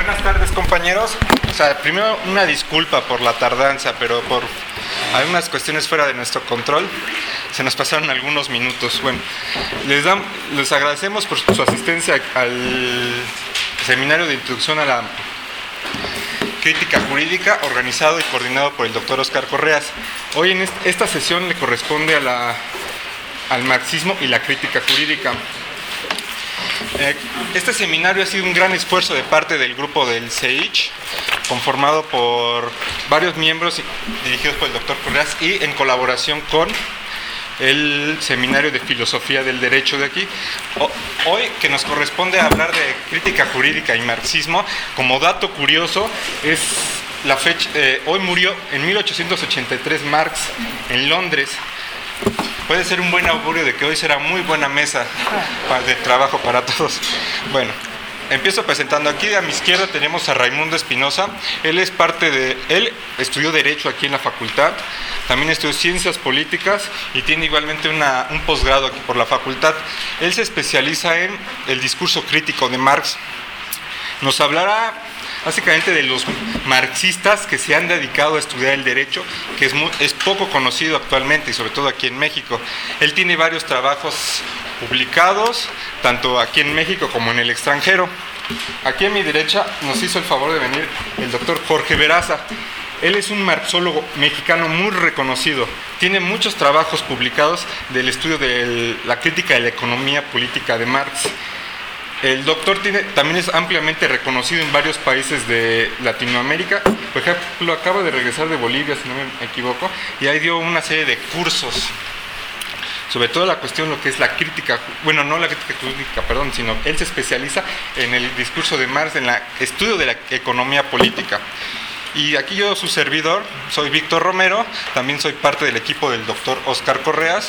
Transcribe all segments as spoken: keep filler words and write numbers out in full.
Buenas tardes, compañeros. O sea, primero una disculpa por la tardanza, pero por algunas cuestiones fuera de nuestro control se nos pasaron algunos minutos. Bueno, les, dan, les agradecemos por su asistencia al seminario de introducción a la crítica jurídica organizado y coordinado por el doctor Oscar Correas. Hoy en esta sesión le corresponde a la, al marxismo y la crítica jurídica. Eh, este seminario ha sido un gran esfuerzo de parte del grupo del C E I C H, conformado por varios miembros dirigidos por el doctor Correas y en colaboración con el Seminario de Filosofía del Derecho de aquí. Hoy, que nos corresponde hablar de crítica jurídica y marxismo, como dato curioso, es la fecha, eh, hoy murió en mil ochocientos ochenta y tres Marx en Londres. Puede ser un buen augurio de que hoy será muy buena mesa de trabajo para todos. Bueno, empiezo presentando. Aquí a mi izquierda tenemos a Raimundo Espinosa. Él es parte de... Él estudió Derecho aquí en la facultad, también estudió Ciencias Políticas y tiene igualmente una, un posgrado aquí por la facultad. Él se especializa en el discurso crítico de Marx. Nos hablará básicamente de los marxistas que se han dedicado a estudiar el derecho, que es, muy, es poco conocido actualmente y sobre todo aquí en México. Él tiene varios trabajos publicados, tanto aquí en México como en el extranjero. Aquí a mi derecha nos hizo el favor de venir el doctor Jorge Veraza. Él es un marxólogo mexicano muy reconocido. Tiene muchos trabajos publicados del estudio de la crítica de la economía política de Marx. El doctor tiene, también es ampliamente reconocido en varios países de Latinoamérica. Por ejemplo, acaba de regresar de Bolivia, si no me equivoco, y ahí dio una serie de cursos sobre todo la cuestión lo que es la crítica, bueno, no la crítica jurídica, perdón, sino él se especializa en el discurso de Marx, en el estudio de la economía política. Y aquí yo, su servidor, soy Víctor Romero, también soy parte del equipo del doctor Oscar Correas.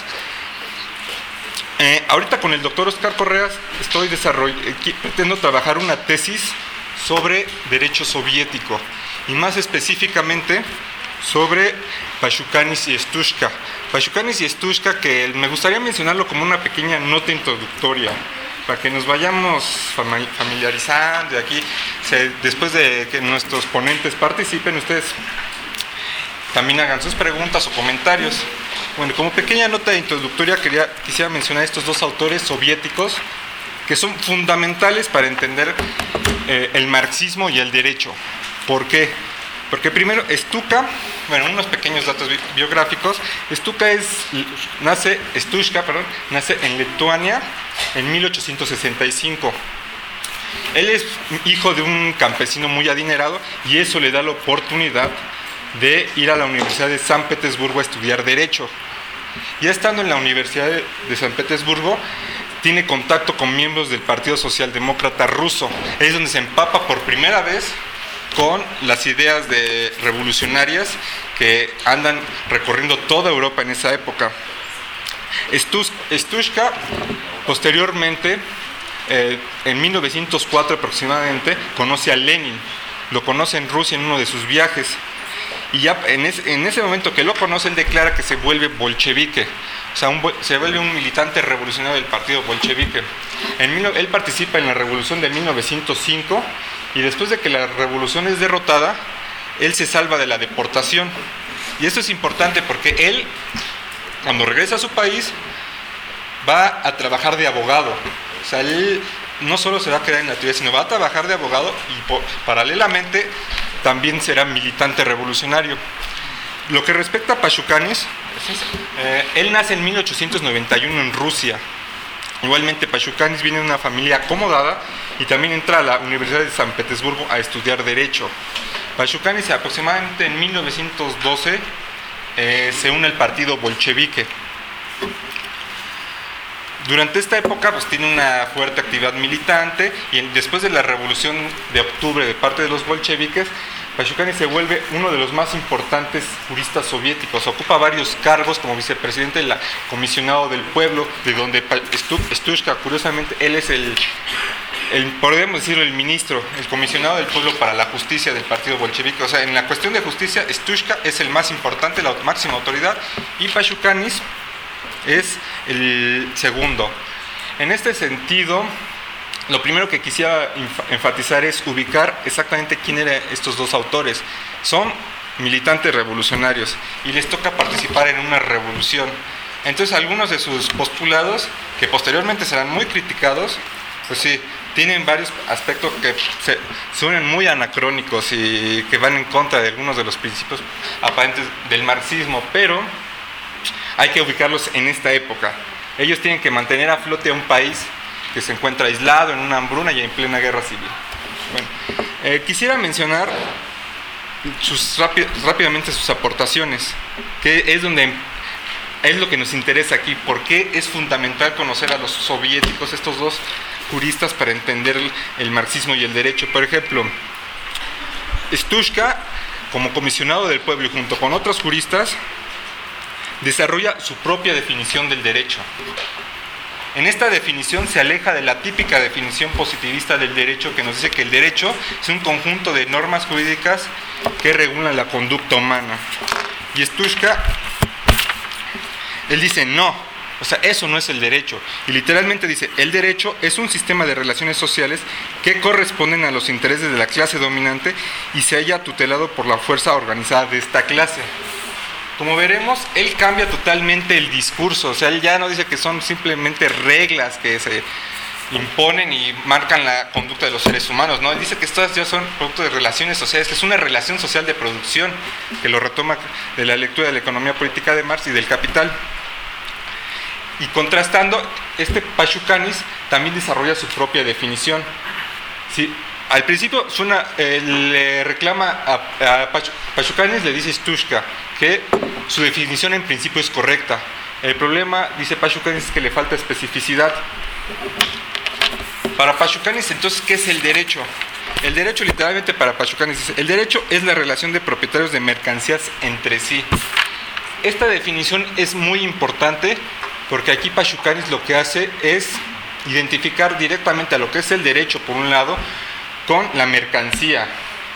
Eh, ahorita con el doctor Oscar Correas estoy desarrollando, pretendo trabajar una tesis sobre derecho soviético y más específicamente sobre Pashukanis y Stushka. Pashukanis y Stushka, que me gustaría mencionarlo como una pequeña nota introductoria para que nos vayamos familiarizando y aquí, se, después de que nuestros ponentes participen, ustedes también hagan sus preguntas o comentarios. Bueno, como pequeña nota introductoria quería, quisiera mencionar estos dos autores soviéticos que son fundamentales para entender eh, el marxismo y el derecho. ¿Por qué? Porque primero, Stuka, bueno, unos pequeños datos bi biográficos. Stuka es, nace, Stushka, perdón, nace en Lituania en mil ochocientos sesenta y cinco. Él es hijo de un campesino muy adinerado y eso le da la oportunidad de ir a la Universidad de San Petersburgo a estudiar Derecho. Ya estando en la Universidad de San Petersburgo, tiene contacto con miembros del Partido Socialdemócrata Ruso. Es donde se empapa por primera vez con las ideas de revolucionarias que andan recorriendo toda Europa en esa época. Stushka, posteriormente, eh, en mil novecientos cuatro aproximadamente, conoce a Lenin. Lo conoce en Rusia en uno de sus viajes. Y ya en ese, en ese momento que lo conoce, él declara que se vuelve bolchevique, o sea, un, se vuelve un militante revolucionario del partido bolchevique. En, él participa en la revolución de mil novecientos cinco y después de que la revolución es derrotada, él se salva de la deportación. Y esto es importante porque él, cuando regresa a su país, va a trabajar de abogado. O sea, él no solo se va a quedar en la teoría, sino va a trabajar de abogado y por, paralelamente también será militante revolucionario. Lo que respecta a Pashukanis, eh, él nace en mil ochocientos noventa y uno en Rusia. Igualmente Pashukanis viene de una familia acomodada y también entra a la Universidad de San Petersburgo a estudiar Derecho. Pashukanis aproximadamente en mil novecientos doce eh, se une al partido bolchevique. Durante esta época pues, tiene una fuerte actividad militante y después de la revolución de octubre de parte de los bolcheviques, Pashukanis se vuelve uno de los más importantes juristas soviéticos. Ocupa varios cargos como vicepresidente del comisionado del pueblo, de donde Stushka, curiosamente, él es el, el, podríamos decirlo, el ministro, el comisionado del pueblo para la justicia del partido bolchevique. O sea, en la cuestión de justicia, Stushka es el más importante, la máxima autoridad, y Pashukanis es el segundo. En este sentido, lo primero que quisiera enfatizar es ubicar exactamente quién eran estos dos autores. Son militantes revolucionarios y les toca participar en una revolución. Entonces algunos de sus postulados, que posteriormente serán muy criticados, pues sí, tienen varios aspectos que se suenan muy anacrónicos y que van en contra de algunos de los principios aparentes del marxismo, pero hay que ubicarlos en esta época. Ellos tienen que mantener a flote a un país que se encuentra aislado en una hambruna y en plena guerra civil. Bueno, eh, quisiera mencionar sus rápid, rápidamente sus aportaciones, que es donde es lo que nos interesa aquí. ¿Por qué es fundamental conocer a los soviéticos, estos dos juristas, para entender el, el marxismo y el derecho? Por ejemplo, Stushka, como comisionado del pueblo y junto con otros juristas, desarrolla su propia definición del derecho. En esta definición se aleja de la típica definición positivista del derecho, que nos dice que el derecho es un conjunto de normas jurídicas que regulan la conducta humana. Y Stushka, él dice no, o sea, eso no es el derecho. Y literalmente dice, el derecho es un sistema de relaciones sociales que corresponden a los intereses de la clase dominante y se halla tutelado por la fuerza organizada de esta clase. Como veremos, él cambia totalmente el discurso, o sea, él ya no dice que son simplemente reglas que se imponen y marcan la conducta de los seres humanos, ¿no? Él dice que estas ya son producto de relaciones sociales, que es una relación social de producción, que lo retoma de la lectura de la economía política de Marx y del Capital. Y contrastando, este Pashukanis también desarrolla su propia definición. ¿Sí? Al principio suena, eh, le reclama a, a Pashukanis, le dice Stushka que su definición en principio es correcta. El problema, dice Pashukanis, es que le falta especificidad. Para Pashukanis, entonces, ¿qué es el derecho? El derecho, literalmente, para Pashukanis, dice, el derecho es la relación de propietarios de mercancías entre sí. Esta definición es muy importante porque aquí Pashukanis lo que hace es identificar directamente a lo que es el derecho, por un lado, con la mercancía.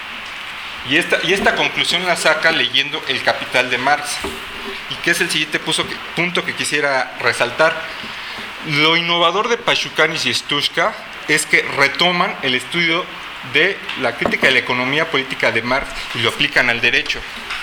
Y esta, y esta conclusión la saca leyendo El Capital de Marx. ¿Y qué es el siguiente punto que quisiera resaltar? Lo innovador de Pashukanis y Stushka es que retoman el estudio de la crítica de la economía política de Marx y lo aplican al derecho.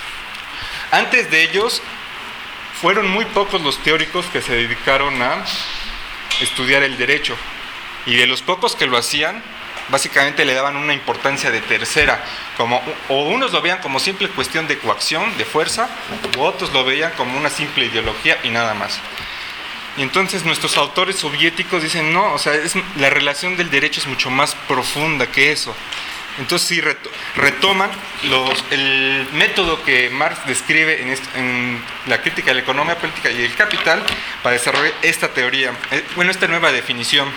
Antes de ellos, fueron muy pocos los teóricos que se dedicaron a estudiar el derecho. Y de los pocos que lo hacían, básicamente le daban una importancia de tercera, como, o unos lo veían como simple cuestión de coacción, de fuerza, u otros lo veían como una simple ideología y nada más. Y entonces nuestros autores soviéticos dicen, no, o sea, es, la relación del derecho es mucho más profunda que eso. Entonces sí retoman los, el método que Marx describe en, esto, en la crítica de la economía política y el capital para desarrollar esta teoría, bueno, esta nueva definición.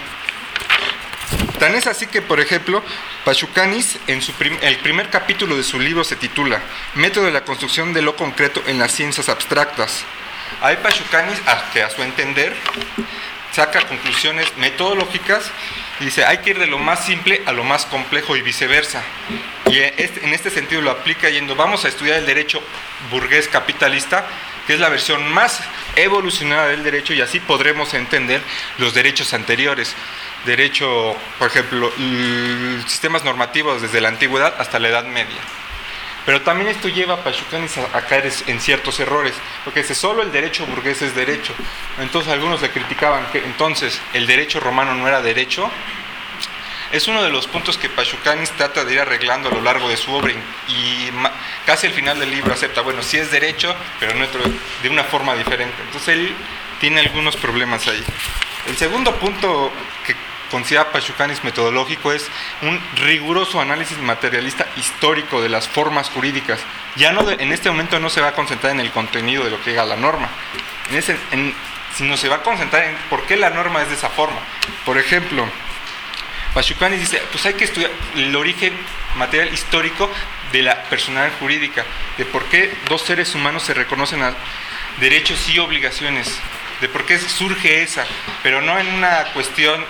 Tan es así que, por ejemplo, Pashukanis, en su prim- el primer capítulo de su libro se titula Método de la construcción de lo concreto en las ciencias abstractas. Hay Pashukanis, a, que a su entender saca conclusiones metodológicas y dice, hay que ir de lo más simple a lo más complejo y viceversa. Y en este sentido lo aplica yendo, vamos a estudiar el derecho burgués capitalista, que es la versión más evolucionada del derecho, y así podremos entender los derechos anteriores. Derecho, por ejemplo, sistemas normativos desde la antigüedad hasta la Edad Media. Pero también esto lleva a Pashukanis a, a caer en ciertos errores, porque dice, solo el derecho burgués es derecho. Entonces algunos le criticaban que entonces el derecho romano no era derecho. Es uno de los puntos que Pashukanis trata de ir arreglando a lo largo de su obra y ma, casi al final del libro acepta, bueno, sí es derecho, pero no de una forma diferente. Entonces él tiene algunos problemas ahí. El segundo punto que considera Pashukanis metodológico es un riguroso análisis materialista histórico de las formas jurídicas. Ya no de, en este momento no se va a concentrar en el contenido de lo que diga la norma, en ese, en, sino se va a concentrar en por qué la norma es de esa forma. Por ejemplo, Pashukanis dice, pues hay que estudiar el origen material histórico de la personalidad jurídica, de por qué dos seres humanos se reconocen a derechos y obligaciones, de por qué surge esa, pero no en una cuestión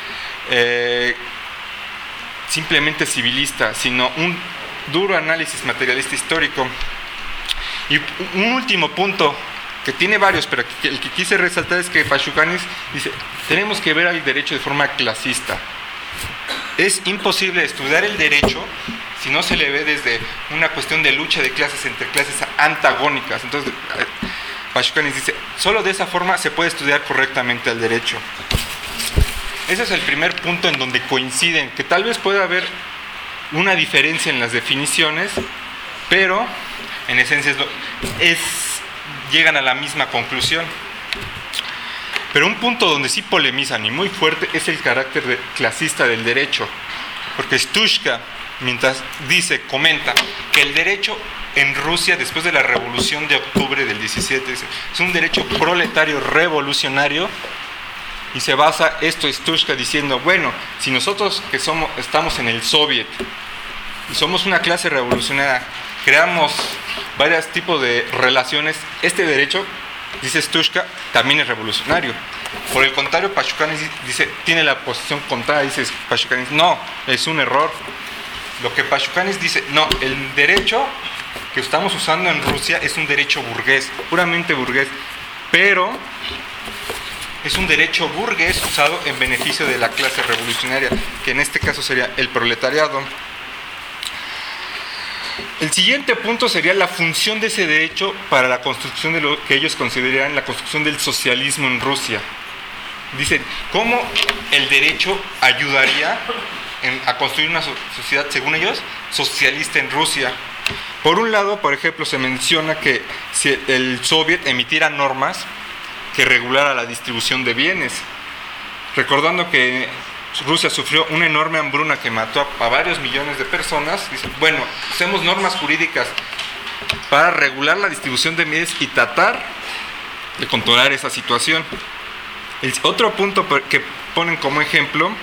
eh, simplemente civilista, sino un duro análisis materialista histórico. Y un último punto, que tiene varios, pero el que quise resaltar es que Pashukanis dice, tenemos que ver al derecho de forma clasista. es imposible estudiar el derecho si no se le ve desde una cuestión de lucha de clases entre clases antagónicas. Entonces, Pashukanis dice, solo de esa forma se puede estudiar correctamente el derecho. Ese es el primer punto en donde coinciden, que tal vez pueda haber una diferencia en las definiciones, pero en esencia es, lo, es llegan a la misma conclusión. Pero un punto donde sí polemizan y muy fuerte es el carácter de, clasista del derecho, porque Stushka, mientras dice, comenta que el derecho en Rusia después de la revolución de octubre del diecisiete es un derecho proletario revolucionario, y se basa esto Stushka diciendo, bueno, si nosotros que somos estamos en el Soviet y somos una clase revolucionaria, creamos varios tipos de relaciones, este derecho, dice Stushka, también es revolucionario. Por el contrario, Pashukanis dice, tiene la posición contraria, dice Pashukanis, no, es un error. Lo que Pashukanis dice, no, el derecho que estamos usando en Rusia es un derecho burgués, puramente burgués, pero es un derecho burgués usado en beneficio de la clase revolucionaria, que en este caso sería el proletariado. El siguiente punto sería la función de ese derecho para la construcción de lo que ellos consideran la construcción del socialismo en Rusia. Dicen, ¿cómo el derecho ayudaría en, a construir una sociedad, según ellos, socialista en Rusia? Por un lado, por ejemplo, se menciona que si el Soviet emitiera normas que regulara la distribución de bienes, recordando que Rusia sufrió una enorme hambruna que mató a, a varios millones de personas. Dice, bueno, hacemos normas jurídicas para regular la distribución de bienes y tratar de controlar esa situación. El otro punto que ponen como ejemplo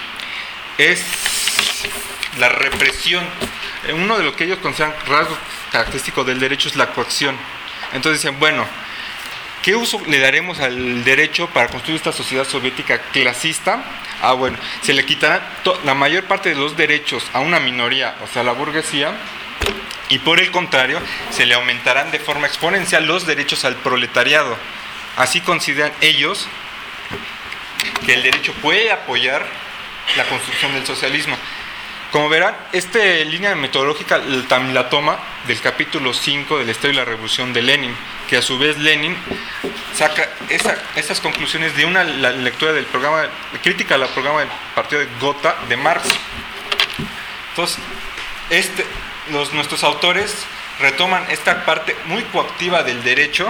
es la represión. Uno de lo que ellos consideran rasgo característico del derecho es la coacción. Entonces dicen, bueno, ¿qué uso le daremos al derecho para construir esta sociedad soviética clasista? Ah, bueno, se le quitará to- la mayor parte de los derechos a una minoría, o sea, a la burguesía, y por el contrario, se le aumentarán de forma exponencial los derechos al proletariado. Así consideran ellos que el derecho puede apoyar la construcción del socialismo. Como verán, esta línea metodológica también la toma del capítulo cinco del Estado y la Revolución de Lenin, que a su vez Lenin saca esa, esas conclusiones de una la lectura del programa, crítica al programa del partido de Gotha de Marx. Entonces, este, los, nuestros autores retoman esta parte muy coactiva del derecho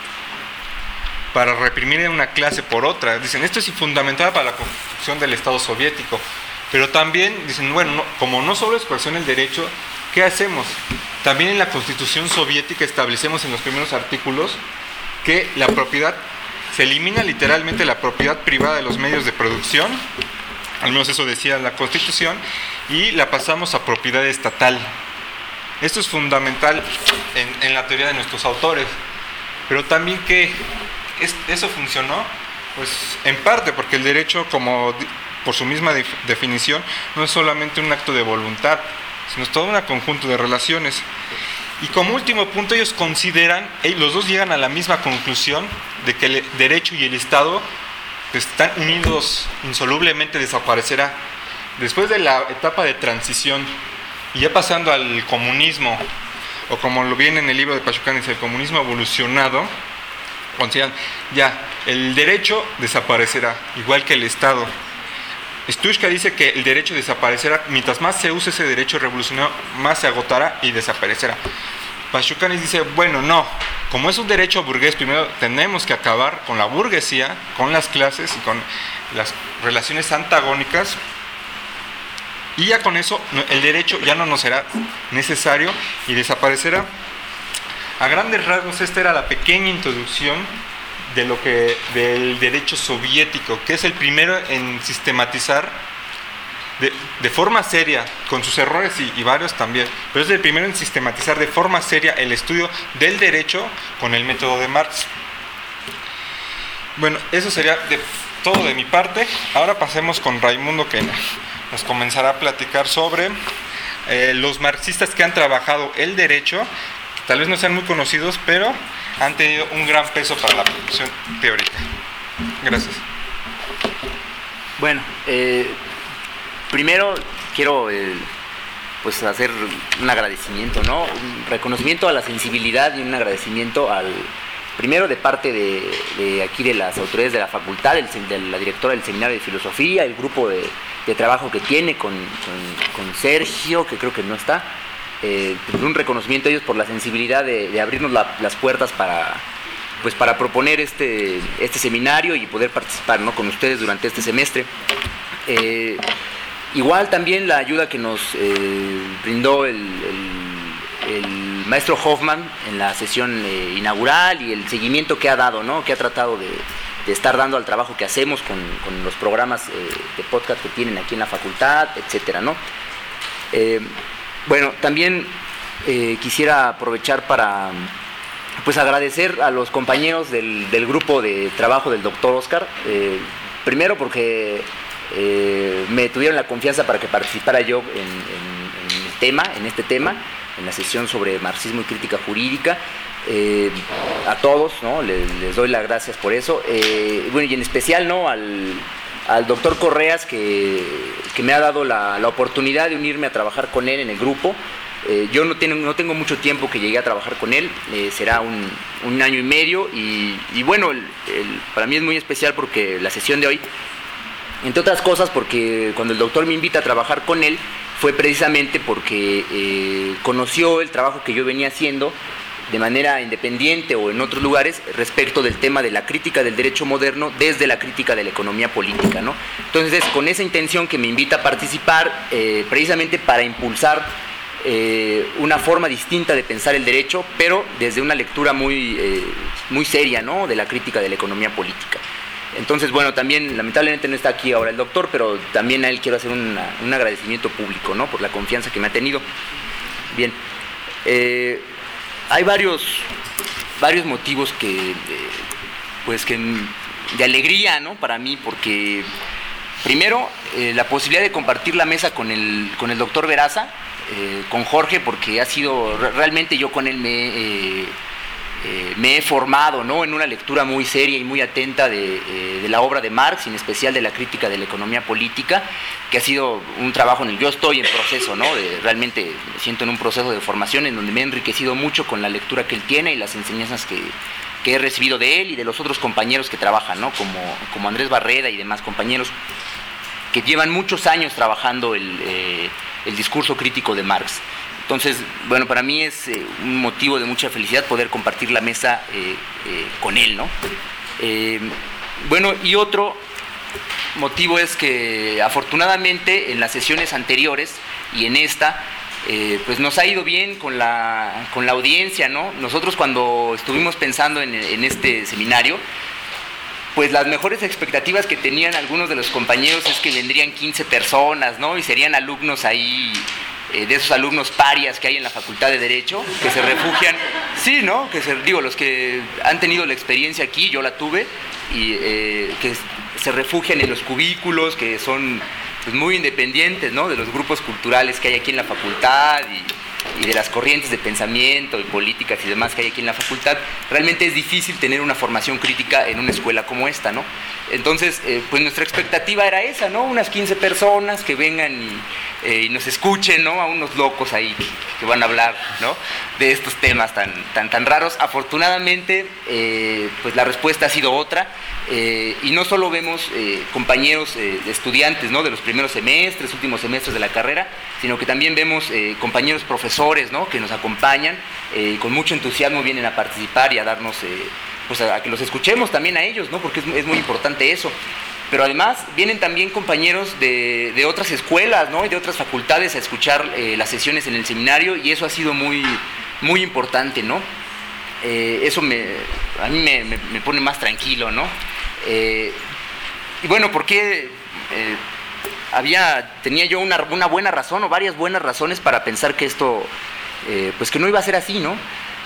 para reprimir a una clase por otra. Dicen, esto es fundamental para la construcción del Estado soviético. Pero también dicen, bueno, no, como no solo es coacción el derecho, ¿qué hacemos? También en la Constitución soviética establecemos en los primeros artículos que la propiedad, se elimina literalmente la propiedad privada de los medios de producción, al menos eso decía la Constitución, y la pasamos a propiedad estatal. Esto es fundamental en, en la teoría de nuestros autores. Pero también que es, eso funcionó, pues en parte porque el derecho, como por su misma de, definición, no es solamente un acto de voluntad, sino es todo un conjunto de relaciones. Y como último punto, ellos consideran, los dos llegan a la misma conclusión de que el derecho y el Estado pues, están unidos, insolublemente desaparecerá. Después de la etapa de transición y ya pasando al comunismo, o como lo viene en el libro de Pashukanis, el comunismo evolucionado, consideran ya el derecho desaparecerá, igual que el Estado. Stushka dice que el derecho desaparecerá, mientras más se use ese derecho revolucionario, más se agotará y desaparecerá. Pashukanis dice, bueno, no, como es un derecho burgués, primero tenemos que acabar con la burguesía, con las clases y con las relaciones antagónicas, y ya con eso el derecho ya no nos será necesario y desaparecerá. A grandes rasgos, esta era la pequeña introducción de lo que del derecho soviético, que es el primero en sistematizar de, de forma seria, con sus errores y, y varios también, pero es el primero en sistematizar de forma seria el estudio del derecho con el método de Marx. Bueno, eso sería de, todo de mi parte. Ahora pasemos con Raimundo, que nos comenzará a platicar sobre eh, los marxistas que han trabajado el derecho, que tal vez no sean muy conocidos, pero han tenido un gran peso para la producción teórica. Gracias. Bueno, eh, primero quiero eh, pues hacer un agradecimiento, ¿no? Un reconocimiento a la sensibilidad y un agradecimiento al, primero de parte de, de aquí de las autoridades de la facultad, el, de la directora del seminario de filosofía, el grupo de, de trabajo que tiene con, con, con Sergio, que creo que no está, eh, pues un reconocimiento a ellos por la sensibilidad de, de abrirnos la, las puertas para, pues para proponer este, este seminario y poder participar, ¿no?, con ustedes durante este semestre. Eh, igual también la ayuda que nos eh, brindó el, el, el maestro Hoffman en la sesión eh, inaugural y el seguimiento que ha dado, ¿no?, que ha tratado de, de estar dando al trabajo que hacemos con, con los programas eh, de podcast que tienen aquí en la facultad, etcétera, ¿no? Eh, bueno, también eh, quisiera aprovechar para pues agradecer a los compañeros del, del grupo de trabajo del doctor Oscar, eh, primero porque eh, me tuvieron la confianza para que participara yo en, en, en el tema, en este tema, en la sesión sobre marxismo y crítica jurídica. Eh, a todos, ¿no?, les, les doy las gracias por eso. Eh, bueno, y en especial, ¿no?, al, al doctor Correas, que, que me ha dado la, la oportunidad de unirme a trabajar con él en el grupo. Eh, yo no tengo, no tengo mucho tiempo que llegué a trabajar con él, eh, será un, un año y medio, y, y bueno, el, el, para mí es muy especial porque la sesión de hoy, entre otras cosas, porque cuando el doctor me invita a trabajar con él, fue precisamente porque eh, conoció el trabajo que yo venía haciendo de manera independiente o en otros lugares respecto del tema de la crítica del derecho moderno desde la crítica de la economía política, ¿no? Entonces es con esa intención que me invita a participar, eh, precisamente para impulsar eh, una forma distinta de pensar el derecho, pero desde una lectura muy, eh, muy seria, ¿no?, de la crítica de la economía política. Entonces, bueno, también lamentablemente no está aquí ahora el doctor, pero también a él quiero hacer una, un agradecimiento público, ¿no?, por la confianza que me ha tenido. Bien, eh, hay varios, varios motivos que, eh, pues que de alegría, ¿no?, para mí, porque primero eh, la posibilidad de compartir la mesa con el, con el doctor Veraza, eh, con Jorge, porque ha sido, realmente yo con él me eh, Eh, me he formado, ¿no?, en una lectura muy seria y muy atenta de, eh, de la obra de Marx, en especial de la crítica de la economía política, que ha sido un trabajo en el que yo estoy en proceso, ¿no?, de, realmente me siento en un proceso de formación en donde me he enriquecido mucho con la lectura que él tiene y las enseñanzas que, que he recibido de él y de los otros compañeros que trabajan, ¿no?, como, como Andrés Barreda y demás compañeros que llevan muchos años trabajando el, eh, el discurso crítico de Marx. Entonces, bueno, para mí es eh, un motivo de mucha felicidad poder compartir la mesa eh, eh, con él, ¿no? Eh, bueno, y otro motivo es que afortunadamente en las sesiones anteriores y en esta, eh, pues nos ha ido bien con la, con la audiencia, ¿no? Nosotros cuando estuvimos pensando en, en este seminario, pues las mejores expectativas que tenían algunos de los compañeros es que vendrían quince personas, ¿no?, y serían alumnos ahí, Eh, de esos alumnos parias que hay en la Facultad de Derecho, que se refugian, sí, ¿no?, que se, digo, los que han tenido la experiencia aquí, yo la tuve, y eh, que se refugian en los cubículos, que son pues, muy independientes, ¿no?, de los grupos culturales que hay aquí en la facultad y, y de las corrientes de pensamiento y políticas y demás que hay aquí en la facultad. Realmente es difícil tener una formación crítica en una escuela como esta, ¿no? Entonces, eh, pues nuestra expectativa era esa, ¿no?, unas quince personas que vengan y Eh, y nos escuchen, ¿no?, a unos locos ahí que, que van a hablar, ¿no?, de estos temas tan, tan, tan raros. Afortunadamente, eh, pues la respuesta ha sido otra, eh, y no solo vemos eh, compañeros eh, estudiantes, ¿no?, de los primeros semestres, últimos semestres de la carrera, sino que también vemos eh, compañeros profesores, ¿no?, que nos acompañan y eh, con mucho entusiasmo vienen a participar y a darnos, eh, pues a, a que los escuchemos también a ellos, ¿no?, porque es, es muy importante eso. Pero además vienen también compañeros de, de otras escuelas, ¿no?, y de otras facultades a escuchar eh, las sesiones en el seminario, y eso ha sido muy, muy importante, ¿no? Eh, eso me, a mí me, me, me pone más tranquilo, ¿no? Eh, y bueno, porque eh, había, tenía yo una, una buena razón o varias buenas razones para pensar que esto, eh, pues que no iba a ser así, ¿no?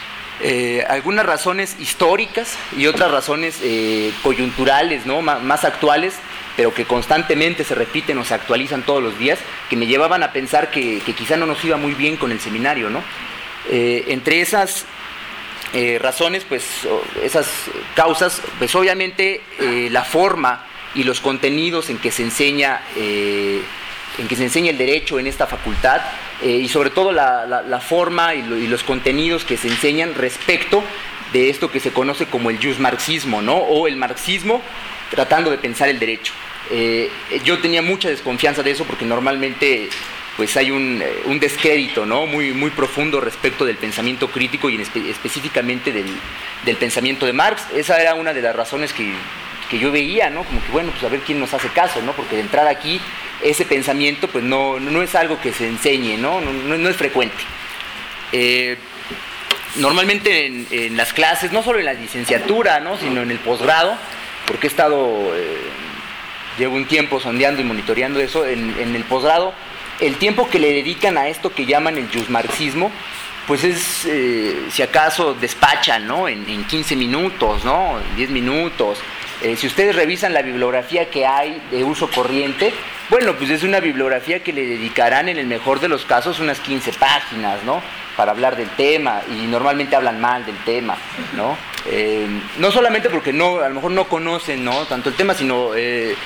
Eh, algunas razones históricas y otras razones eh, coyunturales, ¿no?, M- más actuales, pero que constantemente se repiten o se actualizan todos los días, que me llevaban a pensar que, que quizá no nos iba muy bien con el seminario, ¿no? Eh, entre esas eh, razones, pues, esas causas, pues obviamente eh, la forma y los contenidos en que se enseña eh, en que se enseña el derecho en esta facultad, eh, y sobre todo la, la, la forma y, lo, y los contenidos que se enseñan respecto de esto que se conoce como el justmarxismo, ¿no? O el marxismo tratando de pensar el derecho. Eh, yo tenía mucha desconfianza de eso porque normalmente pues hay un, un descrédito, ¿no? muy, muy profundo respecto del pensamiento crítico y en espe específicamente del, del pensamiento de Marx. Esa era una de las razones que, que yo veía, ¿no? Como que bueno, pues a ver quién nos hace caso, ¿no? Porque de entrada aquí ese pensamiento pues no, no es algo que se enseñe, ¿no? No, no, no es frecuente. Eh, normalmente en, en las clases, no solo en la licenciatura, ¿no? Sino en el posgrado, porque he estado, eh, llevo un tiempo sondeando y monitoreando eso, en, en el posgrado, el tiempo que le dedican a esto que llaman el justmarxismo, pues es, eh, si acaso despachan, ¿no? En, en quince minutos, ¿no? En diez minutos. Eh, si ustedes revisan la bibliografía que hay de uso corriente, bueno, pues es una bibliografía que le dedicarán en el mejor de los casos unas quince páginas, ¿no? Para hablar del tema, y normalmente hablan mal del tema, ¿no? Eh, no solamente porque no, a lo mejor no conocen, ¿no? Tanto el tema, sino eh,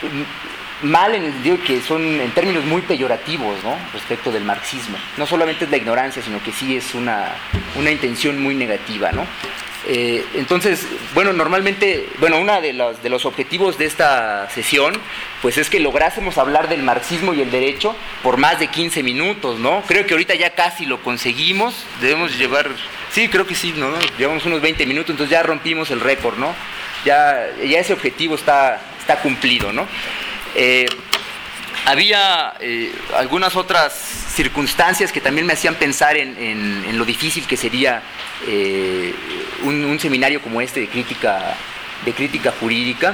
mal en el sentido que son en términos muy peyorativos, ¿no? Respecto del marxismo. No solamente es la ignorancia, sino que sí es una, una intención muy negativa, ¿no? Eh, entonces, bueno, normalmente, bueno, uno de los, de los objetivos de esta sesión, pues es que lográsemos hablar del marxismo y el derecho por más de quince minutos, ¿no? Creo que ahorita ya casi lo conseguimos, debemos llevar, sí, creo que sí, ¿no? Llevamos unos veinte minutos, entonces ya rompimos el récord, ¿no? Ya, ya ese objetivo está, está cumplido, ¿no? Eh, había eh, algunas otras circunstancias que también me hacían pensar en, en, en lo difícil que sería eh, un, un seminario como este de crítica, de crítica jurídica.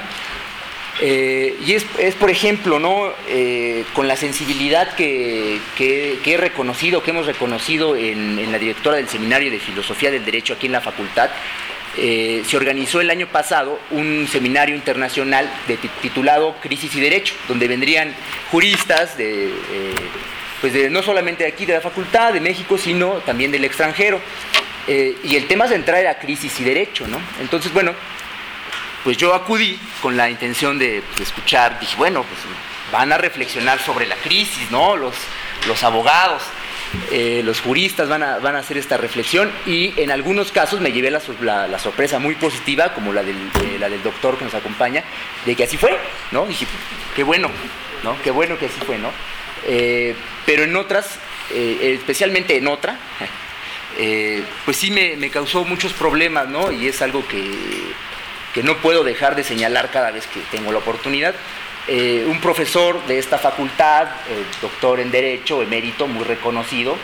Eh, y es, es, por ejemplo, ¿no? eh, con la sensibilidad que, que, que he reconocido, que hemos reconocido en, en la directora del Seminario de Filosofía del Derecho aquí en la facultad. Eh, se organizó el año pasado un seminario internacional de, titulado Crisis y Derecho, donde vendrían juristas de, eh, pues de, no solamente de aquí de la facultad, de México, sino también del extranjero. Eh, y el tema central era crisis y derecho, ¿no? Entonces, bueno, pues yo acudí con la intención de pues, escuchar, dije, bueno, pues van a reflexionar sobre la crisis, ¿no? Los, los abogados. Eh, los juristas van a, van a hacer esta reflexión, y en algunos casos me llevé la, la, la sorpresa muy positiva, como la del, eh, la del doctor que nos acompaña, de que así fue, ¿no? Dije, qué bueno, ¿no? Qué bueno que así fue, ¿no? Eh, pero en otras, eh, especialmente en otra, eh, pues sí me, me causó muchos problemas, ¿no? Y es algo que, que no puedo dejar de señalar cada vez que tengo la oportunidad. Eh, un profesor de esta facultad, eh, doctor en Derecho, emérito, muy reconocido,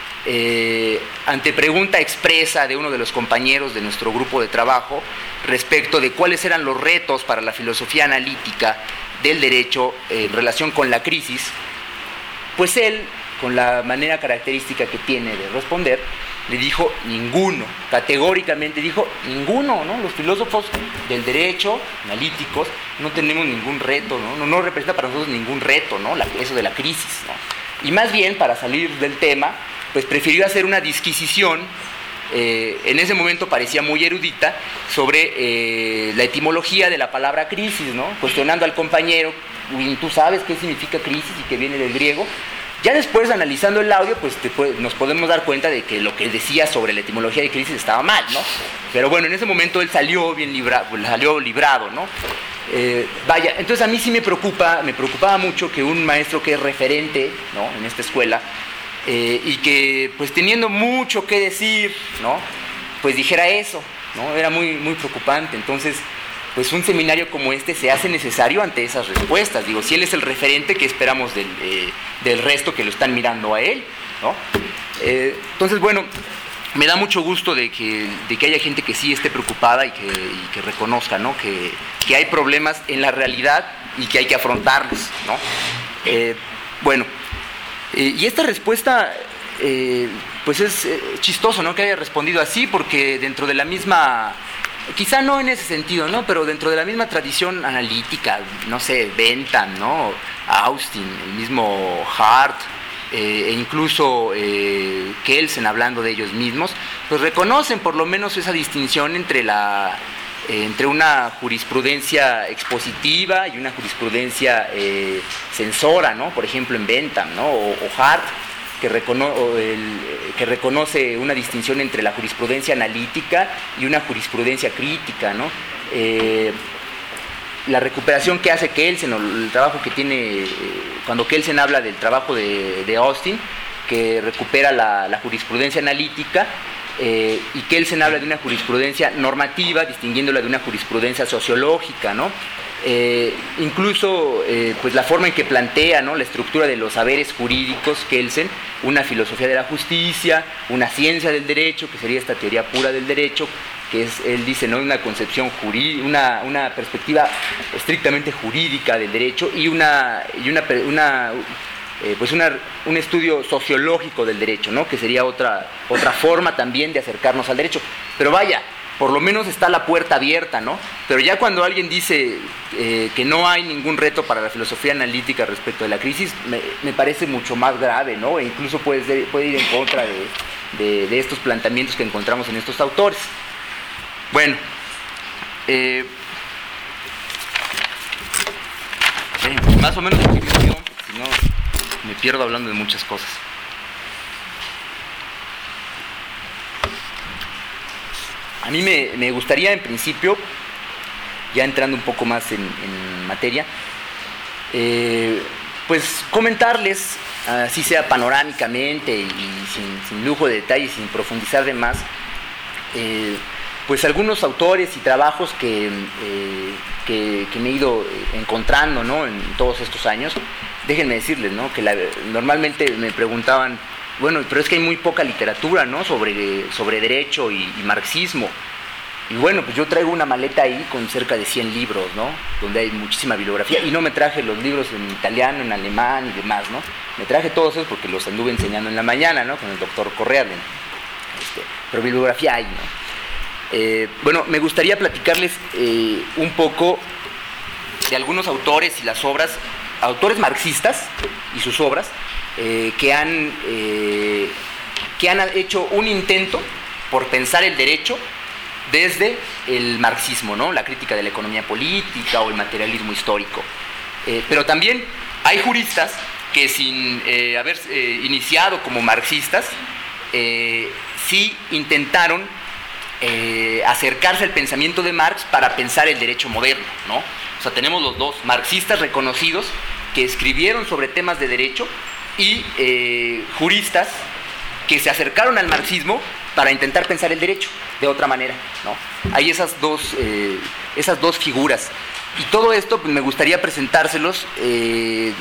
eh, ante pregunta expresa de uno de los compañeros de nuestro grupo de trabajo respecto de cuáles eran los retos para la filosofía analítica del derecho eh, en relación con la crisis, pues él, con la manera característica que tiene de responder, le dijo ninguno, categóricamente dijo ninguno, ¿no? Los filósofos del derecho, analíticos, no tenemos ningún reto, ¿no? No, no representa para nosotros ningún reto, ¿no? La, eso de la crisis, ¿no? Y más bien, para salir del tema, pues prefirió hacer una disquisición, eh, en ese momento parecía muy erudita, sobre eh, la etimología de la palabra crisis, ¿no? Cuestionando al compañero, ¿tú sabes qué significa crisis y que viene del griego? Ya después, analizando el audio, pues te, nos podemos dar cuenta de que lo que decía sobre la etimología de crisis estaba mal, ¿no? Pero bueno, en ese momento él salió bien librado, salió librado, ¿no? Eh, vaya, entonces a mí sí me preocupa, me preocupaba mucho que un maestro que es referente, ¿no? En esta escuela, eh, y que pues teniendo mucho que decir, ¿no? Pues dijera eso, ¿no? Era muy, muy preocupante. Entonces, pues un seminario como este se hace necesario ante esas respuestas. Digo, si él es el referente, ¿qué esperamos del, eh, del resto que lo están mirando a él, ¿no? Eh, entonces, bueno, me da mucho gusto de que, de que haya gente que sí esté preocupada y que, y que reconozca, ¿no? Que, que hay problemas en la realidad y que hay que afrontarlos, ¿no? Eh, bueno, eh, y esta respuesta, eh, pues es eh, chistoso, ¿no? Que haya respondido así, porque dentro de la misma... Quizá no en ese sentido, ¿no? Pero dentro de la misma tradición analítica, no sé, Bentham, ¿no? Austin, el mismo Hart, eh, e incluso eh, Kelsen, hablando de ellos mismos, pues reconocen por lo menos esa distinción entre la, eh, entre una jurisprudencia expositiva y una jurisprudencia eh, censora, ¿no? Por ejemplo, en Bentham, ¿no? O, o Hart, que, recono o el, que reconoce una distinción entre la jurisprudencia analítica y una jurisprudencia crítica, ¿no? Eh, la recuperación que hace Kelsen, o el trabajo que tiene, eh, cuando Kelsen habla del trabajo de, de Austin, que recupera la, la jurisprudencia analítica, eh, y Kelsen habla de una jurisprudencia normativa, distinguiéndola de una jurisprudencia sociológica, ¿no? Eh, incluso eh, pues la forma en que plantea, ¿no?, la estructura de los saberes jurídicos, Kelsen, una filosofía de la justicia, una ciencia del derecho, que sería esta teoría pura del derecho, que es, él dice, ¿no?, una concepción jurídica, una, una perspectiva estrictamente jurídica del derecho, y una, y una, una eh, pues una, un estudio sociológico del derecho, ¿no?, que sería otra, otra forma también de acercarnos al derecho. Pero vaya, por lo menos está la puerta abierta, ¿no? Pero ya cuando alguien dice eh, que no hay ningún reto para la filosofía analítica respecto de la crisis, me, me parece mucho más grave, ¿no? E incluso puede, ser, puede ir en contra de, de, de estos planteamientos que encontramos en estos autores. Bueno, eh, eh, más o menos de definición, si no me pierdo hablando de muchas cosas. A mí me, me gustaría, en principio, ya entrando un poco más en, en materia, eh, pues comentarles, así sea panorámicamente y, y sin, sin lujo de detalles, sin profundizar de más, eh, pues algunos autores y trabajos que, eh, que, que me he ido encontrando, ¿no?, en todos estos años. Déjenme decirles, ¿no?, que la, normalmente me preguntaban, bueno, pero es que hay muy poca literatura, ¿no?, sobre, sobre derecho y, y marxismo. Y bueno, pues yo traigo una maleta ahí con cerca de cien libros, ¿no?, donde hay muchísima bibliografía, y no me traje los libros en italiano, en alemán y demás, ¿no? Me traje todos esos porque los anduve enseñando en la mañana, ¿no?, con el doctor Correa. Este, pero bibliografía hay, ¿no? Eh, bueno, me gustaría platicarles eh, un poco de algunos autores y las obras, autores marxistas y sus obras, eh, que han, eh, que han hecho un intento por pensar el derecho desde el marxismo, ¿no?, la crítica de la economía política o el materialismo histórico. Eh, pero también hay juristas que, sin eh, haber eh, iniciado como marxistas, eh, sí intentaron eh, acercarse al pensamiento de Marx para pensar el derecho moderno, ¿no? O sea, tenemos los dos marxistas reconocidos que escribieron sobre temas de derecho, y eh, juristas que se acercaron al marxismo para intentar pensar el derecho de otra manera, ¿no? Hay esas dos, eh, esas dos figuras. Y todo esto, pues, me gustaría presentárselos eh,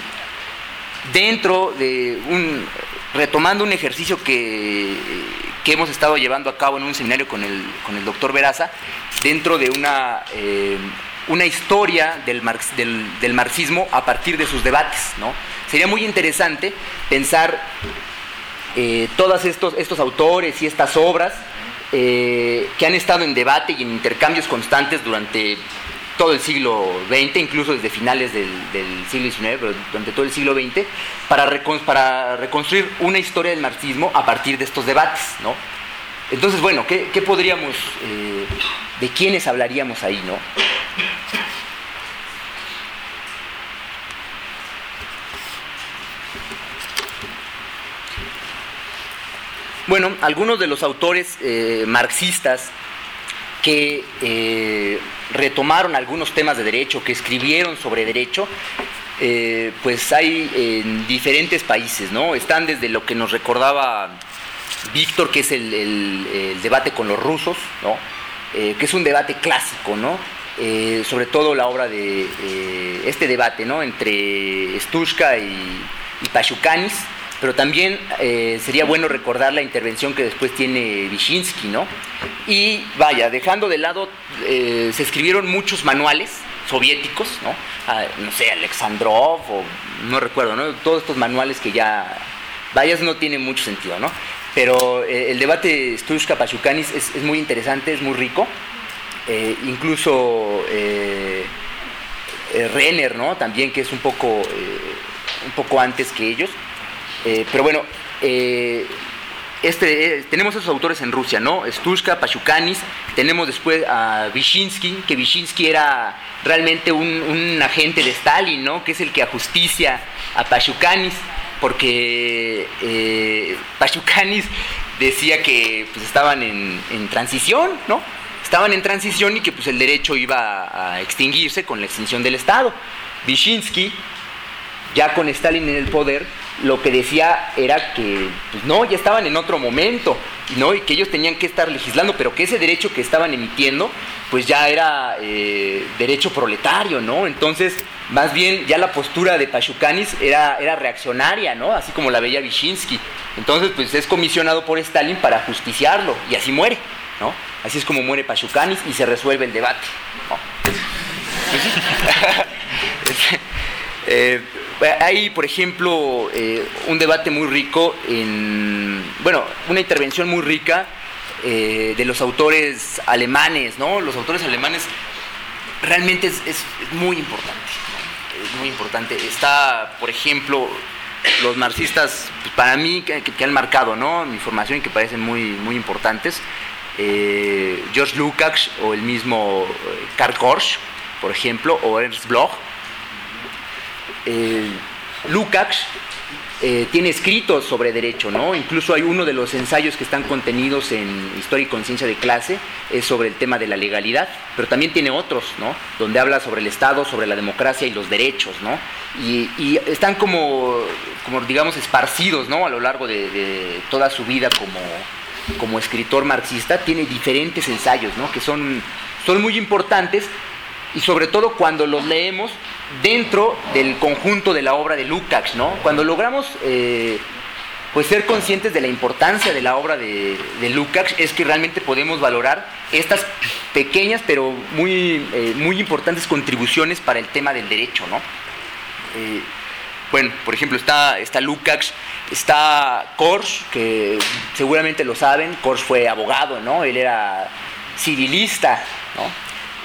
dentro de un... retomando un ejercicio que, que hemos estado llevando a cabo en un seminario con el, con el doctor Veraza, dentro de una, eh, una historia del, marx, del, del marxismo a partir de sus debates, ¿no? Sería muy interesante pensar eh, todos estos, estos autores y estas obras eh, que han estado en debate y en intercambios constantes durante todo el siglo veinte, incluso desde finales del, del siglo diecinueve, pero durante todo el siglo veinte, para, recon, para reconstruir una historia del marxismo a partir de estos debates, ¿no? Entonces, bueno, ¿qué, qué podríamos, eh, de quiénes hablaríamos ahí, ¿no? Bueno, algunos de los autores eh, marxistas que eh, retomaron algunos temas de derecho, que escribieron sobre derecho, eh, pues hay en diferentes países, ¿no? Están desde lo que nos recordaba Víctor, que es el, el, el debate con los rusos, ¿no? Eh, que es un debate clásico, ¿no? Eh, sobre todo la obra de eh, este debate, ¿no?, entre Stushka y, y Pashukanis. Pero también eh, sería bueno recordar la intervención que después tiene Vyshinsky, ¿no? Y vaya, dejando de lado, eh, se escribieron muchos manuales soviéticos, ¿no? Ah, no sé, Alexandrov, o no recuerdo, ¿no? Todos estos manuales que ya, vaya, no tienen mucho sentido, ¿no? Pero eh, el debate Stushka-Pashukanis es, es muy interesante, es muy rico. Eh, incluso eh, eh, Renner, ¿no?, también, que es un poco, eh, un poco antes que ellos. Eh, pero bueno, eh, este, eh, tenemos esos autores en Rusia, ¿no? Stushka, Pashukanis, tenemos después a Vyshinsky, que Vyshinsky era realmente un, un agente de Stalin, ¿no? Que es el que ajusticia a Pashukanis, porque eh, Pashukanis decía que pues, estaban en, en transición, ¿no? Estaban en transición y que pues, el derecho iba a extinguirse con la extinción del Estado. Vyshinsky, ya con Stalin en el poder, lo que decía era que pues, no, ya estaban en otro momento, ¿no? Y que ellos tenían que estar legislando, pero que ese derecho que estaban emitiendo pues ya era eh, derecho proletario, ¿no? Entonces, más bien ya la postura de Pashukanis era, era reaccionaria, ¿no? Así como la veía Vyshinsky. Entonces, pues es comisionado por Stalin para justiciarlo y así muere, ¿no? Así es como muere Pashukanis y se resuelve el debate, ¿no? Pues sí. eh, hay, por ejemplo, eh, un debate muy rico, en, bueno, una intervención muy rica eh, de los autores alemanes, ¿no? Los autores alemanes realmente es, es muy importante, ¿no? Es muy importante. Está, por ejemplo, los marxistas, pues, para mí, que, que han marcado, ¿no? Mi formación y que parecen muy, muy importantes. Eh, George Lukács o el mismo Karl Korsch, por ejemplo, o Ernst Bloch. Eh, Lukács eh, tiene escritos sobre derecho, ¿no? Incluso hay uno de los ensayos que están contenidos en Historia y Conciencia de Clase, es sobre el tema de la legalidad, pero también tiene otros, ¿no? Donde habla sobre el Estado, sobre la democracia y los derechos, ¿no? Y, y están como, como, digamos, esparcidos, ¿no? A lo largo de, de toda su vida como, como escritor marxista, tiene diferentes ensayos, ¿no? Que son, son muy importantes. Y sobre todo cuando los leemos dentro del conjunto de la obra de Lukács, ¿no? Cuando logramos eh, pues ser conscientes de la importancia de la obra de, de Lukács, es que realmente podemos valorar estas pequeñas pero muy, eh, muy importantes contribuciones para el tema del derecho, ¿no? Eh, bueno, por ejemplo, está, está Lukács, está Korsch, que seguramente lo saben. Korsch fue abogado, ¿no? Él era civilista, ¿no?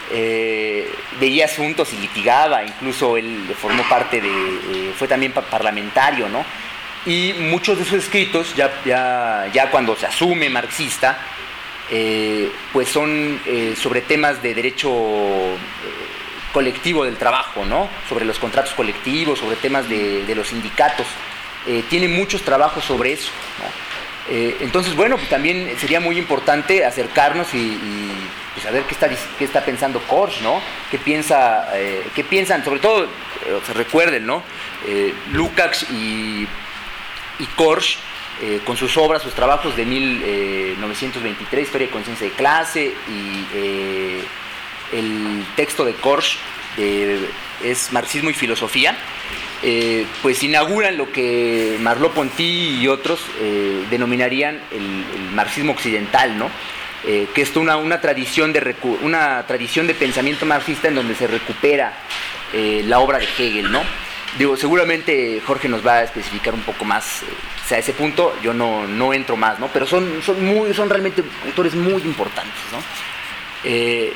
Eh, veía asuntos y litigaba, incluso él formó parte de, eh, fue también parlamentario, ¿no? Y muchos de sus escritos, ya, ya, ya cuando se asume marxista, eh, pues son eh, sobre temas de derecho eh, colectivo del trabajo, ¿no? Sobre los contratos colectivos, sobre temas de, de los sindicatos. Eh, tiene muchos trabajos sobre eso, ¿no? Eh, entonces, bueno, pues también sería muy importante acercarnos y, y pues, saber qué está, qué está pensando Korsch, ¿no? ¿Qué, piensa, eh, qué piensan? Sobre todo, eh, se recuerden, ¿no? Eh, Lukács y, y Korsch, eh, con sus obras, sus trabajos de mil novecientos veintitrés, Historia y Conciencia de Clase, y eh, el texto de Korsch de, es Marxismo y Filosofía. Eh, pues inauguran lo que Merleau-Ponty y otros eh, denominarían el, el marxismo occidental, ¿no? Eh, que es una, una, tradición de recu- una tradición de pensamiento marxista en donde se recupera eh, la obra de Hegel, ¿no? Digo, seguramente Jorge nos va a especificar un poco más, eh, o sea, a ese punto yo no, no entro más, ¿no? Pero son, son, muy, son realmente autores muy importantes, ¿no? Eh,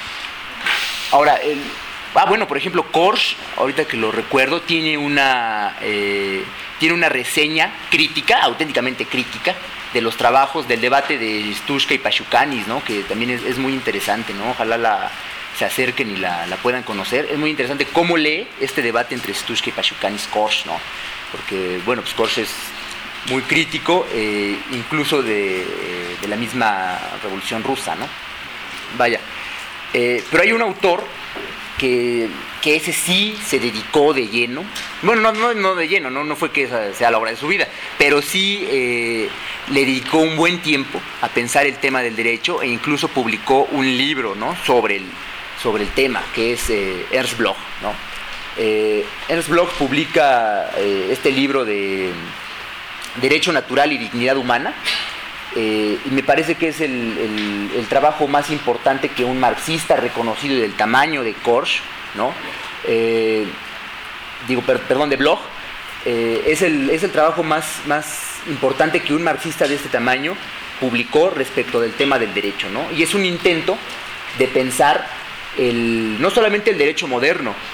ahora, el... Ah, bueno, por ejemplo, Korsch, ahorita que lo recuerdo, tiene una, eh, tiene una reseña crítica, auténticamente crítica, de los trabajos del debate de Stushka y Pashukanis, ¿no? Que también es, es muy interesante, ¿no? Ojalá la, se acerquen y la, la puedan conocer. Es muy interesante cómo lee este debate entre Stushka y Pashukanis Korsch, ¿no? Porque, bueno, pues Korsch es muy crítico, eh, incluso de, de la misma Revolución Rusa, ¿no? Vaya. Eh, pero hay un autor Que, que ese sí se dedicó de lleno, bueno, no, no, no de lleno, no, no fue que esa sea la obra de su vida, pero sí eh, le dedicó un buen tiempo a pensar el tema del derecho e incluso publicó un libro, ¿no? sobre, el, sobre el tema, que es eh, Ernst Bloch, ¿no? Eh, Ernst Bloch publica eh, este libro de Derecho Natural y Dignidad Humana. Eh, y me parece que es el, el, el trabajo más importante que un marxista reconocido y del tamaño de Korsch, ¿no? Eh, digo, per, perdón, de Bloch, eh, es, el, es el trabajo más, más importante que un marxista de este tamaño publicó respecto del tema del derecho, ¿no? Y es un intento de pensar el, no solamente el derecho moderno,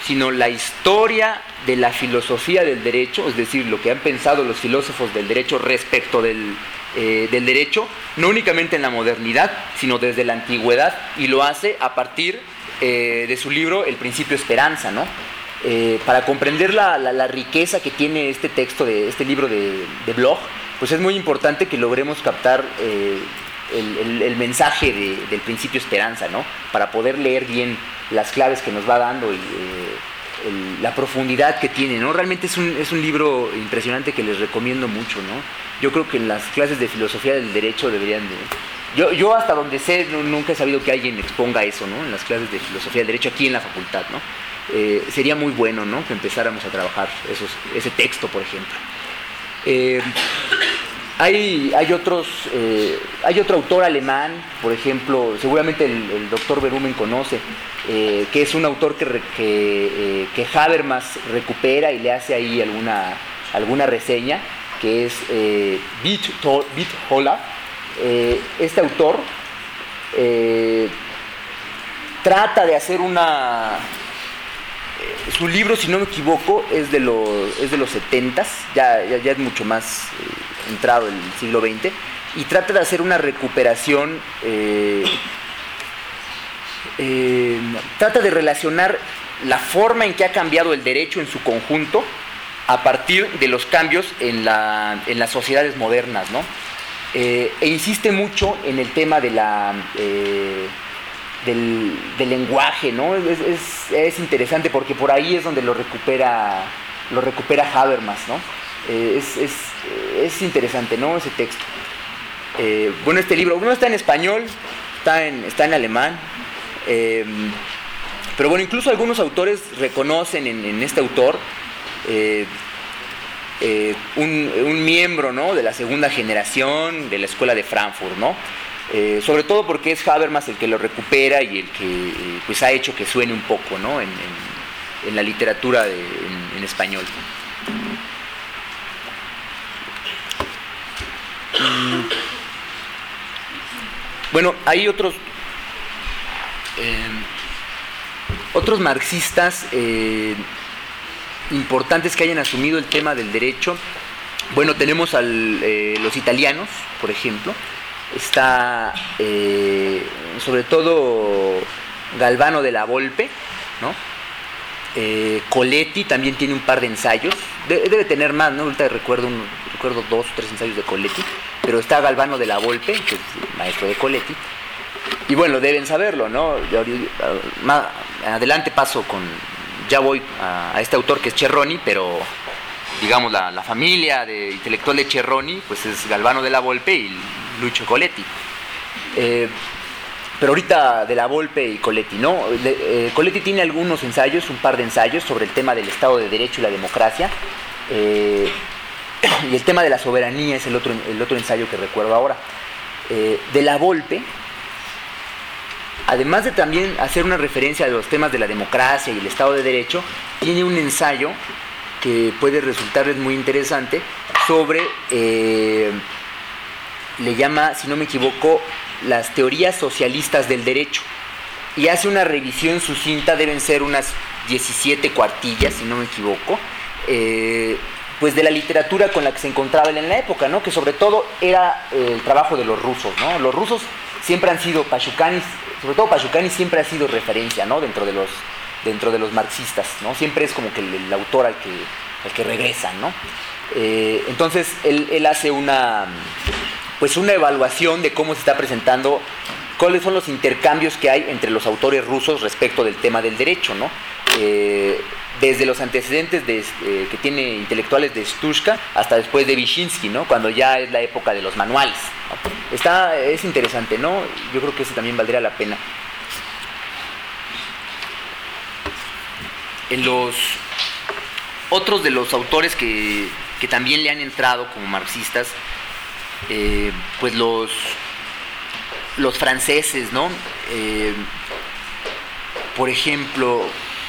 sino la historia de la filosofía del derecho, es decir, lo que han pensado los filósofos del derecho respecto del, eh, del derecho, no únicamente en la modernidad, sino desde la antigüedad, y lo hace a partir eh, de su libro El Principio Esperanza, ¿no? Eh, para comprender la, la, la riqueza que tiene este texto, de este libro de, de Bloch, pues es muy importante que logremos captar eh, el, el, el mensaje de, del Principio Esperanza, ¿no? Para poder leer bien las claves que nos va dando y eh, el, la profundidad que tiene, ¿no? Realmente es un, es un libro impresionante que les recomiendo mucho, ¿no? Yo creo que en las clases de filosofía del derecho deberían de... Yo, yo hasta donde sé, no, nunca he sabido que alguien exponga eso, ¿no? En las clases de filosofía del derecho aquí en la facultad, ¿no? Eh, sería muy bueno, ¿no? Que empezáramos a trabajar esos, ese texto, por ejemplo. Eh, hay, hay, otros, eh, hay otro autor alemán, por ejemplo, seguramente el, el doctor Berumen conoce, eh, que es un autor que, re, que, eh, que Habermas recupera y le hace ahí alguna, alguna reseña, que es eh, Wittholer. Eh, este autor eh, trata de hacer una... Su libro, si no me equivoco, es de los, es de los setentas, ya, ya, ya es mucho más eh, entrado el siglo veinte, y trata de hacer una recuperación, eh, eh, trata de relacionar la forma en que ha cambiado el derecho en su conjunto a partir de los cambios en, la, en las sociedades modernas, ¿no? Eh, e insiste mucho en el tema de la... Eh, Del, del lenguaje, ¿no? Es, es, es interesante porque por ahí es donde lo recupera lo recupera Habermas, ¿no? Eh, es, es, es interesante, ¿no? Ese texto. Eh, bueno, este libro, uno está en español, está en, está en alemán, eh, pero bueno, incluso algunos autores reconocen en, en este autor eh, eh, un, un miembro, ¿no? De la segunda generación de la escuela de Frankfurt, ¿no? Eh, sobre todo porque es Habermas el que lo recupera y el que eh, pues ha hecho que suene un poco, ¿no? en, en, en la literatura de, en, en español. Mm. Bueno, hay otros eh, otros marxistas eh, importantes que hayan asumido el tema del derecho. Bueno, tenemos a eh, los italianos, por ejemplo. Está eh, sobre todo Galvano de la Volpe, ¿no? Eh, Coletti también tiene un par de ensayos, de, debe tener más, ¿no? Ahorita recuerdo, un, recuerdo dos o tres ensayos de Coletti, pero está Galvano de la Volpe, que es maestro de Coletti, y bueno, deben saberlo, ¿no? Más adelante paso con, ya voy a, a este autor que es Cerroni, pero digamos la, la familia de intelectual de Cerroni, pues es Galvano de la Volpe y Lucio Coletti. Eh, pero ahorita de la Volpe y Coletti, ¿no? De, eh, Coletti tiene algunos ensayos, un par de ensayos sobre el tema del Estado de Derecho y la democracia. Eh, y el tema de la soberanía es el otro, el otro ensayo que recuerdo ahora. Eh, de la Volpe, además de también hacer una referencia a los temas de la democracia y el Estado de Derecho, tiene un ensayo que puede resultarles muy interesante sobre... Eh, le llama, si no me equivoco, las teorías socialistas del derecho, y hace una revisión sucinta, deben ser unas diecisiete cuartillas, si no me equivoco, eh, pues de la literatura con la que se encontraba él en la época, ¿no? Que sobre todo era eh, el trabajo de los rusos, ¿no? Los rusos siempre han sido, Pashukanis, sobre todo Pashukanis siempre ha sido referencia, ¿no? Dentro de los, dentro de los marxistas, ¿no? Siempre es como que el, el autor al que, al que regresan, ¿no? Eh, entonces él, él hace una... pues una evaluación de cómo se está presentando, cuáles son los intercambios que hay entre los autores rusos respecto del tema del derecho, ¿no? Eh, desde los antecedentes de, eh, que tiene intelectuales de Stushka hasta después de Vyshinsky, ¿no? Cuando ya es la época de los manuales, ¿no? Está, es interesante, ¿no? Yo creo que ese también valdría la pena. En los otros de los autores que, que también le han entrado como marxistas, Eh, pues los los franceses, ¿no? Eh, por ejemplo,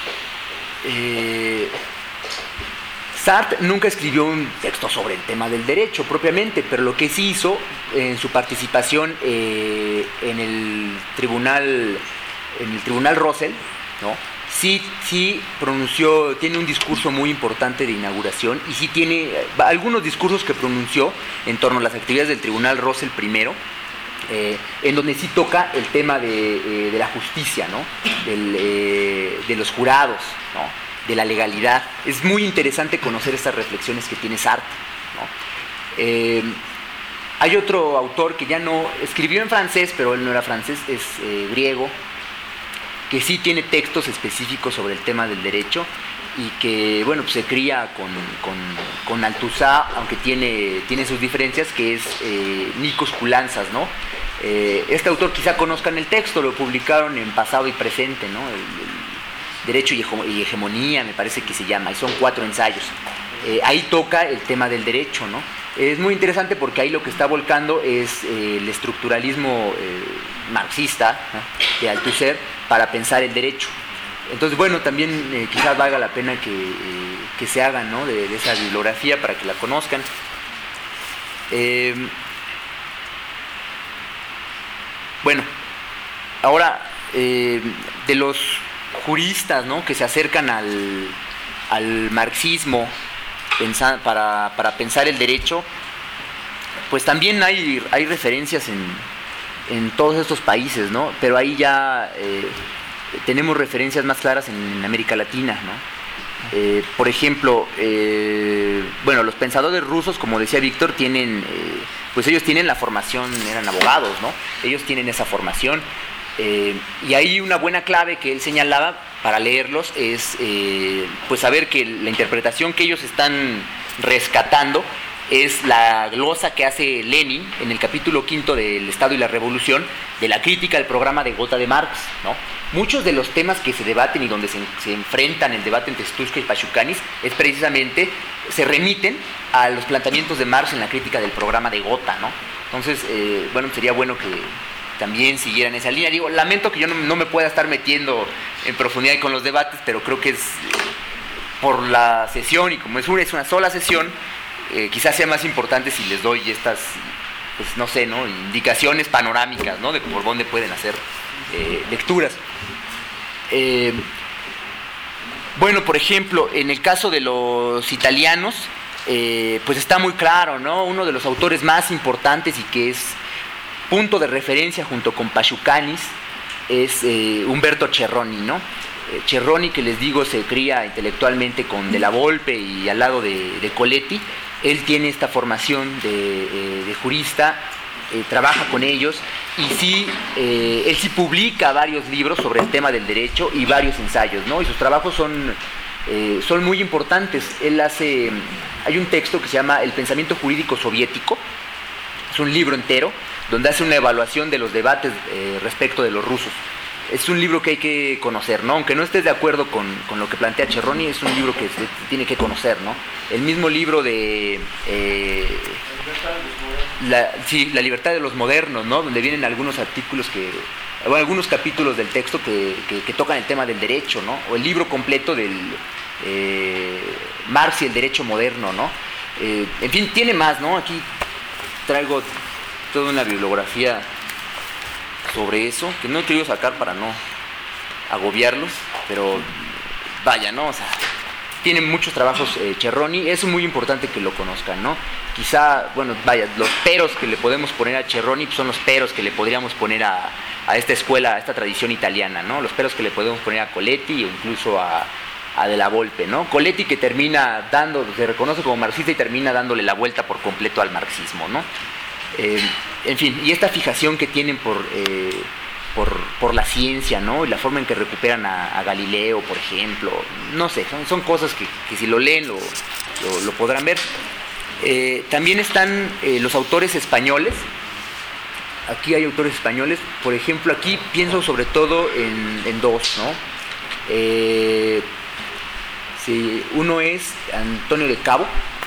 eh, Sartre nunca escribió un texto sobre el tema del derecho propiamente, pero lo que sí hizo en su participación eh, en el tribunal en el tribunal Russell, ¿no? sí, sí pronunció, tiene un discurso muy importante de inauguración y sí tiene algunos discursos que pronunció en torno a las actividades del Tribunal Russell primero, eh, en donde sí toca el tema de, eh, de la justicia, ¿no? Del, eh, de los jurados, ¿no? De la legalidad. Es muy interesante conocer estas reflexiones que tiene Sartre, ¿no? Eh, hay otro autor que ya no escribió en francés, pero él no era francés, es eh, griego, que sí tiene textos específicos sobre el tema del derecho y que, bueno, pues se cría con, con, con Althusser, aunque tiene, tiene sus diferencias, que es eh, Nikos Koulantzas, ¿no? Eh, este autor quizá conozcan el texto, lo publicaron en Pasado y Presente, ¿no? El, el Derecho y Hegemonía, me parece que se llama, y son cuatro ensayos. Eh, ahí toca el tema del derecho, ¿no? Es muy interesante porque ahí lo que está volcando es eh, el estructuralismo eh, marxista, ¿no? De Althusser para pensar el derecho. Entonces, bueno, también eh, quizás valga la pena que, eh, que se hagan, ¿no? de, de esa bibliografía para que la conozcan. Eh, bueno, ahora, eh, de los juristas, ¿no? Que se acercan al, al marxismo pensar, para, para pensar el derecho, pues también hay, hay referencias en, en todos estos países, ¿no? Pero ahí ya eh, tenemos referencias más claras en, en América Latina, ¿no? Eh, por ejemplo, eh, bueno, los pensadores rusos, como decía Víctor, tienen, eh, pues ellos tienen la formación, eran abogados, ¿no? Ellos tienen esa formación. Eh, y ahí una buena clave que él señalaba para leerlos es eh, pues saber que la interpretación que ellos están rescatando es la glosa que hace Lenin en el capítulo quinto del Estado y la Revolución de la crítica al programa de Gotha de Marx, ¿no? Muchos de los temas que se debaten y donde se, se enfrentan el debate entre Stutzka y Pashukanis es precisamente, se remiten a los planteamientos de Marx en la crítica del programa de Gotha, ¿no? Entonces, eh, bueno, sería bueno que también siguieran esa línea. Digo, lamento que yo no, no me pueda estar metiendo en profundidad con los debates, pero creo que es por la sesión y como es una, es una sola sesión, eh, quizás sea más importante si les doy estas, pues no sé, ¿no? Indicaciones panorámicas, ¿no? De por dónde pueden hacer eh, lecturas. Eh, bueno, por ejemplo, en el caso de los italianos, eh, pues está muy claro, ¿no? Uno de los autores más importantes y que es punto de referencia junto con Pashukanis es eh, Umberto Cerroni, ¿no? Eh, Cerroni, que les digo, se cría intelectualmente con De la Volpe y al lado de, de Coletti. Él tiene esta formación de, eh, de jurista, eh, trabaja con ellos y sí, eh, él sí publica varios libros sobre el tema del derecho y varios ensayos, ¿no? Y sus trabajos son, eh, son muy importantes. Él hace, hay un texto que se llama El pensamiento jurídico soviético, es un libro entero, donde hace una evaluación de los debates eh, respecto de los rusos. Es un libro que hay que conocer, ¿no? Aunque no estés de acuerdo con, con lo que plantea Cerroni, es un libro que se tiene que conocer, ¿no? El mismo libro de... Eh, la, sí, La libertad de los modernos, ¿no? Donde vienen algunos artículos que... Bueno, algunos capítulos del texto que, que, que tocan el tema del derecho, ¿no? O el libro completo del eh, Marx y el derecho moderno, ¿no? Eh, en fin, tiene más, ¿no? Aquí traigo toda una bibliografía sobre eso, que no he querido sacar para no agobiarlos, pero vaya, ¿no? O sea, tiene muchos trabajos eh, Cerroni, es muy importante que lo conozcan, ¿no? Quizá, bueno, vaya, los peros que le podemos poner a Cerroni son los peros que le podríamos poner a, a esta escuela, a esta tradición italiana, ¿no? Los peros que le podemos poner a Coletti o incluso a, a De la Volpe, ¿no? Coletti, que termina dando, se reconoce como marxista y termina dándole la vuelta por completo al marxismo, ¿no? Eh, en fin, y esta fijación que tienen por, eh, por, por la ciencia, ¿no? Y la forma en que recuperan a, a Galileo, por ejemplo, no sé, son, son cosas que, que si lo leen lo, lo, lo podrán ver. Eh, también están eh, los autores españoles. Aquí hay autores españoles, por ejemplo, aquí pienso sobre todo en, en dos, ¿no? Eh, sí, uno es Antonio de Cabo,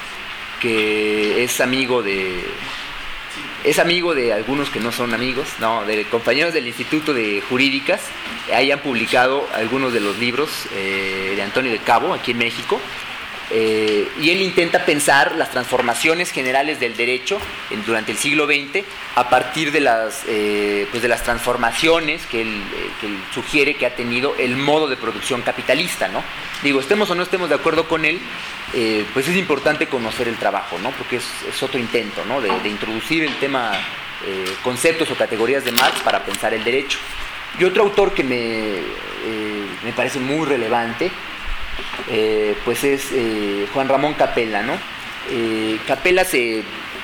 que es amigo de... Es amigo de algunos que no son amigos, no, de compañeros del Instituto de Jurídicas. Ahí han publicado algunos de los libros eh, de Antonio de Cabo, aquí en México. Eh, y él intenta pensar las transformaciones generales del derecho en, durante el siglo veinte a partir de las, eh, pues de las transformaciones que él, eh, que él sugiere que ha tenido el modo de producción capitalista, ¿no? Digo, estemos o no estemos de acuerdo con él, eh, pues es importante conocer el trabajo, ¿no? Porque es, es otro intento, ¿no? de, de introducir el tema, eh, conceptos o categorías de Marx para pensar el derecho. Y otro autor que me, eh, me parece muy relevante, Eh, pues es eh, Juan Ramón Capella, ¿no? Eh, Capella se,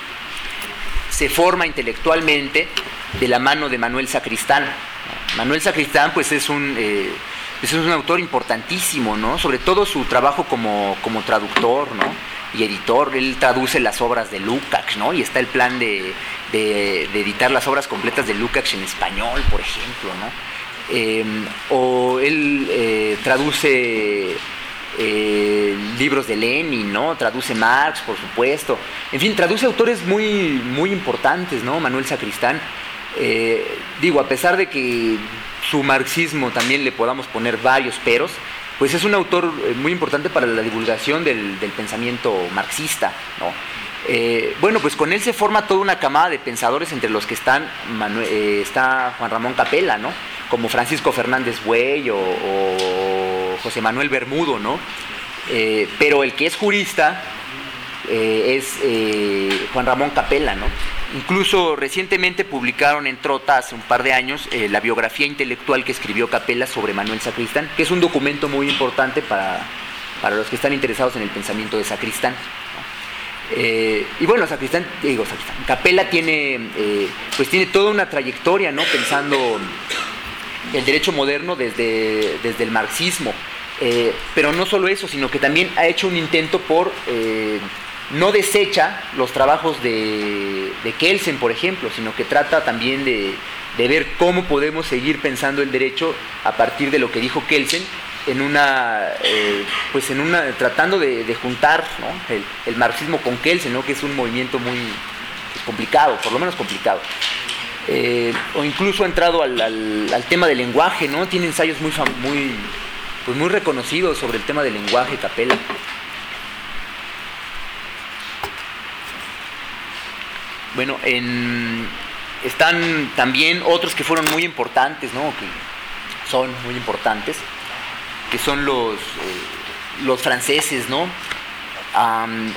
se forma intelectualmente de la mano de Manuel Sacristán. Manuel Sacristán, pues es un, eh, pues es un autor importantísimo, ¿no? Sobre todo su trabajo como, como traductor, ¿no? Y editor. Él traduce las obras de Lukács, ¿no? Y está el plan de, de, de editar las obras completas de Lukács en español, por ejemplo, ¿no? Eh, o él eh, traduce eh, libros de Lenin, ¿no? Traduce Marx, por supuesto. En fin, traduce autores muy, muy importantes, ¿no? Manuel Sacristán. Eh, digo, a pesar de que su marxismo también le podamos poner varios peros, pues es un autor muy importante para la divulgación del, del pensamiento marxista, ¿no? Eh, bueno, pues con él se forma toda una camada de pensadores, entre los que están Manuel, eh, está Juan Ramón Capella, ¿no? Como Francisco Fernández Buey o, o José Manuel Bermudo, ¿no? Eh, pero el que es jurista eh, es eh, Juan Ramón Capella, ¿no? Incluso recientemente publicaron en Trota, hace un par de años, eh, la biografía intelectual que escribió Capella sobre Manuel Sacristán, que es un documento muy importante para, para los que están interesados en el pensamiento de Sacristán, ¿no? Eh, y bueno, Sacristán, digo, Sacristán, Capella tiene, eh, pues tiene toda una trayectoria, ¿no? Pensando el derecho moderno desde, desde el marxismo, eh, pero no solo eso, sino que también ha hecho un intento por, eh, no desecha los trabajos de, de Kelsen, por ejemplo, sino que trata también de, de ver cómo podemos seguir pensando el derecho a partir de lo que dijo Kelsen, en una, eh, pues en una, tratando de, de juntar, ¿no? el, el marxismo con Kelsen, ¿no? Que es un movimiento muy pues, complicado, por lo menos complicado. Eh, o incluso ha entrado al, al, al tema del lenguaje, ¿no? Tiene ensayos muy, muy, pues muy reconocidos sobre el tema del lenguaje, Capella. Bueno, en, están también otros que fueron muy importantes, ¿no? Que son muy importantes, que son los, eh, los franceses, ¿no? Um,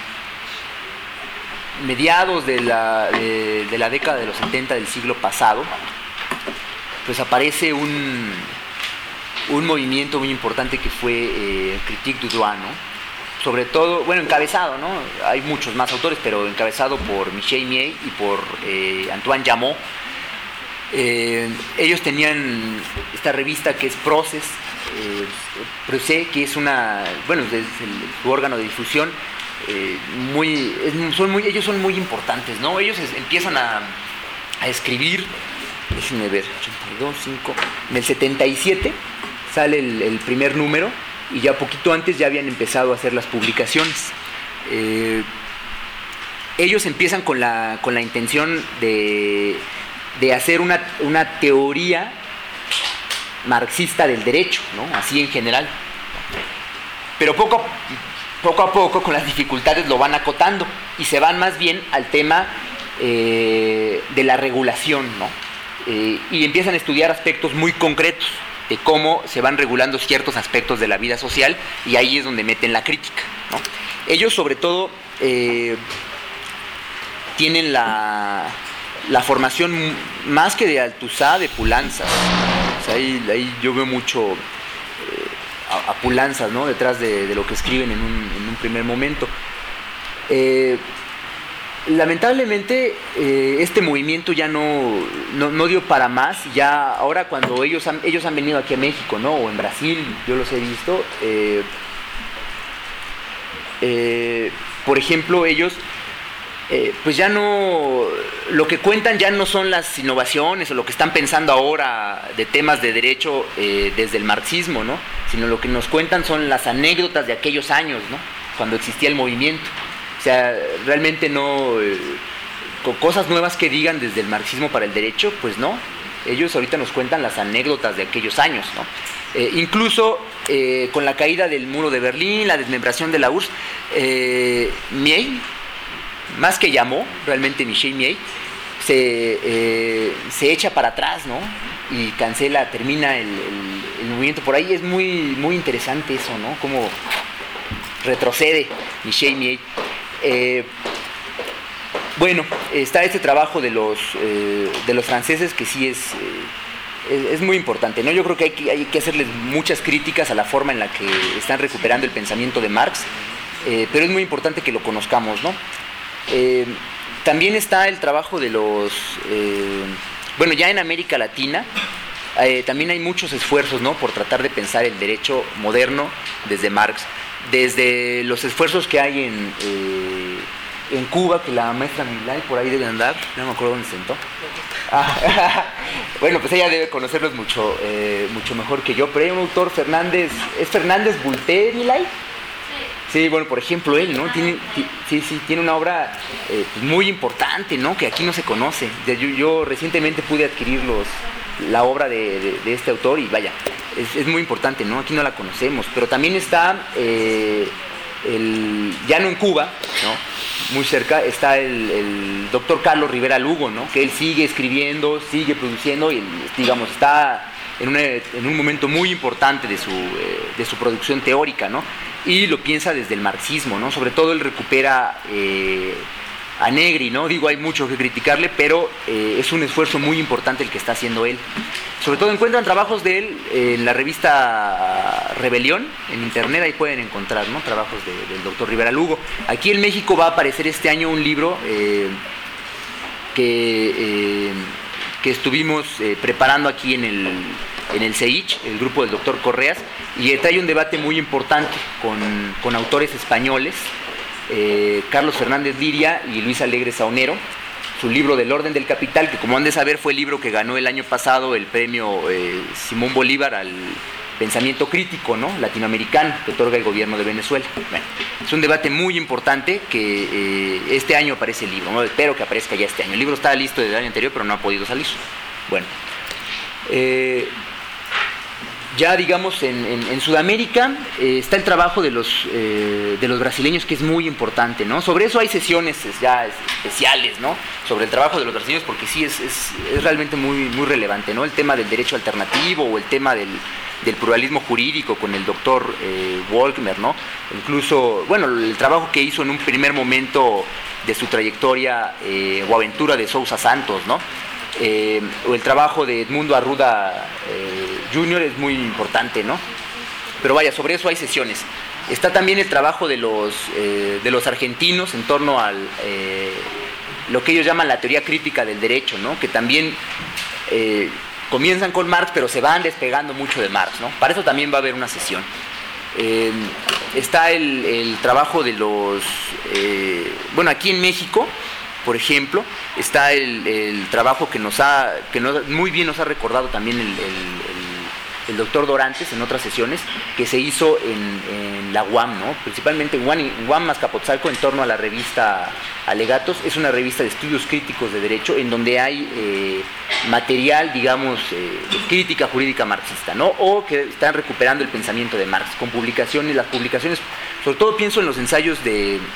mediados de la, de, de la década de los setenta del siglo pasado, pues aparece un, un movimiento muy importante que fue eh, Critique du droit, ¿no? Sobre todo, bueno, encabezado, ¿no? Hay muchos más autores, pero encabezado por Michel Mier y por eh, Antoine Jameau. Eh, ellos tenían esta revista que es Proces, eh, Procès, que es una, bueno, es el, su órgano de difusión. Eh, muy, es, son muy, ellos son muy importantes, ¿no? Ellos es, empiezan a, a escribir, déjenme ver, ochenta y dos, cinco, en el setenta y siete sale el, el primer número, y ya poquito antes ya habían empezado a hacer las publicaciones. Eh, ellos empiezan con la, con la intención de, de hacer una, una teoría marxista del derecho, ¿no? Así en general. Pero poco a, poco a poco, con las dificultades, lo van acotando y se van más bien al tema eh, de la regulación, ¿no? Eh, y empiezan a estudiar aspectos muy concretos de cómo se van regulando ciertos aspectos de la vida social, y ahí es donde meten la crítica, ¿no? Ellos sobre todo eh, tienen la, la formación más que de Althusser, de Poulantzas. O sea, ahí, ahí yo veo mucho eh, a, a Poulantzas, ¿no? Detrás de, de lo que escriben en un, en un primer momento. Eh, Lamentablemente eh, este movimiento ya no, no, no dio para más. Ya ahora, cuando ellos han, ellos han venido aquí a México, ¿no? O en Brasil, yo los he visto, eh, eh, por ejemplo, ellos eh, pues ya no, lo que cuentan ya no son las innovaciones o lo que están pensando ahora de temas de derecho eh, desde el marxismo, ¿no? Sino lo que nos cuentan son las anécdotas de aquellos años, ¿no? Cuando existía el movimiento. O sea, realmente no, eh, con cosas nuevas que digan desde el marxismo para el derecho, pues no. Ellos ahorita nos cuentan las anécdotas de aquellos años, ¿no? Eh, incluso eh, con la caída del muro de Berlín, la desmembración de la U R S S, eh, Miei, más que llamó, realmente Michel Miei, se, eh, se echa para atrás, ¿no? Y cancela, termina el, el, el movimiento. Por ahí es muy, muy interesante eso, ¿no? Cómo retrocede Michel Miei. Eh, bueno, está este trabajo de los, eh, de los franceses que sí es, eh, es, es muy importante, ¿no? Yo creo que hay, que hay que hacerles muchas críticas a la forma en la que están recuperando el pensamiento de Marx, eh, pero es muy importante que lo conozcamos, ¿no? Eh, también está el trabajo de los... Eh, bueno, ya en América Latina eh, también hay muchos esfuerzos, ¿no?, por tratar de pensar el derecho moderno desde Marx. Desde los esfuerzos que hay en... Eh, en Cuba, que la maestra Milay por ahí debe andar, no me acuerdo dónde se sentó. Ah, bueno, pues ella debe conocerlos mucho, eh, mucho mejor que yo, pero hay un autor, Fernández, ¿es Fernández Bulté, Milay? Sí. Sí, bueno, por ejemplo, él, ¿no? Tiene, sí, sí, tiene una obra eh, muy importante, ¿no?, que aquí no se conoce. Yo, yo recientemente pude adquirir los, la obra de, de, de este autor y vaya, es, es muy importante, ¿no? Aquí no la conocemos, pero también está... Eh, el, ya no en Cuba, ¿no?, muy cerca, está el, el doctor Carlos Rivera Lugo, ¿no?, que él sigue escribiendo, sigue produciendo y, digamos, está en, una, en un momento muy importante de su, eh, de su producción teórica, ¿no?, y lo piensa desde el marxismo, ¿no? Sobre todo él recupera eh, a Negri, ¿no? Digo, hay mucho que criticarle, pero eh, es un esfuerzo muy importante el que está haciendo él. Sobre todo encuentran trabajos de él en la revista Rebelión, en internet, ahí pueden encontrar, ¿no?, trabajos de, del doctor Rivera Lugo. Aquí en México va a aparecer este año un libro eh, que, eh, que estuvimos eh, preparando aquí en el, en el C E I C H, el grupo del doctor Correas, y trae un debate muy importante con, con autores españoles, eh, Carlos Fernández Liria y Luis Alegre Saunero. Su libro Del Orden del Capital, que como han de saber fue el libro que ganó el año pasado el premio eh, Simón Bolívar al pensamiento crítico, ¿no?, latinoamericano, que otorga el gobierno de Venezuela. Bueno, es un debate muy importante que eh, este año aparece el libro, ¿no? Espero que aparezca ya este año. El libro estaba listo desde el año anterior, pero no ha podido salir. Bueno, eh, ya digamos en, en, en Sudamérica eh, está el trabajo de los, eh, de los brasileños, que es muy importante, ¿no? Sobre eso hay sesiones ya especiales, ¿no?, sobre el trabajo de los brasileños, porque sí es, es, es realmente muy, muy relevante, ¿no? El tema del derecho alternativo o el tema del, del pluralismo jurídico con el doctor eh, Wolkmer, ¿no? Incluso, bueno, el trabajo que hizo en un primer momento de su trayectoria eh, o aventura de Sousa Santos, ¿no? Eh, o el trabajo de Edmundo Arruda eh, junior es muy importante, ¿no? Pero vaya, sobre eso hay sesiones. Está también el trabajo de los, eh, de los argentinos en torno al eh, lo que ellos llaman la teoría crítica del derecho, ¿no?, que también eh, comienzan con Marx, pero se van despegando mucho de Marx, ¿no? Para eso también va a haber una sesión. Eh, está el, el trabajo de los... Eh, bueno, aquí en México, por ejemplo, está el, el trabajo que nos ha, que nos, muy bien nos ha recordado también el, el, el, el doctor Dorantes en otras sesiones, que se hizo en, en la U A M, ¿no?, principalmente en U A M Azcapotzalco, en torno a la revista Alegatos. Es una revista de estudios críticos de derecho en donde hay eh, material, digamos, eh, de crítica jurídica marxista, ¿no?, o que están recuperando el pensamiento de Marx, con publicaciones, las publicaciones, sobre todo pienso en los ensayos de... de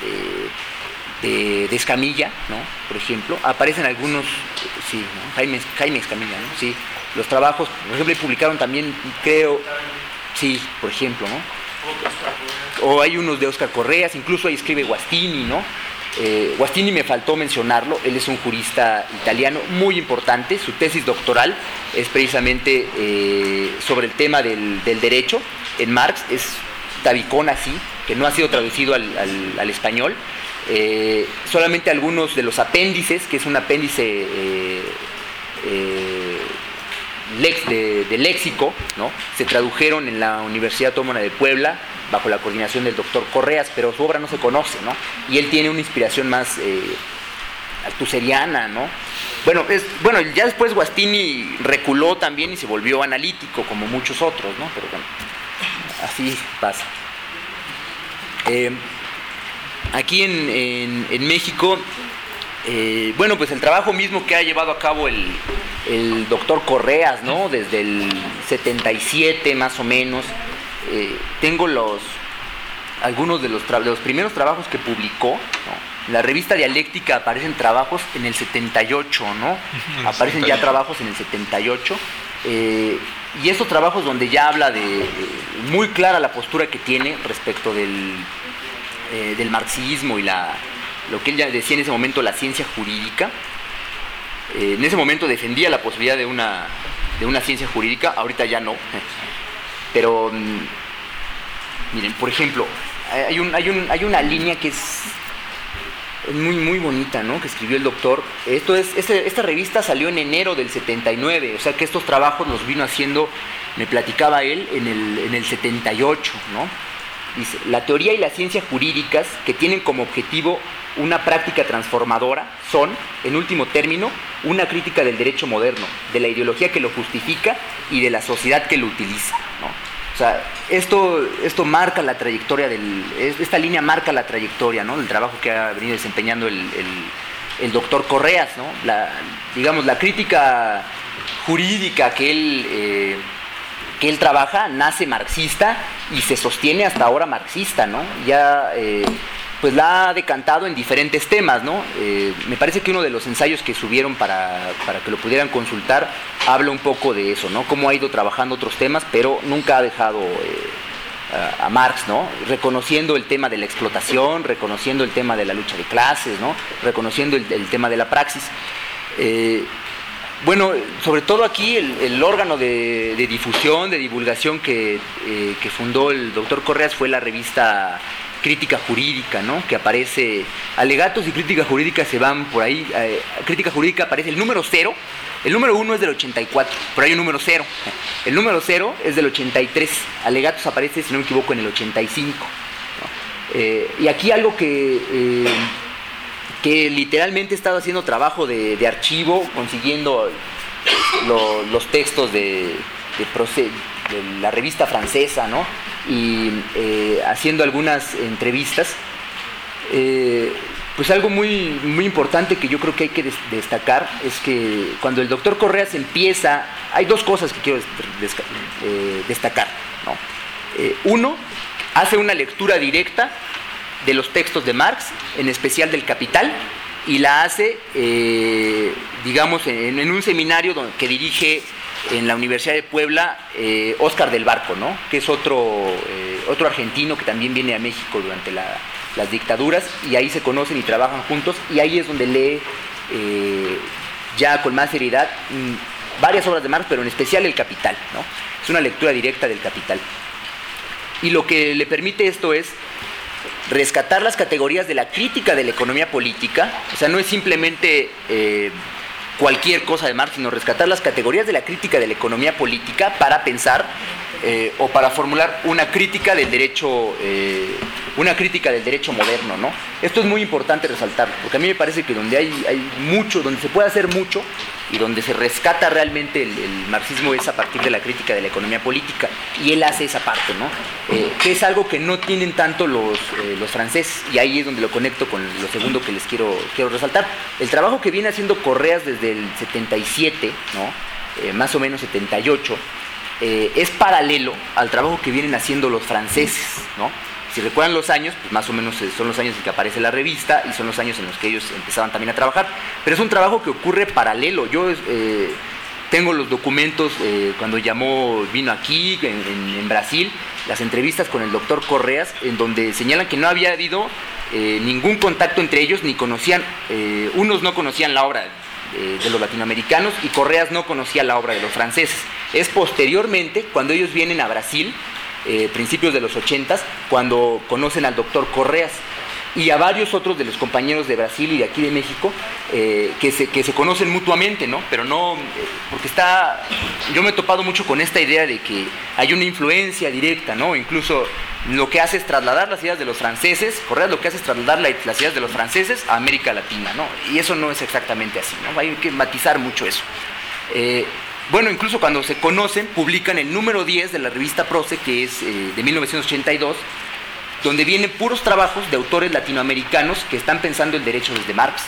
De, de Escamilla, ¿no?, por ejemplo, aparecen algunos, sí, ¿no?, Jaime, Jaime Escamilla, ¿no?, sí, los trabajos, por ejemplo, publicaron también, creo, sí, por ejemplo, ¿no?, o hay unos de Óscar Correas, incluso ahí escribe Guastini, ¿no?, eh, Guastini me faltó mencionarlo, él es un jurista italiano muy importante, su tesis doctoral es precisamente eh, sobre el tema del, del derecho en Marx, es tabicón así, que no ha sido traducido al, al, al español. Eh, solamente algunos de los apéndices, que es un apéndice eh, eh, lex, de, de léxico, ¿no?, se tradujeron en la Universidad Autónoma de Puebla bajo la coordinación del doctor Correas, pero su obra no se conoce, ¿no?, y él tiene una inspiración más eh, altuseriana, ¿no? Bueno, es, bueno, ya después Guastini reculó también y se volvió analítico, como muchos otros, ¿no?, pero bueno, así pasa. Eh, Aquí en, en, en México Eh, bueno, pues el trabajo mismo que ha llevado a cabo el, el doctor Correas, ¿no? Desde el setenta y siete más o menos. Eh, tengo los algunos de los, tra- de los primeros trabajos que publicó, ¿no? En la revista Dialéctica aparecen trabajos en el setenta y ocho, ¿no? Aparecen ya trabajos en el setenta y ocho. Eh, y estos trabajos donde ya habla de, de muy clara la postura que tiene respecto del, eh, del marxismo y la, lo que él ya decía en ese momento, la ciencia jurídica. Eh, en ese momento defendía la posibilidad de una, de una ciencia jurídica, ahorita ya no. Pero, miren, por ejemplo, hay, un, hay, un, hay una línea que es muy, muy bonita, ¿no? Que escribió el doctor. Esto es, este, esta revista salió en enero del setenta y nueve, o sea que estos trabajos los vino haciendo, me platicaba él, en el, en el setenta y ocho, ¿no? Dice, la teoría y las ciencias jurídicas que tienen como objetivo una práctica transformadora son, en último término, una crítica del derecho moderno, de la ideología que lo justifica y de la sociedad que lo utiliza, ¿no? O sea, esto, esto marca la trayectoria del, esta línea marca la trayectoria, ¿no? Del trabajo que ha venido desempeñando el, el, el doctor Correas, ¿no? La, digamos, la crítica jurídica que él, eh, que él trabaja nace marxista y se sostiene hasta ahora marxista, ¿no? Ya, eh, pues la ha decantado en diferentes temas, ¿no? Eh, me parece que uno de los ensayos que subieron para, para que lo pudieran consultar habla un poco de eso, ¿no? Cómo ha ido trabajando otros temas, pero nunca ha dejado eh, a, a Marx, ¿no? Reconociendo el tema de la explotación, reconociendo el tema de la lucha de clases, ¿no? Reconociendo el, el tema de la praxis. Eh, bueno, sobre todo aquí el, el órgano de, de difusión, de divulgación que, eh, que fundó el doctor Correas fue la revista Crítica Jurídica, ¿no? Que aparece, alegatos y crítica jurídica se van por ahí, eh, crítica jurídica aparece el número cero, el número uno es del ochenta y cuatro, pero hay un número cero, el número cero es del ochenta y tres, alegatos aparece, si no me equivoco, en el ochenta y cinco, ¿no? Eh, y aquí algo que, eh, que literalmente he estado haciendo trabajo de, de archivo, consiguiendo lo, los textos de, de, proce- de la revista francesa, ¿no? Y eh, haciendo algunas entrevistas, eh, pues algo muy, muy importante que yo creo que hay que des- destacar es que cuando el doctor Correas empieza, hay dos cosas que quiero des- des- eh, destacar, ¿no? Eh, uno, hace una lectura directa de los textos de Marx, en especial del Capital, y la hace, eh, digamos, en, en un seminario donde, que dirige en la Universidad de Puebla, eh, Óscar del Barco, ¿no? Que es otro, eh, otro argentino que también viene a México durante la, las dictaduras, y ahí se conocen y trabajan juntos, y ahí es donde lee eh, ya con más seriedad mmm, varias obras de Marx, pero en especial el Capital, ¿no? Es una lectura directa del Capital. Y lo que le permite esto es rescatar las categorías de la crítica de la economía política, o sea, no es simplemente eh, cualquier cosa de Marx, sino rescatar las categorías de la crítica de la economía política para pensar eh, o para formular una crítica del derecho, eh, una crítica del derecho moderno, ¿no? Esto es muy importante resaltarlo, porque a mí me parece que donde hay, hay mucho, donde se puede hacer mucho y donde se rescata realmente el, el marxismo es a partir de la crítica de la economía política, y él hace esa parte, ¿no? Eh, que es algo que no tienen tanto los, eh, los franceses, y ahí es donde lo conecto con lo segundo que les quiero, quiero resaltar. El trabajo que viene haciendo Correas desde el setenta y siete, ¿no? Eh, más o menos setenta y ocho, eh, es paralelo al trabajo que vienen haciendo los franceses, ¿no? Si recuerdan los años, pues más o menos son los años en que aparece la revista y son los años en los que ellos empezaban también a trabajar, pero es un trabajo que ocurre paralelo. Yo eh, tengo los documentos eh, cuando llamó, vino aquí en, en, en Brasil, las entrevistas con el doctor Correas, en donde señalan que no había habido eh, ningún contacto entre ellos, ni conocían, eh, unos no conocían la obra eh, de los latinoamericanos y Correas no conocía la obra de los franceses. Es posteriormente, cuando ellos vienen a Brasil, Eh, principios de los ochentas, cuando conocen al doctor Correas y a varios otros de los compañeros de Brasil y de aquí de México, eh, que, se, que se conocen mutuamente, ¿no? Pero no, eh, porque está, yo me he topado mucho con esta idea de que hay una influencia directa, ¿no? Incluso lo que hace es trasladar las ideas de los franceses, Correas lo que hace es trasladar la, las ideas de los franceses a América Latina, ¿no? Y eso no es exactamente así, ¿no? Hay que matizar mucho eso. Eh, Bueno, incluso cuando se conocen, publican el número diez de la revista Proce, que es eh, de mil novecientos ochenta y dos, donde vienen puros trabajos de autores latinoamericanos que están pensando el derecho desde Marx, ¿no?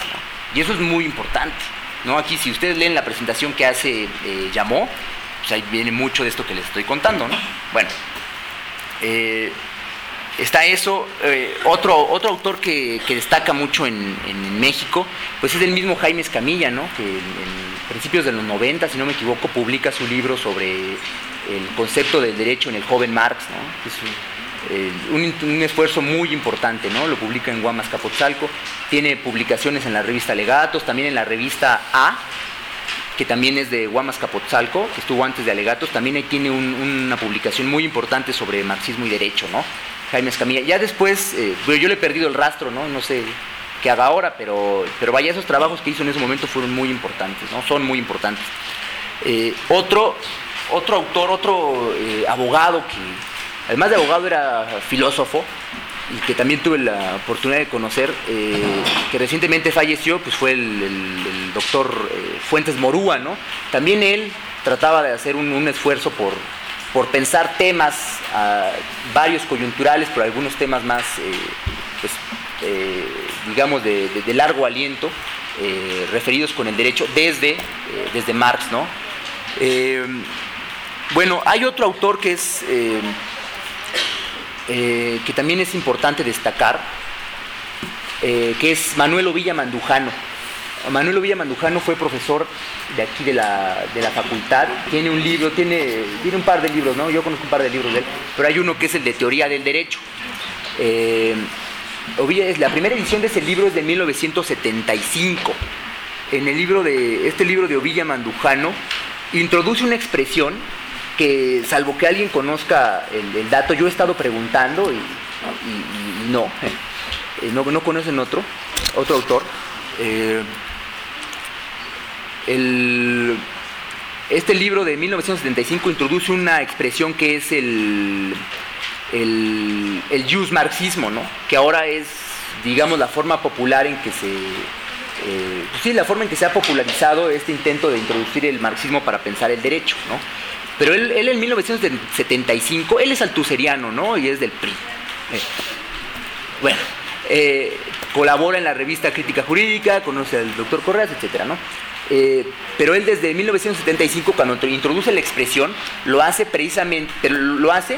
Y eso es muy importante, ¿no? Aquí, si ustedes leen la presentación que hace eh, Llamó, pues ahí viene mucho de esto que les estoy contando, ¿no? Bueno, eh, está eso. Eh, otro, otro autor que, que destaca mucho en, en México, pues es el mismo Jaime Escamilla, ¿no? Que en, en principios de los noventa, si no me equivoco, publica su libro sobre el concepto del derecho en el joven Marx, ¿no? Es un, eh, un, un esfuerzo muy importante, ¿no? Lo publica en Guamas-Capotzalco, tiene publicaciones en la revista Alegatos, también en la revista A, que también es de Guamas-Capotzalco, que estuvo antes de Alegatos, también ahí tiene un, una publicación muy importante sobre marxismo y derecho, ¿no? Jaime Escamilla. Ya después, eh, yo le he perdido el rastro, ¿no? No sé qué haga ahora, pero, pero vaya, esos trabajos que hizo en ese momento fueron muy importantes, ¿no? Son muy importantes. Eh, otro, otro autor, otro eh, abogado que, además de abogado, era filósofo, y que también tuve la oportunidad de conocer, eh, que recientemente falleció, pues fue el, el, el doctor eh, Fuentes Morúa, ¿no? También él trataba de hacer un, un esfuerzo por, por pensar temas, uh, varios coyunturales, pero algunos temas más, eh, pues, eh, digamos, de, de, de largo aliento, eh, referidos con el derecho desde, eh, desde Marx, ¿no? Eh, bueno, hay otro autor que es... Eh, Eh, que también es importante destacar, eh, que es Manuel Ovilla Mandujano. Manuel Ovilla Mandujano fue profesor de aquí de la, de la facultad, tiene un libro, tiene, tiene un par de libros, ¿no? Yo conozco un par de libros de él, pero hay uno que es el de Teoría del Derecho. Eh, Ovilla, la primera edición de ese libro es de mil novecientos setenta y cinco. En el libro de, este libro de Ovilla Mandujano introduce una expresión que, salvo que alguien conozca el, el dato, yo he estado preguntando y, y, y no, eh, no, no conocen otro, otro autor. Eh, el, este libro de mil novecientos setenta y cinco introduce una expresión que es el, el, el jus-marxismo, ¿no? Que ahora es, digamos, la forma popular en que se... Eh, pues sí, la forma en que se ha popularizado este intento de introducir el marxismo para pensar el derecho, ¿no? Pero él, él en mil novecientos setenta y cinco, él es altuseriano, ¿no? Y es del P R I. Eh, bueno, eh, colabora en la revista Crítica Jurídica, conoce al doctor Correas, etcétera, ¿no? Eh, pero él desde mil novecientos setenta y cinco, cuando introduce la expresión, lo hace precisamente, pero lo hace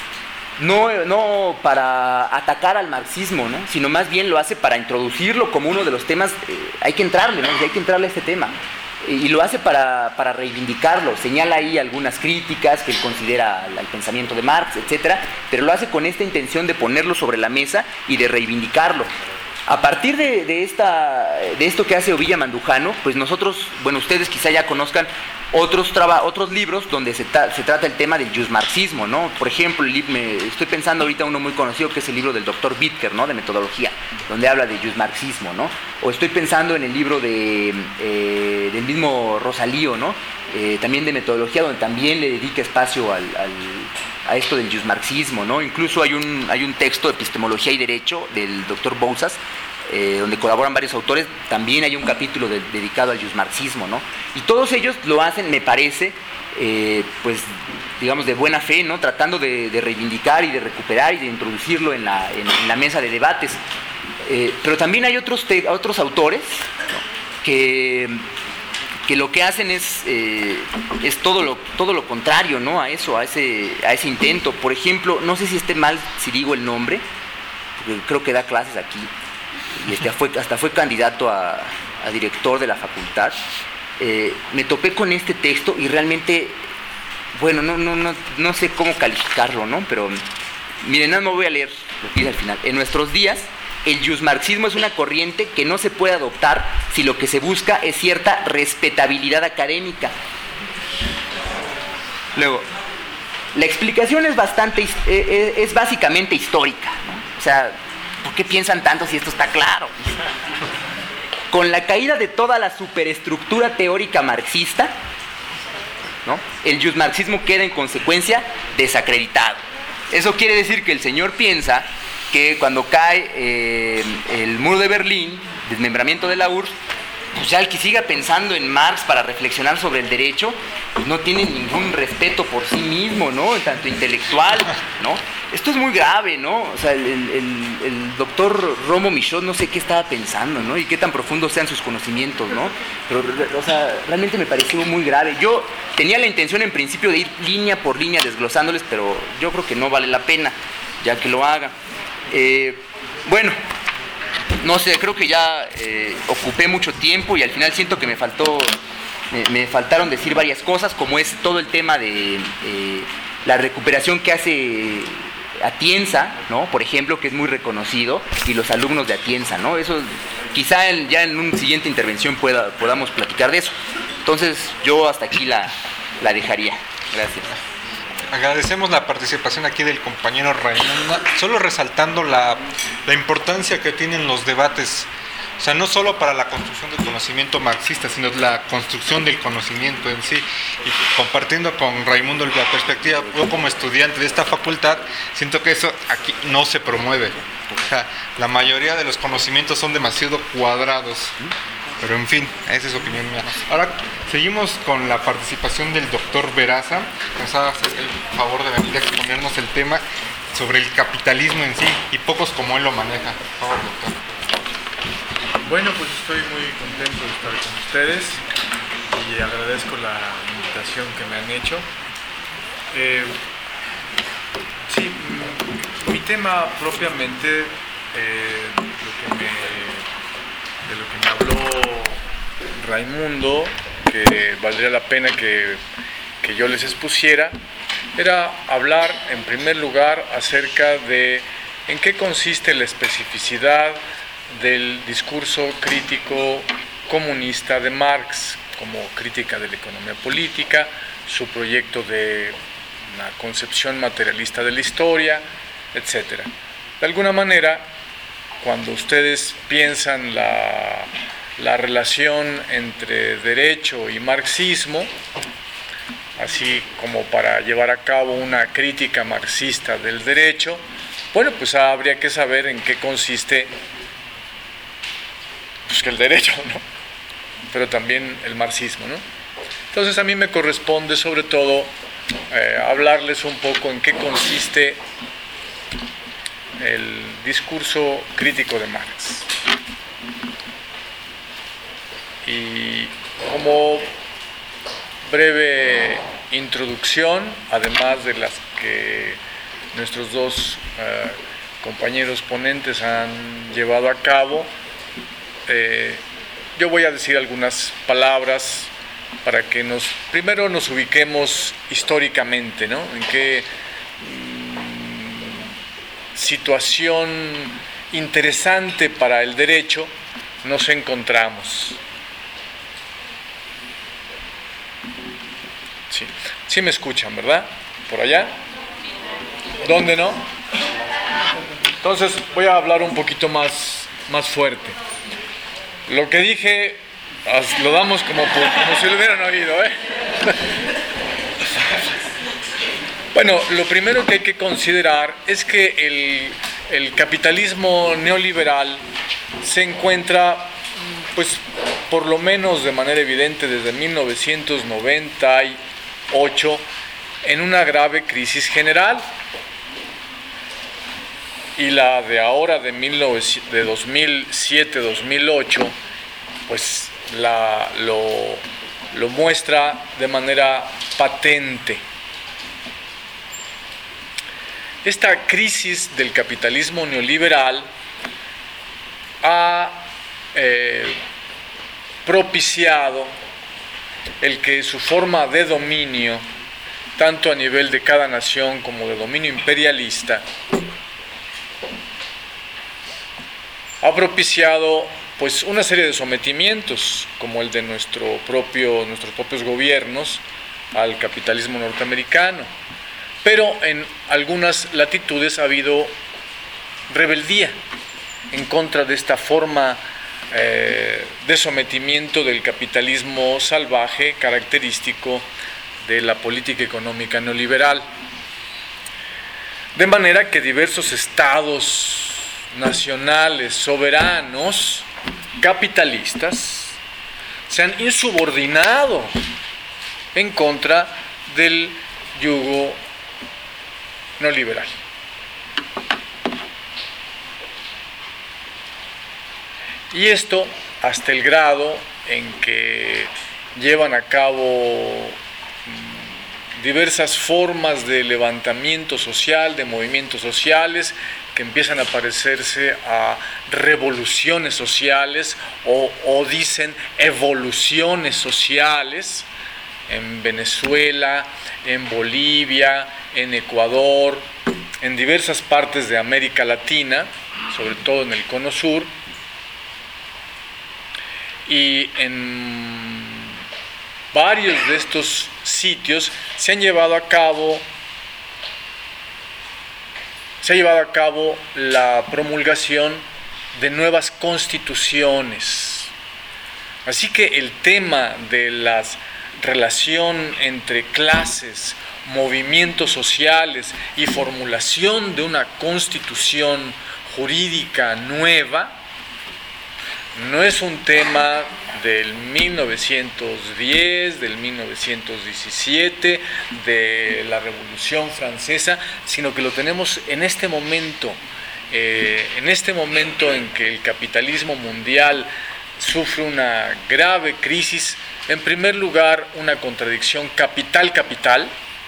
no, no para atacar al marxismo, ¿no? Sino más bien lo hace para introducirlo como uno de los temas, eh, hay que entrarle, ¿no? Hay que entrarle a este tema. Y lo hace para, para reivindicarlo, señala ahí algunas críticas que él considera al, al pensamiento de Marx, etcétera, pero lo hace con esta intención de ponerlo sobre la mesa y de reivindicarlo. A partir de, de, esta, de esto que hace Ovilla Mandujano, pues nosotros, bueno, ustedes quizá ya conozcan otros, traba, otros libros donde se, ta, se trata el tema del jus-marxismo, ¿no? Por ejemplo, me, estoy pensando ahorita uno muy conocido que es el libro del doctor Bittker, ¿no? De metodología, donde habla de jus-marxismo, ¿no? O estoy pensando en el libro de, eh, del mismo Rosalío, ¿no? Eh, también de metodología, donde también le dedica espacio al, al, a esto del jus-marxismo, ¿no? Incluso hay un, hay un texto de epistemología y derecho del doctor Bouzas, Eh, donde colaboran varios autores, también hay un capítulo de, dedicado al jus-marxismo, ¿no? Y todos ellos lo hacen, me parece, eh, pues, digamos, de buena fe, ¿no? Tratando de, de reivindicar y de recuperar y de introducirlo en la, en, en la mesa de debates. Eh, pero también hay otros, te, otros autores, ¿no? que, que lo que hacen es, eh, es todo, lo, todo lo contrario, ¿no? A eso, a ese, a ese intento. Por ejemplo, no sé si esté mal si digo el nombre, porque creo que da clases aquí. Y este fue, hasta fue candidato a, a director de la facultad. Eh, me topé con este texto y realmente, bueno, no, no, no, no sé cómo calificarlo, ¿no? Pero miren, no me voy a leer lo que dice al final. En nuestros días, el jus-marxismo es una corriente que no se puede adoptar si lo que se busca es cierta respetabilidad académica. Luego, la explicación es bastante, es, es básicamente histórica, ¿no? O sea, ¿por qué piensan tanto si esto está claro? Con la caída de toda la superestructura teórica marxista, ¿no? El jus-marxismo queda en consecuencia desacreditado. Eso quiere decir que el señor piensa que cuando cae eh, el muro de Berlín, desmembramiento de la U R S S, pues ya el que siga pensando en Marx para reflexionar sobre el derecho, pues no tiene ningún respeto por sí mismo, ¿no? Tanto intelectual, ¿no? Esto es muy grave, ¿no? O sea, el, el, el doctor Romo Michaud no sé qué estaba pensando, ¿no? Y qué tan profundos sean sus conocimientos, ¿no? Pero, o sea, realmente me pareció muy grave. Yo tenía la intención en principio de ir línea por línea desglosándoles, pero yo creo que no vale la pena, ya que lo haga. Eh, bueno... No sé, creo que ya eh, ocupé mucho tiempo y al final siento que me faltó, me, me faltaron decir varias cosas, como es todo el tema de eh, la recuperación que hace Atienza, ¿no? Por ejemplo, que es muy reconocido, y los alumnos de Atienza, ¿no? Eso quizá en, ya en una siguiente intervención pueda, podamos platicar de eso. Entonces yo hasta aquí la, la dejaría. Gracias. Agradecemos la participación aquí del compañero Raimundo, solo resaltando la, la importancia que tienen los debates, o sea, no solo para la construcción del conocimiento marxista, sino la construcción del conocimiento en sí, y compartiendo con Raimundo la perspectiva, yo como estudiante de esta facultad, siento que eso aquí no se promueve, o sea, la mayoría de los conocimientos son demasiado cuadrados. Pero en fin, esa es opinión mía. Ahora seguimos con la participación del doctor Veraza, que nos hace el favor de venir a exponernos el tema sobre el capitalismo en sí y pocos como él lo maneja. Por favor, doctor. Bueno, pues estoy muy contento de estar con ustedes y agradezco la invitación que me han hecho. Eh, sí, mi tema propiamente, eh, lo que me... de lo que me habló Raimundo, que valdría la pena que, que yo les expusiera, era hablar en primer lugar acerca de en qué consiste la especificidad del discurso crítico comunista de Marx, como crítica de la economía política, su proyecto de una concepción materialista de la historia, etcétera. De alguna manera, cuando ustedes piensan la, la relación entre derecho y marxismo, así como para llevar a cabo una crítica marxista del derecho, bueno, pues habría que saber en qué consiste pues, que el derecho, ¿no? Pero también el marxismo, ¿no? Entonces a mí me corresponde sobre todo eh, hablarles un poco en qué consiste el discurso crítico de Marx. Y como breve introducción, además de las que nuestros dos eh, compañeros ponentes han llevado a cabo, eh, yo voy a decir algunas palabras para que nos primero nos ubiquemos históricamente, ¿no? En qué situación interesante para el derecho nos encontramos. Sí, sí me escuchan, ¿verdad? ¿Por allá? ¿Dónde no? Entonces voy a hablar un poquito más, más fuerte. Lo que dije lo damos como, como si lo hubieran oído, ¿eh? Bueno, lo primero que hay que considerar es que el, el capitalismo neoliberal se encuentra, pues, por lo menos de manera evidente desde mil novecientos noventa y ocho, en una grave crisis general. Y la de ahora, de, de dos mil siete a dos mil ocho, pues la, lo, lo muestra de manera patente. Esta crisis del capitalismo neoliberal ha eh, propiciado el que su forma de dominio, tanto a nivel de cada nación como de dominio imperialista, ha propiciado pues una serie de sometimientos, como el de nuestro propio, nuestros propios gobiernos al capitalismo norteamericano. Pero en algunas latitudes ha habido rebeldía en contra de esta forma eh, de sometimiento del capitalismo salvaje característico de la política económica neoliberal. De manera que diversos estados nacionales soberanos capitalistas se han insubordinado en contra del yugo neoliberal. Y esto hasta el grado en que llevan a cabo diversas formas de levantamiento social, de movimientos sociales, que empiezan a parecerse a revoluciones sociales o, o dicen evoluciones sociales en Venezuela, en Bolivia, en Ecuador, en diversas partes de América Latina, sobre todo en el Cono Sur, y en varios de estos sitios se han llevado a cabo se ha llevado a cabo la promulgación de nuevas constituciones. Así que el tema de la relación entre clases, movimientos sociales y formulación de una constitución jurídica nueva no es un tema del mil novecientos diez, del mil novecientos diecisiete, de la Revolución Francesa, sino que lo tenemos en este momento, eh, en este momento en que el capitalismo mundial sufre una grave crisis. En primer lugar, una contradicción capital-capital,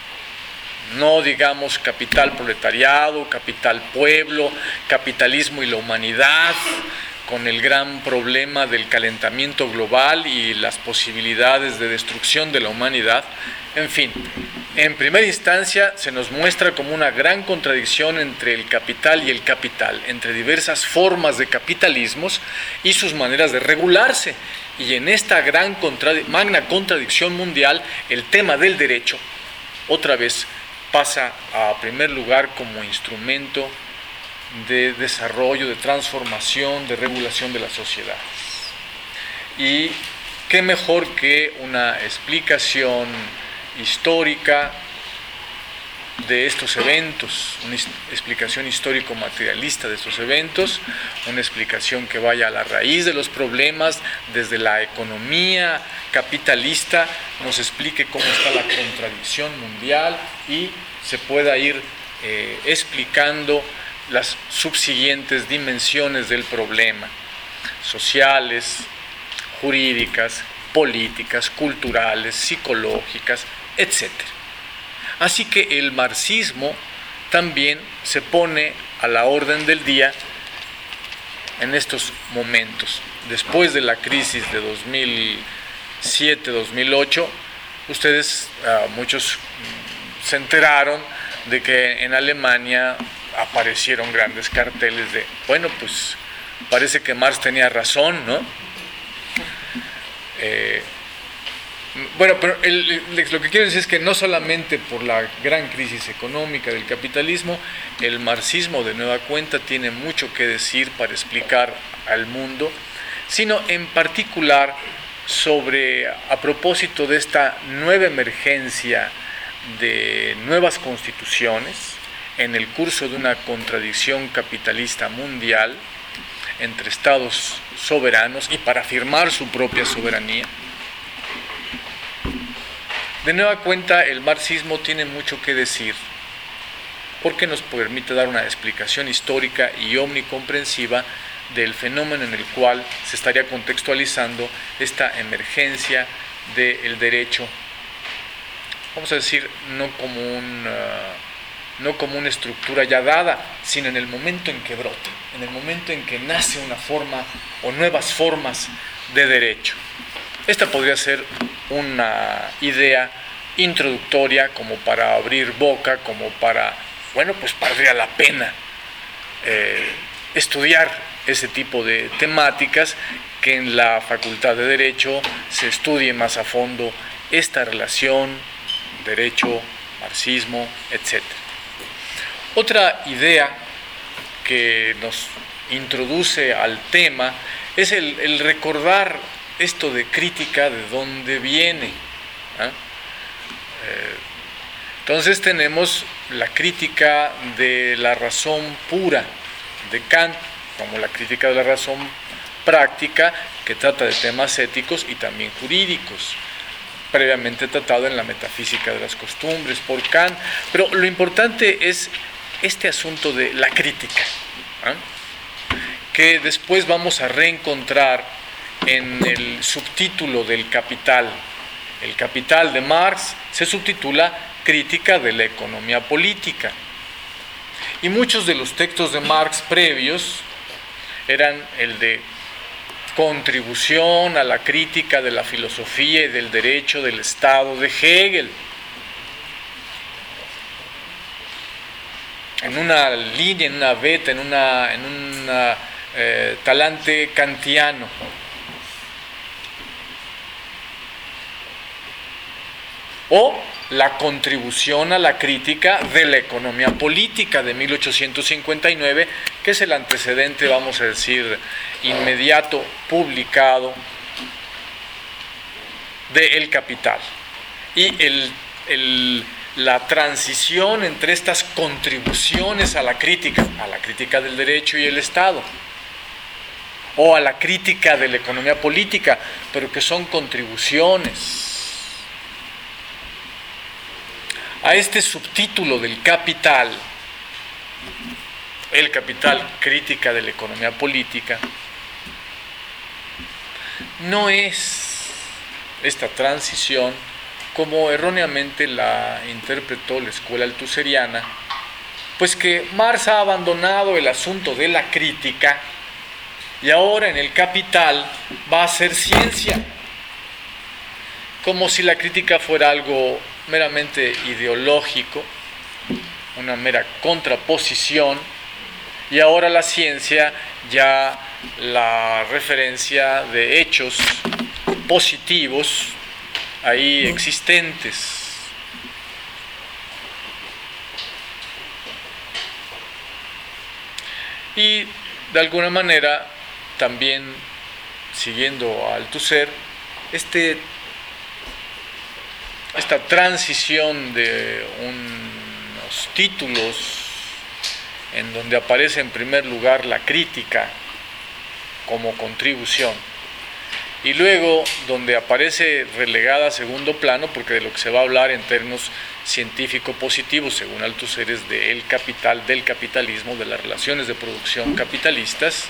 no digamos capital proletariado, capital pueblo, capitalismo y la humanidad, con el gran problema del calentamiento global y las posibilidades de destrucción de la humanidad. En fin, en primera instancia se nos muestra como una gran contradicción entre el capital y el capital, entre diversas formas de capitalismos y sus maneras de regularse. Y en esta gran contrad- magna contradicción mundial, el tema del derecho, otra vez, pasa a primer lugar como instrumento de desarrollo, de transformación, de regulación de las sociedades. Y qué mejor que una explicación histórica de estos eventos, una explicación histórico-materialista de estos eventos, una explicación que vaya a la raíz de los problemas, desde la economía capitalista, nos explique cómo está la contradicción mundial y se pueda ir eh, explicando las subsiguientes dimensiones del problema, sociales, jurídicas, políticas, culturales, psicológicas, etcétera. Así que el marxismo también se pone a la orden del día en estos momentos. Después de la crisis de dos mil siete dos mil ocho, ustedes, uh, muchos se enteraron de que en Alemania aparecieron grandes carteles de, bueno, pues parece que Marx tenía razón, ¿no? Eh, bueno, pero el, el, lo que quiero decir es que no solamente por la gran crisis económica del capitalismo, el marxismo de nueva cuenta tiene mucho que decir para explicar al mundo, sino en particular sobre, a propósito de esta nueva emergencia de nuevas constituciones, en el curso de una contradicción capitalista mundial entre estados soberanos y para afirmar su propia soberanía. De nueva cuenta, el marxismo tiene mucho que decir porque nos permite dar una explicación histórica y omnicomprensiva del fenómeno en el cual se estaría contextualizando esta emergencia del derecho, vamos a decir, no como un... Uh, no como una estructura ya dada, sino en el momento en que brote, en el momento en que nace una forma o nuevas formas de derecho. Esta podría ser una idea introductoria como para abrir boca, como para, bueno, pues valdría la pena eh, estudiar ese tipo de temáticas, que en la Facultad de Derecho se estudie más a fondo esta relación, derecho, marxismo, etcétera. Otra idea que nos introduce al tema es el, el recordar esto de crítica, de dónde viene. ¿eh? Eh, entonces tenemos la crítica de la razón pura de Kant, como la crítica de la razón práctica que trata de temas éticos y también jurídicos, previamente tratado en la metafísica de las costumbres por Kant. Pero lo importante es este asunto de la crítica, ¿eh? que después vamos a reencontrar en el subtítulo del Capital. El Capital de Marx se subtitula Crítica de la economía política. Y muchos de los textos de Marx previos eran el de Contribución a la crítica de la filosofía y del derecho del Estado de Hegel, en una línea, en una beta, en una, en un eh, talante kantiano. O la Contribución a la crítica de la economía política de mil ochocientos cincuenta y nueve, que es el antecedente, vamos a decir, inmediato, publicado de El Capital. Y el, el, la transición entre estas contribuciones a la crítica, a la crítica del derecho y el Estado, o a la crítica de la economía política, pero que son contribuciones a este subtítulo del Capital, El Capital, crítica de la economía política. No es esta transición como erróneamente la interpretó la escuela althuseriana, pues que Marx ha abandonado el asunto de la crítica y ahora en el Capital va a ser ciencia, como si la crítica fuera algo meramente ideológico, una mera contraposición, y ahora la ciencia ya la referencia de hechos positivos ahí existentes. Y de alguna manera también, siguiendo a Althusser, este esta transición de unos títulos en donde aparece en primer lugar la crítica como contribución y luego donde aparece relegada a segundo plano, porque de lo que se va a hablar en términos científico-positivos, según Althusser, es de el capital, del capitalismo, de las relaciones de producción capitalistas.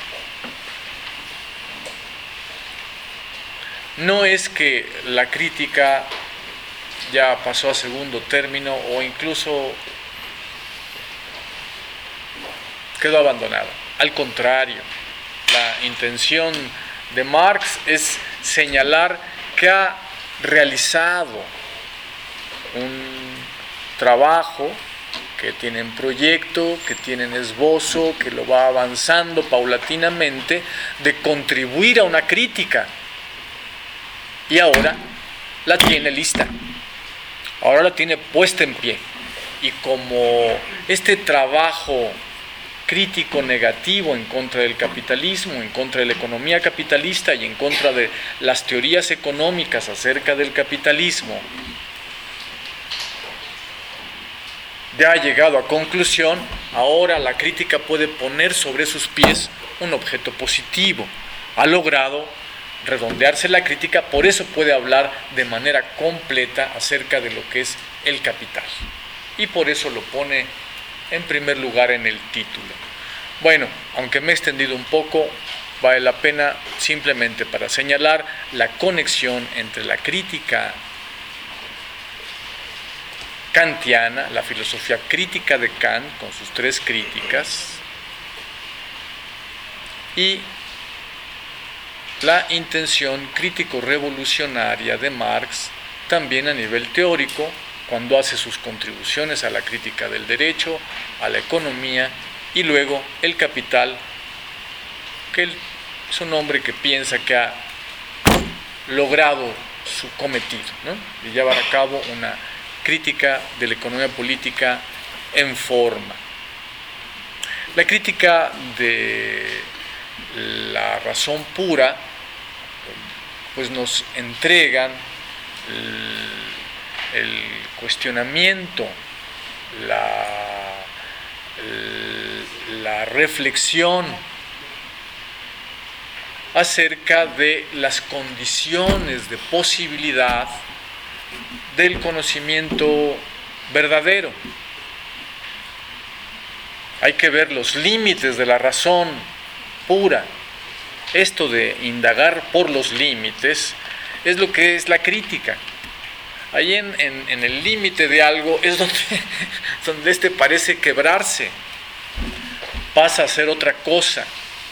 No es que la crítica ya pasó a segundo término o incluso quedó abandonada. Al contrario, la intención de Marx es señalar que ha realizado un trabajo, que tienen proyecto, que tienen esbozo, que lo va avanzando paulatinamente, de contribuir a una crítica. Y ahora la tiene lista. Ahora la tiene puesta en pie. Y como este trabajo crítico negativo en contra del capitalismo, en contra de la economía capitalista y en contra de las teorías económicas acerca del capitalismo, ya ha llegado a conclusión, ahora la crítica puede poner sobre sus pies un objeto positivo. Ha logrado redondearse la crítica, por eso puede hablar de manera completa acerca de lo que es el capital. Y por eso lo pone en primer lugar en el título. Bueno, aunque me he extendido un poco, vale la pena simplemente para señalar la conexión entre la crítica kantiana, la filosofía crítica de Kant, con sus tres críticas, y la intención crítico-revolucionaria de Marx, también a nivel teórico, cuando hace sus contribuciones a la crítica del derecho, a la economía, y luego el capital, que es un hombre que piensa que ha logrado su cometido, ¿no?, de llevar a cabo una crítica de la economía política en forma. La crítica de la razón pura, pues nos entregan el, el cuestionamiento, la, el, la reflexión acerca de las condiciones de posibilidad del conocimiento verdadero. Hay que ver los límites de la razón pura. Esto de indagar por los límites es lo que es la crítica. Ahí en, en, en el límite de algo es donde, donde este parece quebrarse, pasa a ser otra cosa.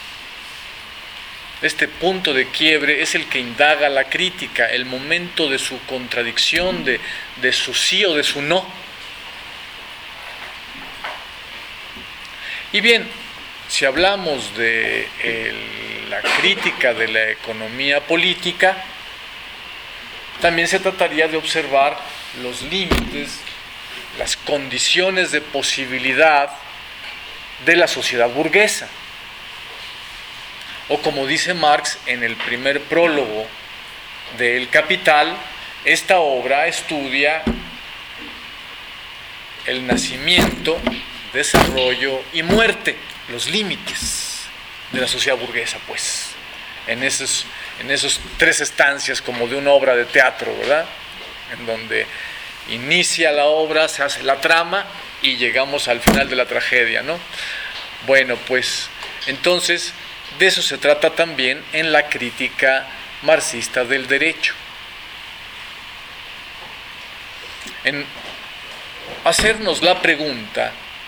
Este punto de quiebre es el que indaga la crítica, el momento de su contradicción, de, de su sí o de su no. Y bien, si hablamos de el, la crítica de la economía política, también se trataría de observar los límites, las condiciones de posibilidad de la sociedad burguesa. O como dice Marx en el primer prólogo de El Capital, esta obra estudia el nacimiento, desarrollo y muerte, los límites de la sociedad burguesa, pues, en esos, en esos tres estancias como de una obra de teatro, ¿verdad? En donde inicia la obra, se hace la trama y llegamos al final de la tragedia, ¿no? Bueno, pues, entonces, de eso se trata también en la crítica marxista del derecho. En hacernos la pregunta,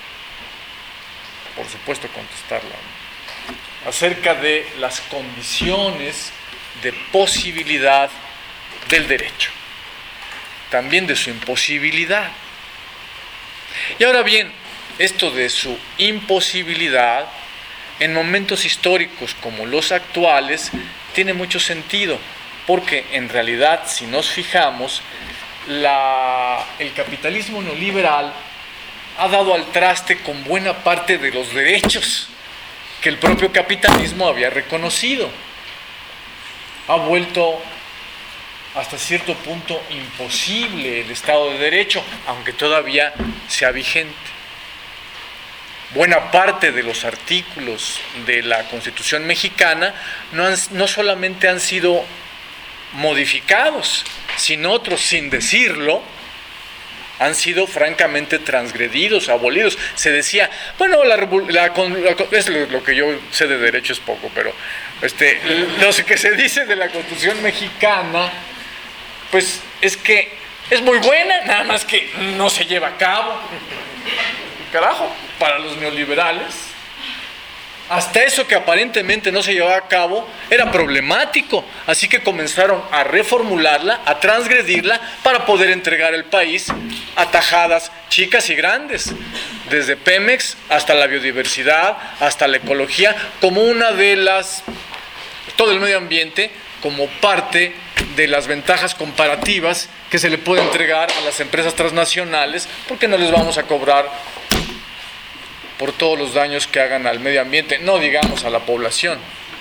por supuesto contestarla, ¿no?, acerca de las condiciones de posibilidad del derecho, también de su imposibilidad. Y ahora bien, esto de su imposibilidad, en momentos históricos como los actuales, tiene mucho sentido, porque en realidad, si nos fijamos, la, el capitalismo neoliberal ha dado al traste con buena parte de los derechos que el propio capitalismo había reconocido. Ha vuelto hasta cierto punto imposible el Estado de Derecho, aunque todavía sea vigente. Buena parte de los artículos de la Constitución mexicana no, han, no solamente han sido modificados, sino otros, sin decirlo, han sido francamente transgredidos, abolidos. Se decía, bueno, la, la, la, es lo, lo que yo sé de derecho es poco, pero este, lo que se dice de la Constitución mexicana, pues es que es muy buena, nada más que no se lleva a cabo. Carajo, para los neoliberales, hasta eso que aparentemente no se llevaba a cabo era problemático, así que comenzaron a reformularla, a transgredirla para poder entregar el país a tajadas chicas y grandes, desde Pemex hasta la biodiversidad, hasta la ecología, como una de las, todo el medio ambiente, como parte de las ventajas comparativas que se le puede entregar a las empresas transnacionales, porque no les vamos a cobrar por todos los daños que hagan al medio ambiente, no digamos a la población.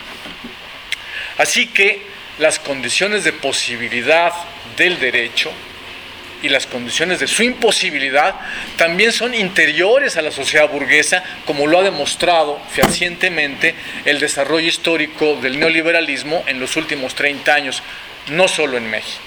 Así que las condiciones de posibilidad del derecho y las condiciones de su imposibilidad también son interiores a la sociedad burguesa, como lo ha demostrado fehacientemente el desarrollo histórico del neoliberalismo en los últimos treinta años, no solo en México.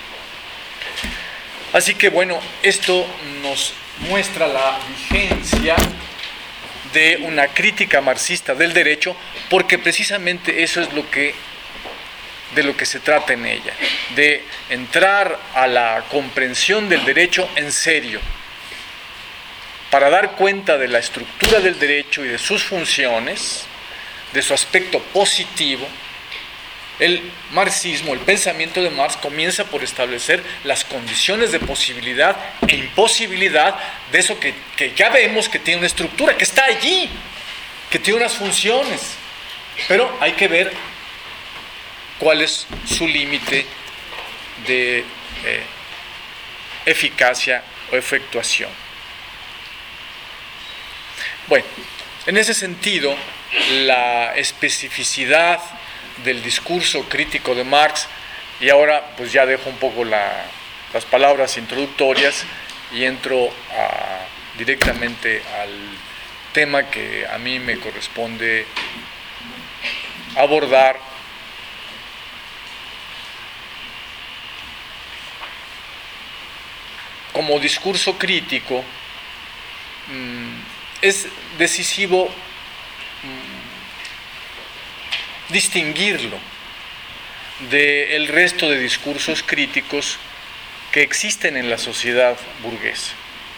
Así que bueno, esto nos muestra la vigencia de una crítica marxista del derecho, porque precisamente eso es lo que, de lo que se trata en ella, de entrar a la comprensión del derecho en serio, para dar cuenta de la estructura del derecho y de sus funciones, de su aspecto positivo. El marxismo, el pensamiento de Marx comienza por establecer las condiciones de posibilidad e imposibilidad de eso que, que ya vemos que tiene una estructura, que está allí, que tiene unas funciones, pero hay que ver cuál es su límite de eh, eficacia o efectuación. Bueno, en ese sentido, la especificidad del discurso crítico de Marx, y ahora pues ya dejo un poco la, las palabras introductorias y entro a, directamente al tema que a mí me corresponde abordar como discurso crítico, mmm, es decisivo mmm, distinguirlo del resto de discursos críticos que existen en la sociedad burguesa.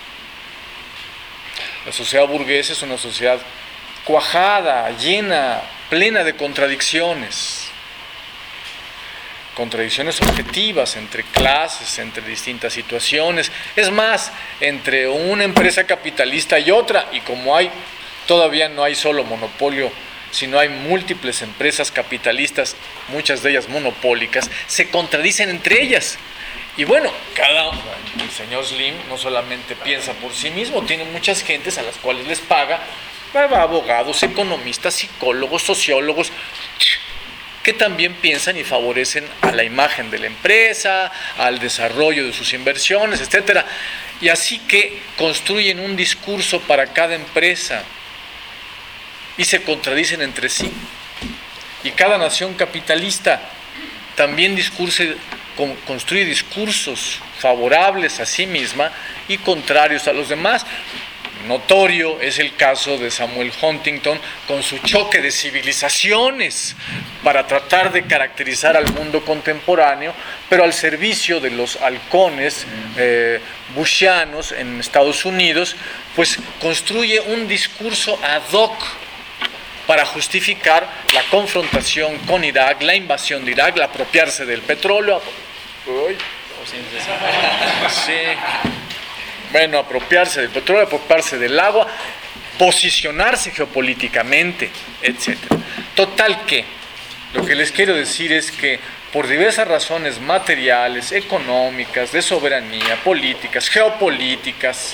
La sociedad burguesa es una sociedad cuajada, llena, plena de contradicciones. Contradicciones objetivas entre clases, entre distintas situaciones. Es más, entre una empresa capitalista y otra, y como hay, todavía no hay solo monopolio, sino hay múltiples empresas capitalistas, muchas de ellas monopólicas, se contradicen entre ellas. Y bueno, cada el señor Slim no solamente piensa por sí mismo, tiene muchas gentes a las cuales les paga, abogados, economistas, psicólogos, sociólogos, que también piensan y favorecen a la imagen de la empresa, al desarrollo de sus inversiones, etcétera. Y así que construyen un discurso para cada empresa y se contradicen entre sí. Y cada nación capitalista también discurse, construye discursos favorables a sí misma y contrarios a los demás. Notorio es el caso de Samuel Huntington con su choque de civilizaciones para tratar de caracterizar al mundo contemporáneo, pero al servicio de los halcones eh, bushianos en Estados Unidos, pues construye un discurso ad hoc para justificar la confrontación con Irak, la invasión de Irak, la apropiarse del petróleo. Uy, sí. Bueno, apropiarse del petróleo, apropiarse del agua, posicionarse geopolíticamente, etcétera. Total que, lo que les quiero decir es que por diversas razones materiales, económicas, de soberanía, políticas, geopolíticas,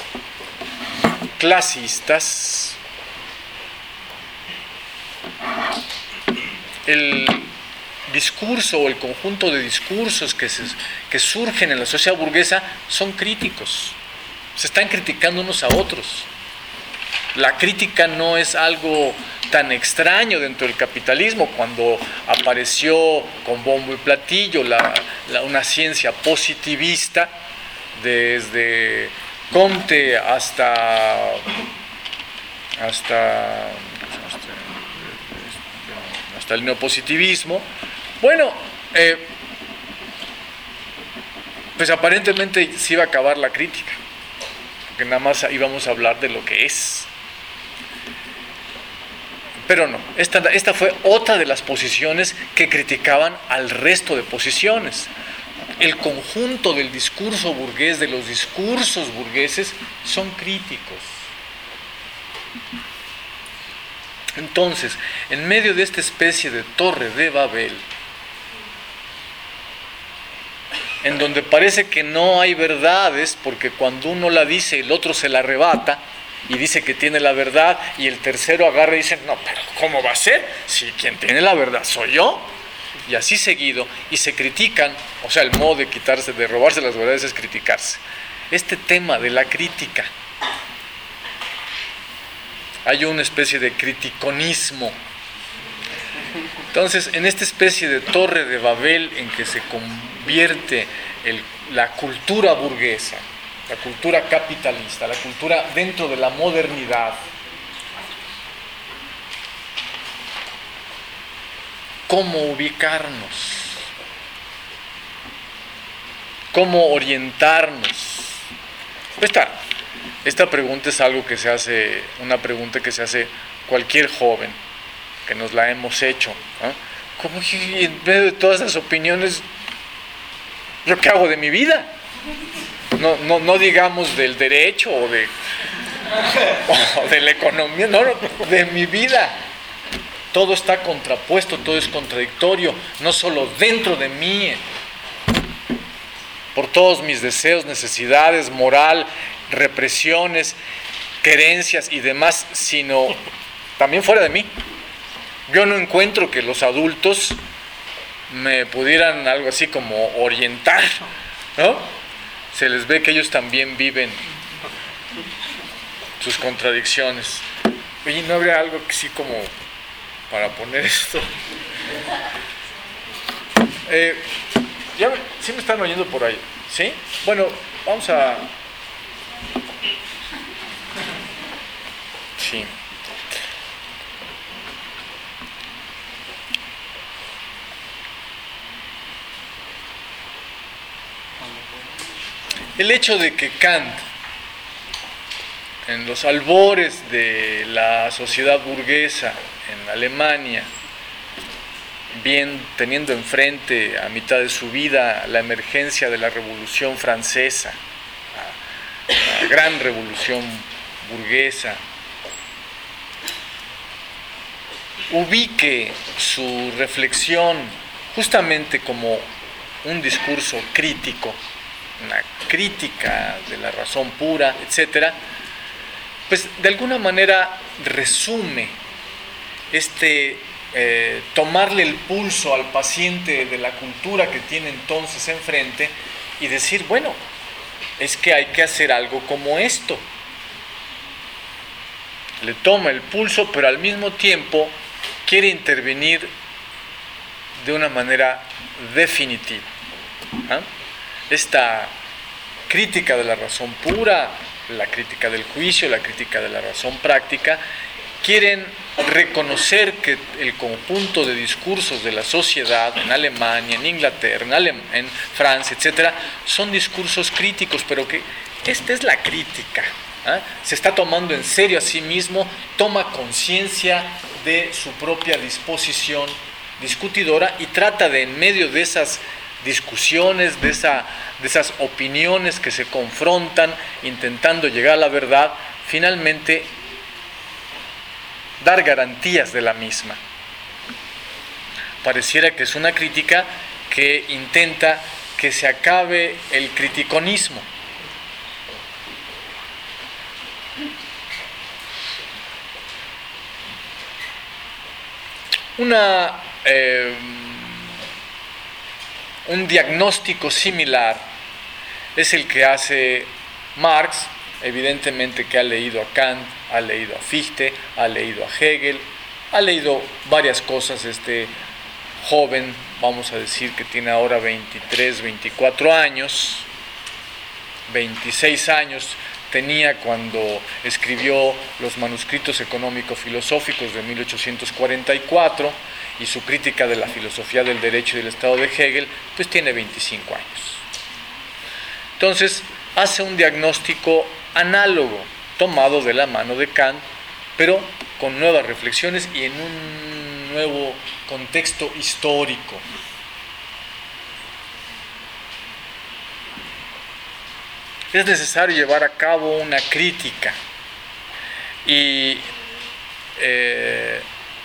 clasistas, el discurso o el conjunto de discursos que, se, que surgen en la sociedad burguesa son críticos. Se están criticando unos a otros. La crítica no es algo tan extraño dentro del capitalismo. Cuando apareció con bombo y platillo la, la, una ciencia positivista, desde Comte hasta, hasta, hasta, hasta el neopositivismo, bueno, eh, pues aparentemente se iba a acabar la crítica, que nada más íbamos a hablar de lo que es. Pero no, esta, esta fue otra de las posiciones que criticaban al resto de posiciones. El conjunto del discurso burgués, de los discursos burgueses, son críticos. Entonces, en medio de esta especie de torre de Babel, en donde parece que no hay verdades, porque cuando uno la dice, el otro se la arrebata y dice que tiene la verdad, y el tercero agarra y dice, no, pero ¿cómo va a ser? Si quien tiene la verdad soy yo. Y así seguido, y se critican, o sea, el modo de quitarse, de robarse las verdades es criticarse. Este tema de la crítica, hay una especie de criticonismo. Entonces, en esta especie de torre de Babel en que se convierte el, la cultura burguesa, la cultura capitalista, la cultura dentro de la modernidad, ¿cómo ubicarnos? ¿Cómo orientarnos? Esta, esta pregunta es algo que se hace, una pregunta que se hace cualquier joven, que nos la hemos hecho, ¿no? ¿Cómo en medio de todas las opiniones, yo qué hago de mi vida? No, no, no digamos del derecho o de, o de la economía, no, no, de mi vida. Todo está contrapuesto, todo es contradictorio, no solo dentro de mí, por todos mis deseos, necesidades, moral, represiones, querencias y demás, sino también fuera de mí. Yo no encuentro que los adultos me pudieran algo así como orientar, ¿no? Se les ve que ellos también viven sus contradicciones. Oye, ¿no habría algo así como para poner esto? Eh, ya me, ¿sí me están oyendo por ahí? ¿Sí? Bueno, vamos a Sí. El hecho de que Kant, en los albores de la sociedad burguesa en Alemania, bien teniendo enfrente a mitad de su vida la emergencia de la Revolución Francesa, la, la gran revolución burguesa, ubique su reflexión justamente como un discurso crítico, una crítica de la razón pura, etcétera, pues de alguna manera resume este eh, tomarle el pulso al paciente de la cultura que tiene entonces enfrente y decir, bueno, es que hay que hacer algo como esto. Le toma el pulso, pero al mismo tiempo quiere intervenir de una manera definitiva. ¿Ah? Esta crítica de la razón pura, la crítica del juicio, la crítica de la razón práctica, quieren reconocer que el conjunto de discursos de la sociedad en Alemania, en Inglaterra, en, Alem- en Francia, etcétera, son discursos críticos, pero que esta es la crítica. ¿Ah? Se está tomando en serio a sí mismo, toma conciencia de su propia disposición discutidora y trata de, en medio de esas discusiones, de, esa, de esas opiniones que se confrontan, intentando llegar a la verdad, finalmente dar garantías de la misma. Pareciera que es una crítica que intenta que se acabe el criticonismo. Una, eh, un diagnóstico similar es el que hace Marx, evidentemente que ha leído a Kant, ha leído a Fichte, ha leído a Hegel, ha leído varias cosas este joven, vamos a decir que tiene ahora veintitrés, veinticuatro años, veintiséis años tenía cuando escribió los manuscritos económico-filosóficos de mil ochocientos cuarenta y cuatro y su crítica de la filosofía del derecho y del Estado de Hegel, pues tiene veinticinco años. Entonces, hace un diagnóstico análogo, tomado de la mano de Kant, pero con nuevas reflexiones y en un nuevo contexto histórico. Es necesario llevar a cabo una crítica y eh,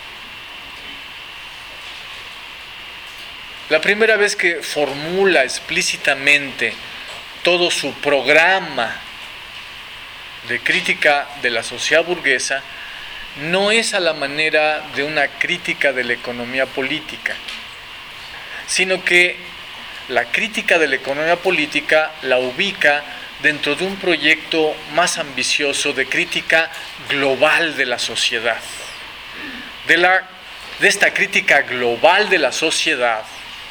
la primera vez que formula explícitamente todo su programa de crítica de la sociedad burguesa no es a la manera de una crítica de la economía política, sino que la crítica de la economía política la ubica dentro de un proyecto más ambicioso de crítica global de la sociedad. De, la, de esta crítica global de la sociedad,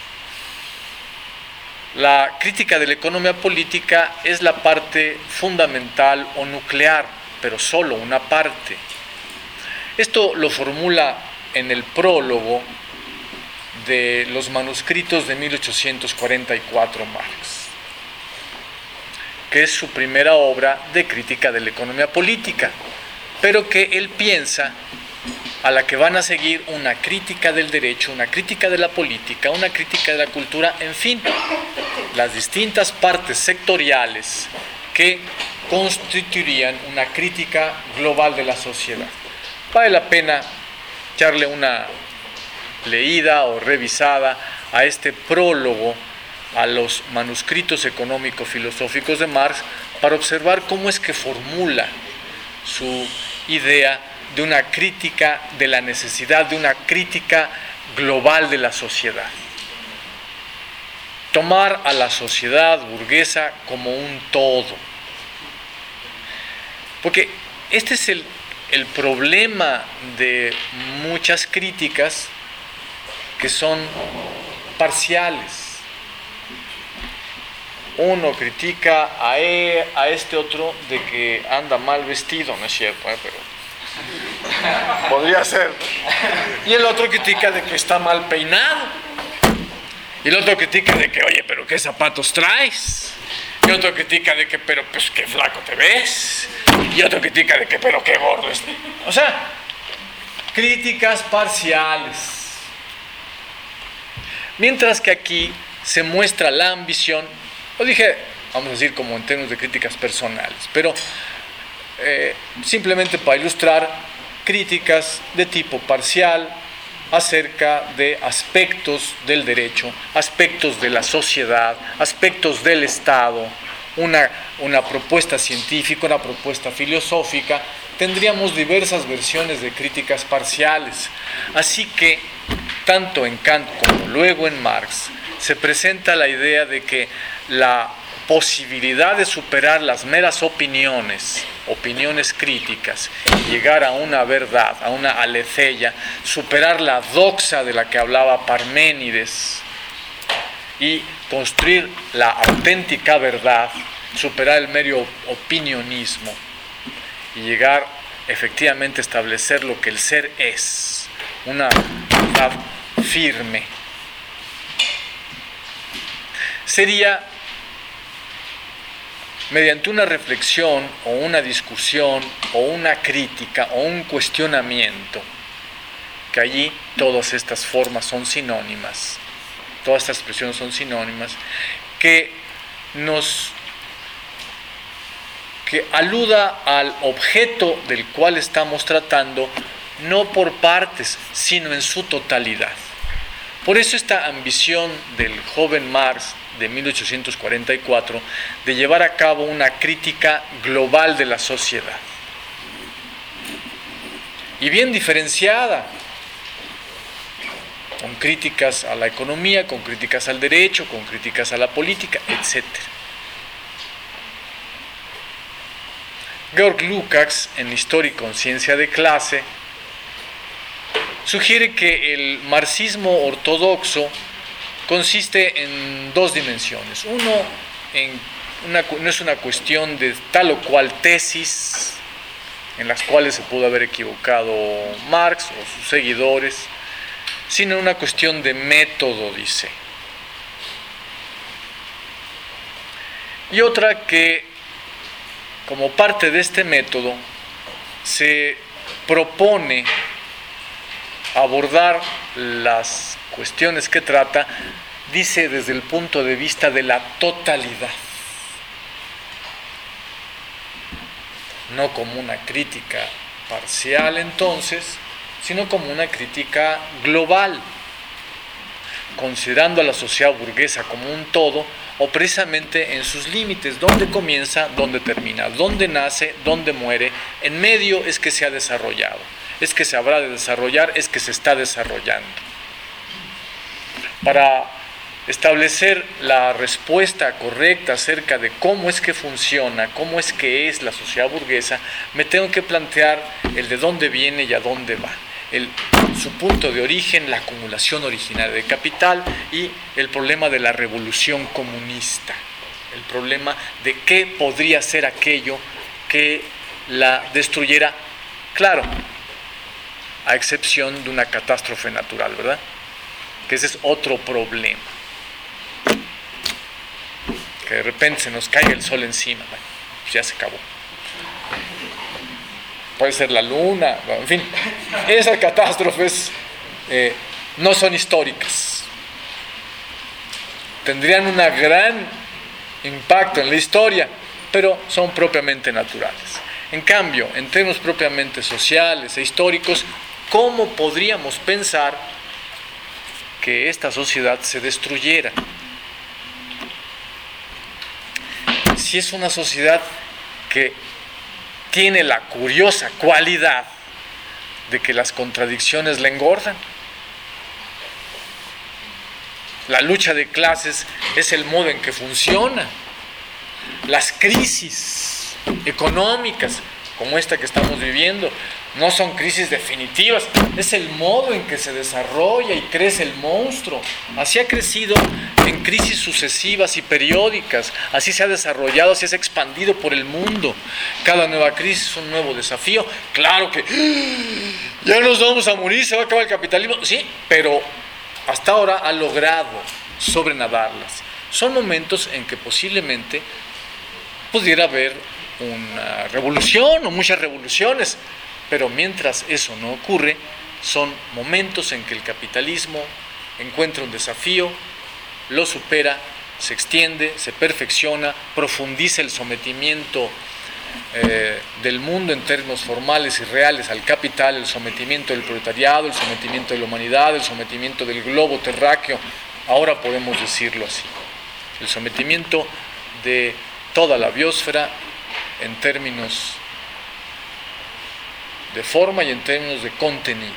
la crítica de la economía política es la parte fundamental o nuclear, pero solo una parte. Esto lo formula en el prólogo de los manuscritos de mil ochocientos cuarenta y cuatro Marx, que es su primera obra de crítica de la economía política, pero que él piensa a la que van a seguir una crítica del derecho, una crítica de la política, una crítica de la cultura, en fin, las distintas partes sectoriales que constituirían una crítica global de la sociedad. Vale la pena echarle una leída o revisada a este prólogo a los manuscritos económico-filosóficos de Marx para observar cómo es que formula su idea de una crítica de la necesidad, de una crítica global de la sociedad. Tomar a la sociedad burguesa como un todo. Porque este es el, el problema de muchas críticas que son parciales uno critica a, e, a este otro de que anda mal vestido, no es cierto, ¿eh? Pero podría ser. Y el otro critica de que está mal peinado. Y el otro critica de que, oye, pero ¿qué zapatos traes? Y otro critica de que, pero pues qué flaco te ves. Y otro critica de que, pero qué gordo es. O sea, críticas parciales. Mientras que aquí se muestra la ambición, lo dije, vamos a decir como en términos de críticas personales, pero eh, simplemente para ilustrar críticas de tipo parcial acerca de aspectos del derecho, aspectos de la sociedad, aspectos del Estado, una, una propuesta científica, una propuesta filosófica. Tendríamos diversas versiones de críticas parciales. Así que, tanto en Kant como luego en Marx, se presenta la idea de que la posibilidad de superar las meras opiniones, opiniones críticas, llegar a una verdad, a una aletheia, superar la doxa de la que hablaba Parménides y construir la auténtica verdad, superar el mero opinionismo y llegar efectivamente a establecer lo que el ser es, una verdad firme. Sería mediante una reflexión o una discusión o una crítica o un cuestionamiento, que allí todas estas formas son sinónimas, todas estas expresiones son sinónimas, que nos que aluda al objeto del cual estamos tratando, no por partes, sino en su totalidad. Por eso esta ambición del joven Marx de mil ochocientos cuarenta y cuatro de llevar a cabo una crítica global de la sociedad. Y bien diferenciada, con críticas a la economía, con críticas al derecho, con críticas a la política, etcétera. Georg Lukács, en Historia y Conciencia de Clase, sugiere que el marxismo ortodoxo consiste en dos dimensiones. Uno, en una, no es una cuestión de tal o cual tesis en las cuales se pudo haber equivocado Marx o sus seguidores, sino una cuestión de método, dice. Y otra que, como parte de este método, se propone abordar las cuestiones que trata, dice, desde el punto de vista de la totalidad, no como una crítica parcial entonces, sino como una crítica global, considerando a la sociedad burguesa como un todo, o precisamente en sus límites, dónde comienza, dónde termina, dónde nace, dónde muere, en medio es que se ha desarrollado, es que se habrá de desarrollar, es que se está desarrollando. Para establecer la respuesta correcta acerca de cómo es que funciona, cómo es que es la sociedad burguesa, me tengo que plantear el de dónde viene y a dónde va. El, su punto de origen, la acumulación originaria de capital y el problema de la revolución comunista, el problema de qué podría ser aquello que la destruyera, claro, a excepción de una catástrofe natural, ¿verdad? Que ese es otro problema, que de repente se nos caiga el sol encima, bueno, pues ya se acabó. Puede ser la luna, en fin, esas catástrofes eh, no son históricas. Tendrían un gran impacto en la historia, pero son propiamente naturales. En cambio, en términos propiamente sociales e históricos, ¿cómo podríamos pensar que esta sociedad se destruyera? Si es una sociedad que tiene la curiosa cualidad de que las contradicciones la engordan. La lucha de clases es el modo en que funciona. Las crisis económicas como esta que estamos viviendo. No son crisis definitivas, es el modo en que se desarrolla y crece el monstruo. Así ha crecido en crisis sucesivas y periódicas, así se ha desarrollado, así se ha expandido por el mundo. Cada nueva crisis es un nuevo desafío. Claro que ya nos vamos a morir, se va a acabar el capitalismo, sí, pero hasta ahora ha logrado sobrenadarlas. Son momentos en que posiblemente pudiera haber una revolución o muchas revoluciones, pero mientras eso no ocurre, son momentos en que el capitalismo encuentra un desafío, lo supera, se extiende, se perfecciona, profundiza el sometimiento eh, del mundo en términos formales y reales al capital, el sometimiento del proletariado, el sometimiento de la humanidad, el sometimiento del globo terráqueo, ahora podemos decirlo así, el sometimiento de toda la biosfera en términos de forma y en términos de contenido.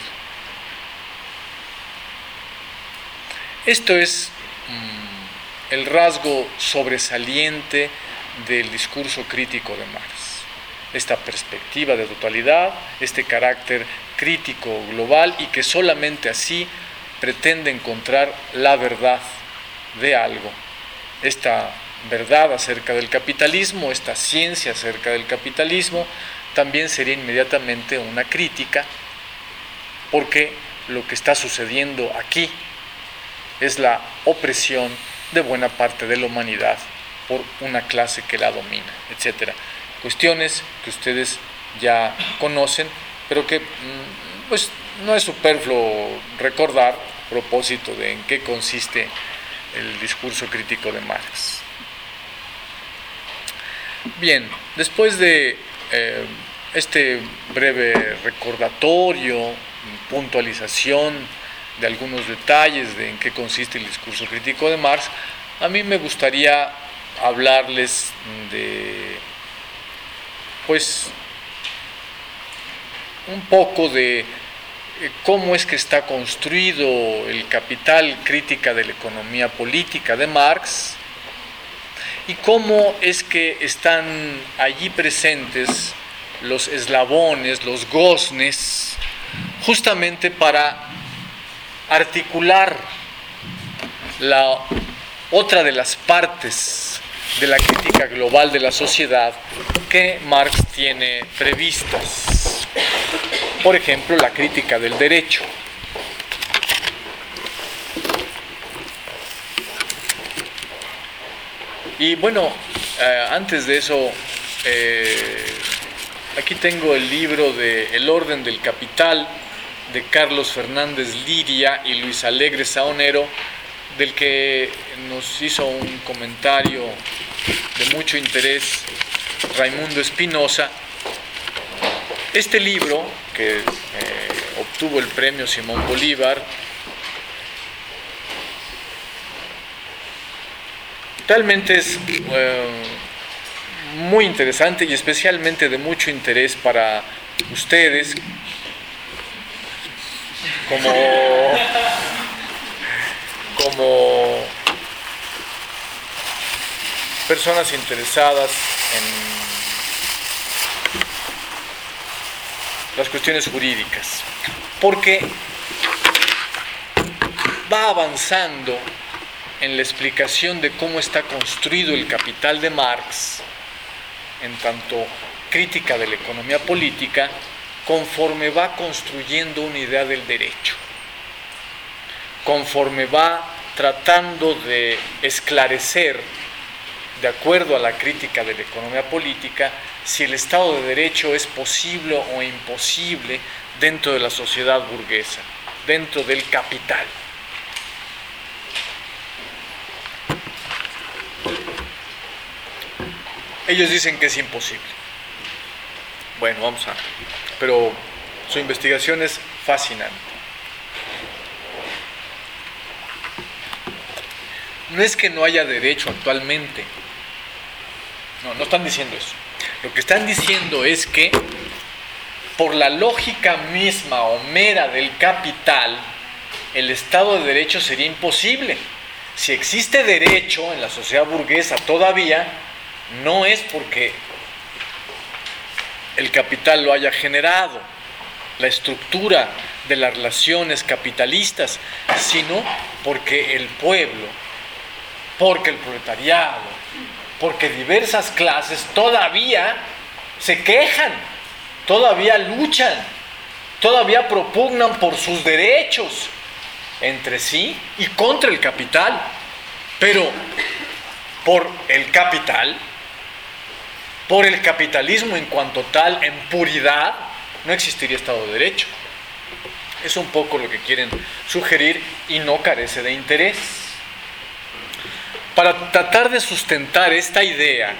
Esto es mmm, el rasgo sobresaliente del discurso crítico de Marx. Esta perspectiva de totalidad, este carácter crítico global y que solamente así pretende encontrar la verdad de algo. Esta verdad acerca del capitalismo, esta ciencia acerca del capitalismo, también sería inmediatamente una crítica, porque lo que está sucediendo aquí es la opresión de buena parte de la humanidad por una clase que la domina, etcétera. Cuestiones que ustedes ya conocen, pero que pues, no es superfluo recordar a propósito de en qué consiste el discurso crítico de Marx. Bien, después de eh, este breve recordatorio, puntualización de algunos detalles de en qué consiste el discurso crítico de Marx, a mí me gustaría hablarles de, pues, un poco de cómo es que está construido el Capital, crítica de la economía política de Marx, y cómo es que están allí presentes los eslabones, los goznes, justamente para articular la otra de las partes de la crítica global de la sociedad que Marx tiene previstas. Por ejemplo, la crítica del derecho. Y bueno, eh, antes de eso, eh, aquí tengo el libro de El orden del capital, de Carlos Fernández Liria y Luis Alegre Saonero, del que nos hizo un comentario de mucho interés Raimundo Espinosa. Este libro, que eh, obtuvo el premio Simón Bolívar, realmente es eh, muy interesante y especialmente de mucho interés para ustedes como, como personas interesadas en las cuestiones jurídicas, porque va avanzando en la explicación de cómo está construido el capital de Marx, en tanto crítica de la economía política, conforme va construyendo una idea del derecho, conforme va tratando de esclarecer, de acuerdo a la crítica de la economía política, si el Estado de Derecho es posible o imposible dentro de la sociedad burguesa, dentro del capital. Ellos dicen que es imposible. Bueno, vamos a... Pero su investigación es fascinante. No es que no haya derecho actualmente. No, no están diciendo eso. Lo que están diciendo es que por la lógica misma o mera del capital, el Estado de Derecho sería imposible. Si existe derecho en la sociedad burguesa todavía, no es porque el capital lo haya generado, la estructura de las relaciones capitalistas, sino porque el pueblo, porque el proletariado, porque diversas clases todavía se quejan, todavía luchan, todavía propugnan por sus derechos entre sí y contra el capital. Pero por el capital, por el capitalismo en cuanto tal, en puridad, no existiría Estado de Derecho. Es un poco lo que quieren sugerir y no carece de interés. Para tratar de sustentar esta idea,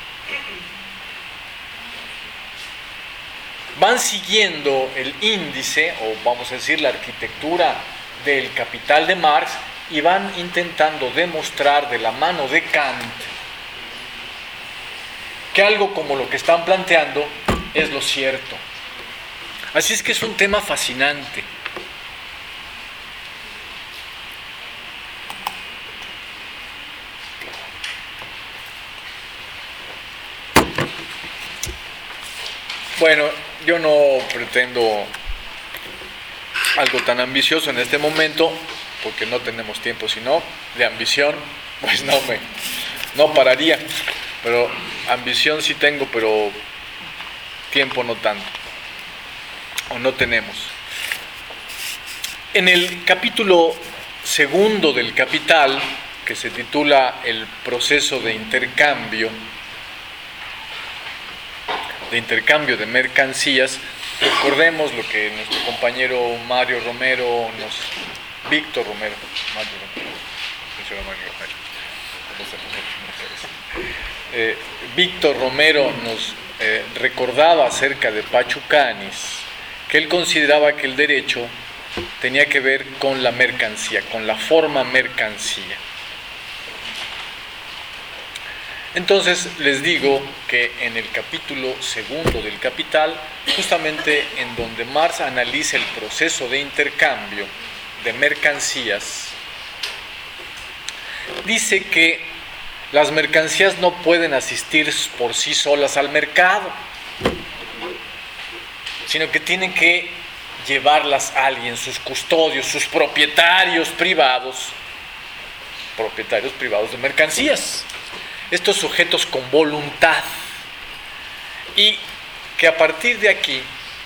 van siguiendo el índice, o vamos a decir la arquitectura del Capital de Marx, y van intentando demostrar de la mano de Kant que algo como lo que están planteando es lo cierto. Así es que es un tema fascinante. Bueno, yo no pretendo algo tan ambicioso en este momento, porque no tenemos tiempo, sino de ambición, pues no me, no pararía. Pero ambición sí tengo, pero tiempo no tanto, o no tenemos. En el capítulo segundo del Capital, que se titula El proceso de intercambio, de intercambio de mercancías, recordemos lo que nuestro compañero Mario Romero nos... Víctor Romero, Mario Romero, Mario Romero. Eh, Víctor Romero nos eh, recordaba acerca de Pachucanis, que él consideraba que el derecho tenía que ver con la mercancía, con la forma mercancía. Entonces les digo que en el capítulo segundo del Capital, justamente en donde Marx analiza el proceso de intercambio de mercancías, dice que las mercancías no pueden asistir por sí solas al mercado, sino que tienen que llevarlas a alguien, sus custodios, sus propietarios privados, propietarios privados de mercancías, estos sujetos con voluntad, y que a partir de aquí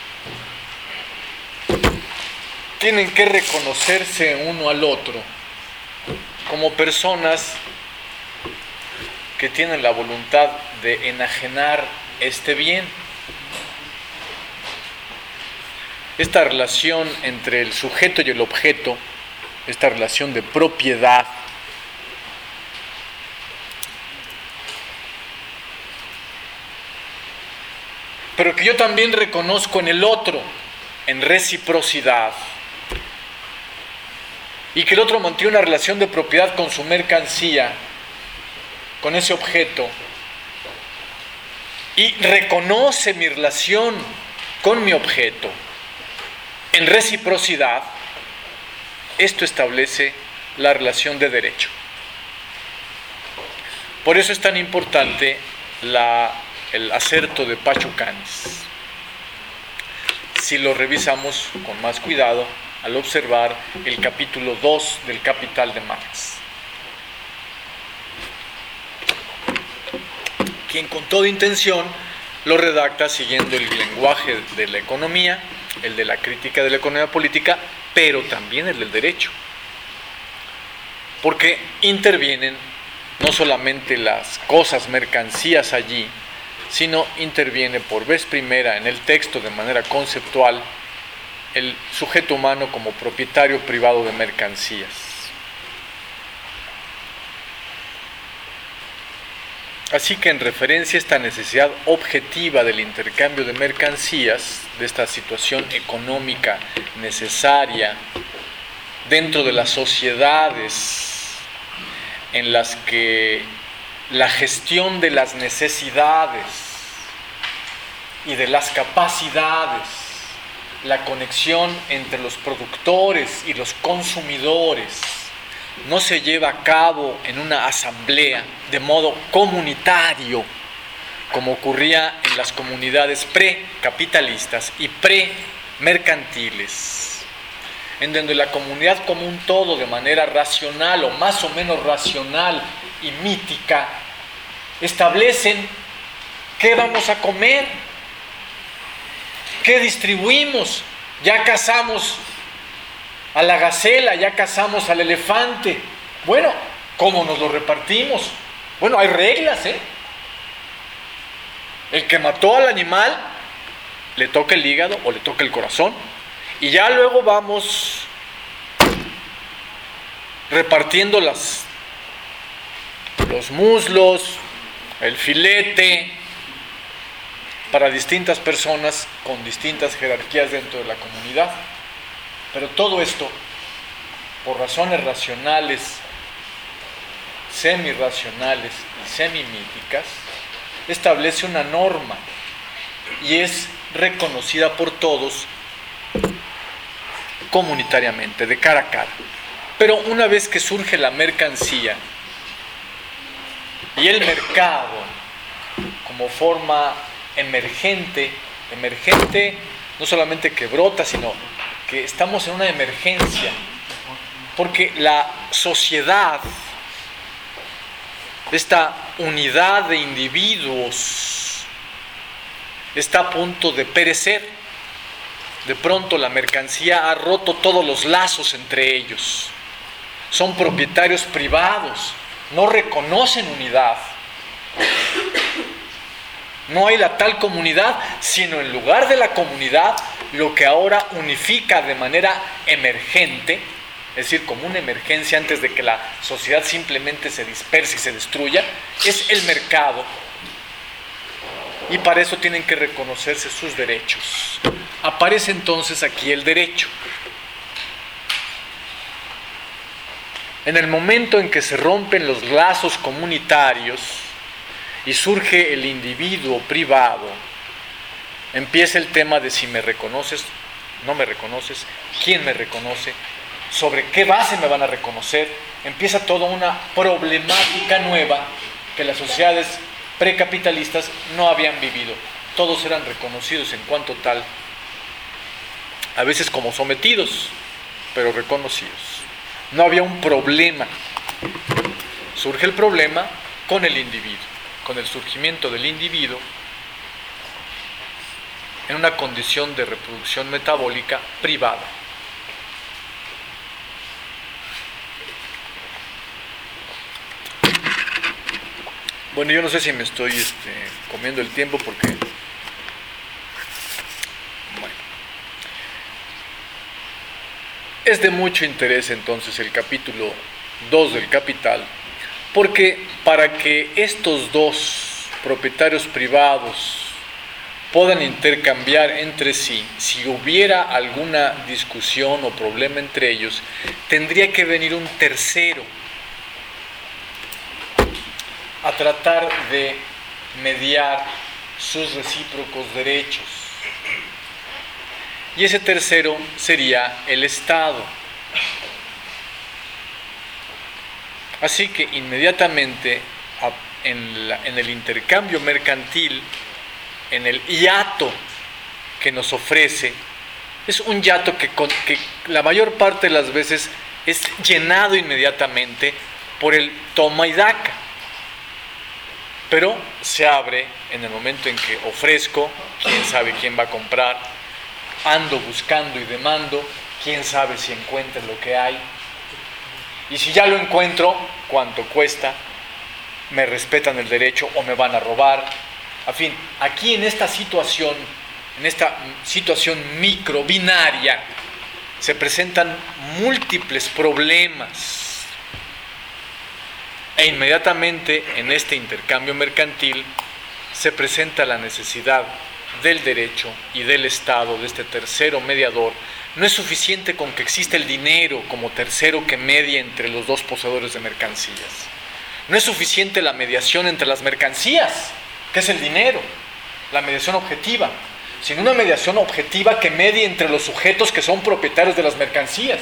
tienen que reconocerse uno al otro como personas que tienen la voluntad de enajenar este bien. Esta relación entre el sujeto y el objeto, esta relación de propiedad, pero que yo también reconozco en el otro, en reciprocidad, y que el otro mantiene una relación de propiedad con su mercancía, con ese objeto, y reconoce mi relación con mi objeto en reciprocidad. Esto establece la relación de derecho. Por eso es tan importante la, el acerto de Pachucanis. Si lo revisamos con más cuidado al observar el capítulo dos del Capital de Marx, quien con toda intención lo redacta siguiendo el lenguaje de la economía, el de la crítica de la economía política, pero también el del derecho, porque intervienen no solamente las cosas, mercancías allí, sino interviene por vez primera en el texto de manera conceptual el sujeto humano como propietario privado de mercancías. Así que en referencia a esta necesidad objetiva del intercambio de mercancías, de esta situación económica necesaria dentro de las sociedades en las que la gestión de las necesidades y de las capacidades, la conexión entre los productores y los consumidores, no se lleva a cabo en una asamblea de modo comunitario, como ocurría en las comunidades precapitalistas y premercantiles, en donde la comunidad como un todo, de manera racional o más o menos racional y mítica, establecen qué vamos a comer, qué distribuimos. Ya cazamos a la gacela, ya cazamos al elefante. Bueno, ¿cómo nos lo repartimos? Bueno, hay reglas, ¿eh? El que mató al animal, le toca el hígado o le toca el corazón. Y ya luego vamos repartiendo las, los muslos, el filete, para distintas personas con distintas jerarquías dentro de la comunidad. Pero todo esto, por razones racionales, semirracionales y semimíticas, establece una norma y es reconocida por todos comunitariamente, de cara a cara. Pero una vez que surge la mercancía y el mercado como forma emergente, emergente no solamente que brota, sino que estamos en una emergencia, porque la sociedad, esta unidad de individuos, está a punto de perecer. De pronto la mercancía ha roto todos los lazos entre ellos. Son propietarios privados, no reconocen unidad. No hay la tal comunidad, sino en lugar de la comunidad, lo que ahora unifica de manera emergente, es decir, como una emergencia antes de que la sociedad simplemente se disperse y se destruya, es el mercado. Y para eso tienen que reconocerse sus derechos. Aparece entonces aquí el derecho. En el momento en que se rompen los lazos comunitarios y surge el individuo privado, empieza el tema de si me reconoces, no me reconoces, quién me reconoce, sobre qué base me van a reconocer. Empieza toda una problemática nueva que las sociedades precapitalistas no habían vivido. Todos eran reconocidos en cuanto tal, a veces como sometidos, pero reconocidos. No había un problema. Surge el problema con el individuo, con el surgimiento del individuo en una condición de reproducción metabólica privada. Bueno, yo no sé si me estoy este, comiendo el tiempo porque... Bueno. Es de mucho interés entonces el capítulo dos del Capital, porque para que estos dos propietarios privados puedan intercambiar entre sí, si hubiera alguna discusión o problema entre ellos, tendría que venir un tercero a tratar de mediar sus recíprocos derechos. Y ese tercero sería el Estado. Así que inmediatamente en, la, en el intercambio mercantil, en el hiato que nos ofrece, es un hiato que, que la mayor parte de las veces es llenado inmediatamente por el toma y daca. Pero se abre en el momento en que ofrezco, quién sabe quién va a comprar, ando buscando y demando, quién sabe si encuentra lo que hay, y si ya lo encuentro, cuánto cuesta, me respetan el derecho o me van a robar. En fin, aquí en esta situación, en esta situación micro, binaria, se presentan múltiples problemas. E inmediatamente en este intercambio mercantil se presenta la necesidad del derecho y del Estado, de este tercero mediador. No es suficiente con que exista el dinero como tercero que medie entre los dos poseedores de mercancías. No es suficiente la mediación entre las mercancías, que es el dinero, la mediación objetiva, sino una mediación objetiva que medie entre los sujetos que son propietarios de las mercancías.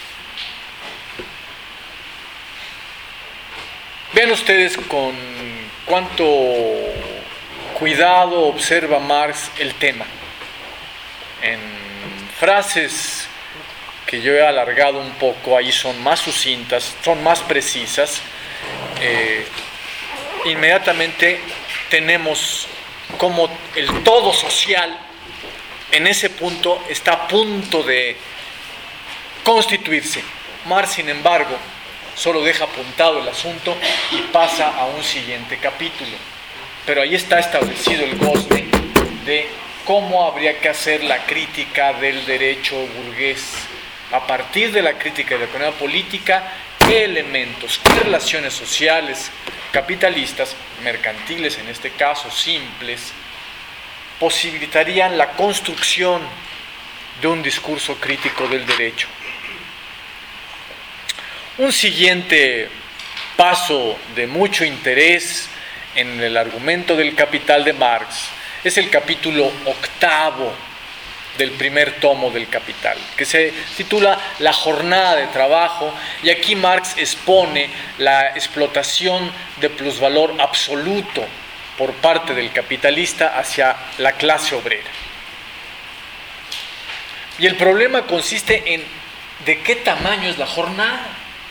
Vean ustedes con cuánto cuidado observa Marx el tema. En frases que yo he alargado un poco, ahí son más sucintas, son más precisas. Eh, inmediatamente tenemos como el todo social en ese punto está a punto de constituirse. Marx, sin embargo, solo deja apuntado el asunto y pasa a un siguiente capítulo. Pero ahí está establecido el gozne de cómo habría que hacer la crítica del derecho burgués. A partir de la crítica de la economía política, qué elementos, qué relaciones sociales, capitalistas, mercantiles en este caso, simples, posibilitarían la construcción de un discurso crítico del derecho. Un siguiente paso de mucho interés en el argumento del Capital de Marx es el capítulo octavo del primer tomo del Capital, que se titula La jornada de trabajo, y aquí Marx expone la explotación de plusvalor absoluto por parte del capitalista hacia la clase obrera. Y el problema consiste en de qué tamaño es la jornada.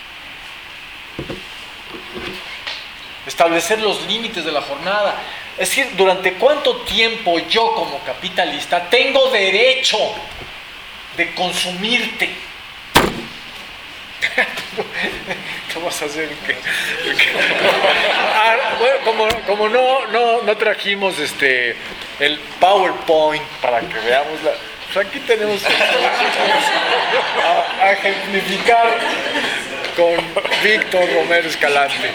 Establecer los límites de la jornada. Es decir, durante cuánto tiempo yo como capitalista tengo derecho de consumirte. ¿Qué vas a hacer? ¿Qué? ¿Qué? Ah, bueno, como, como no, no, no trajimos este, el PowerPoint para que veamos la... Pues aquí tenemos a, a ejemplificar con Víctor Romero Escalante.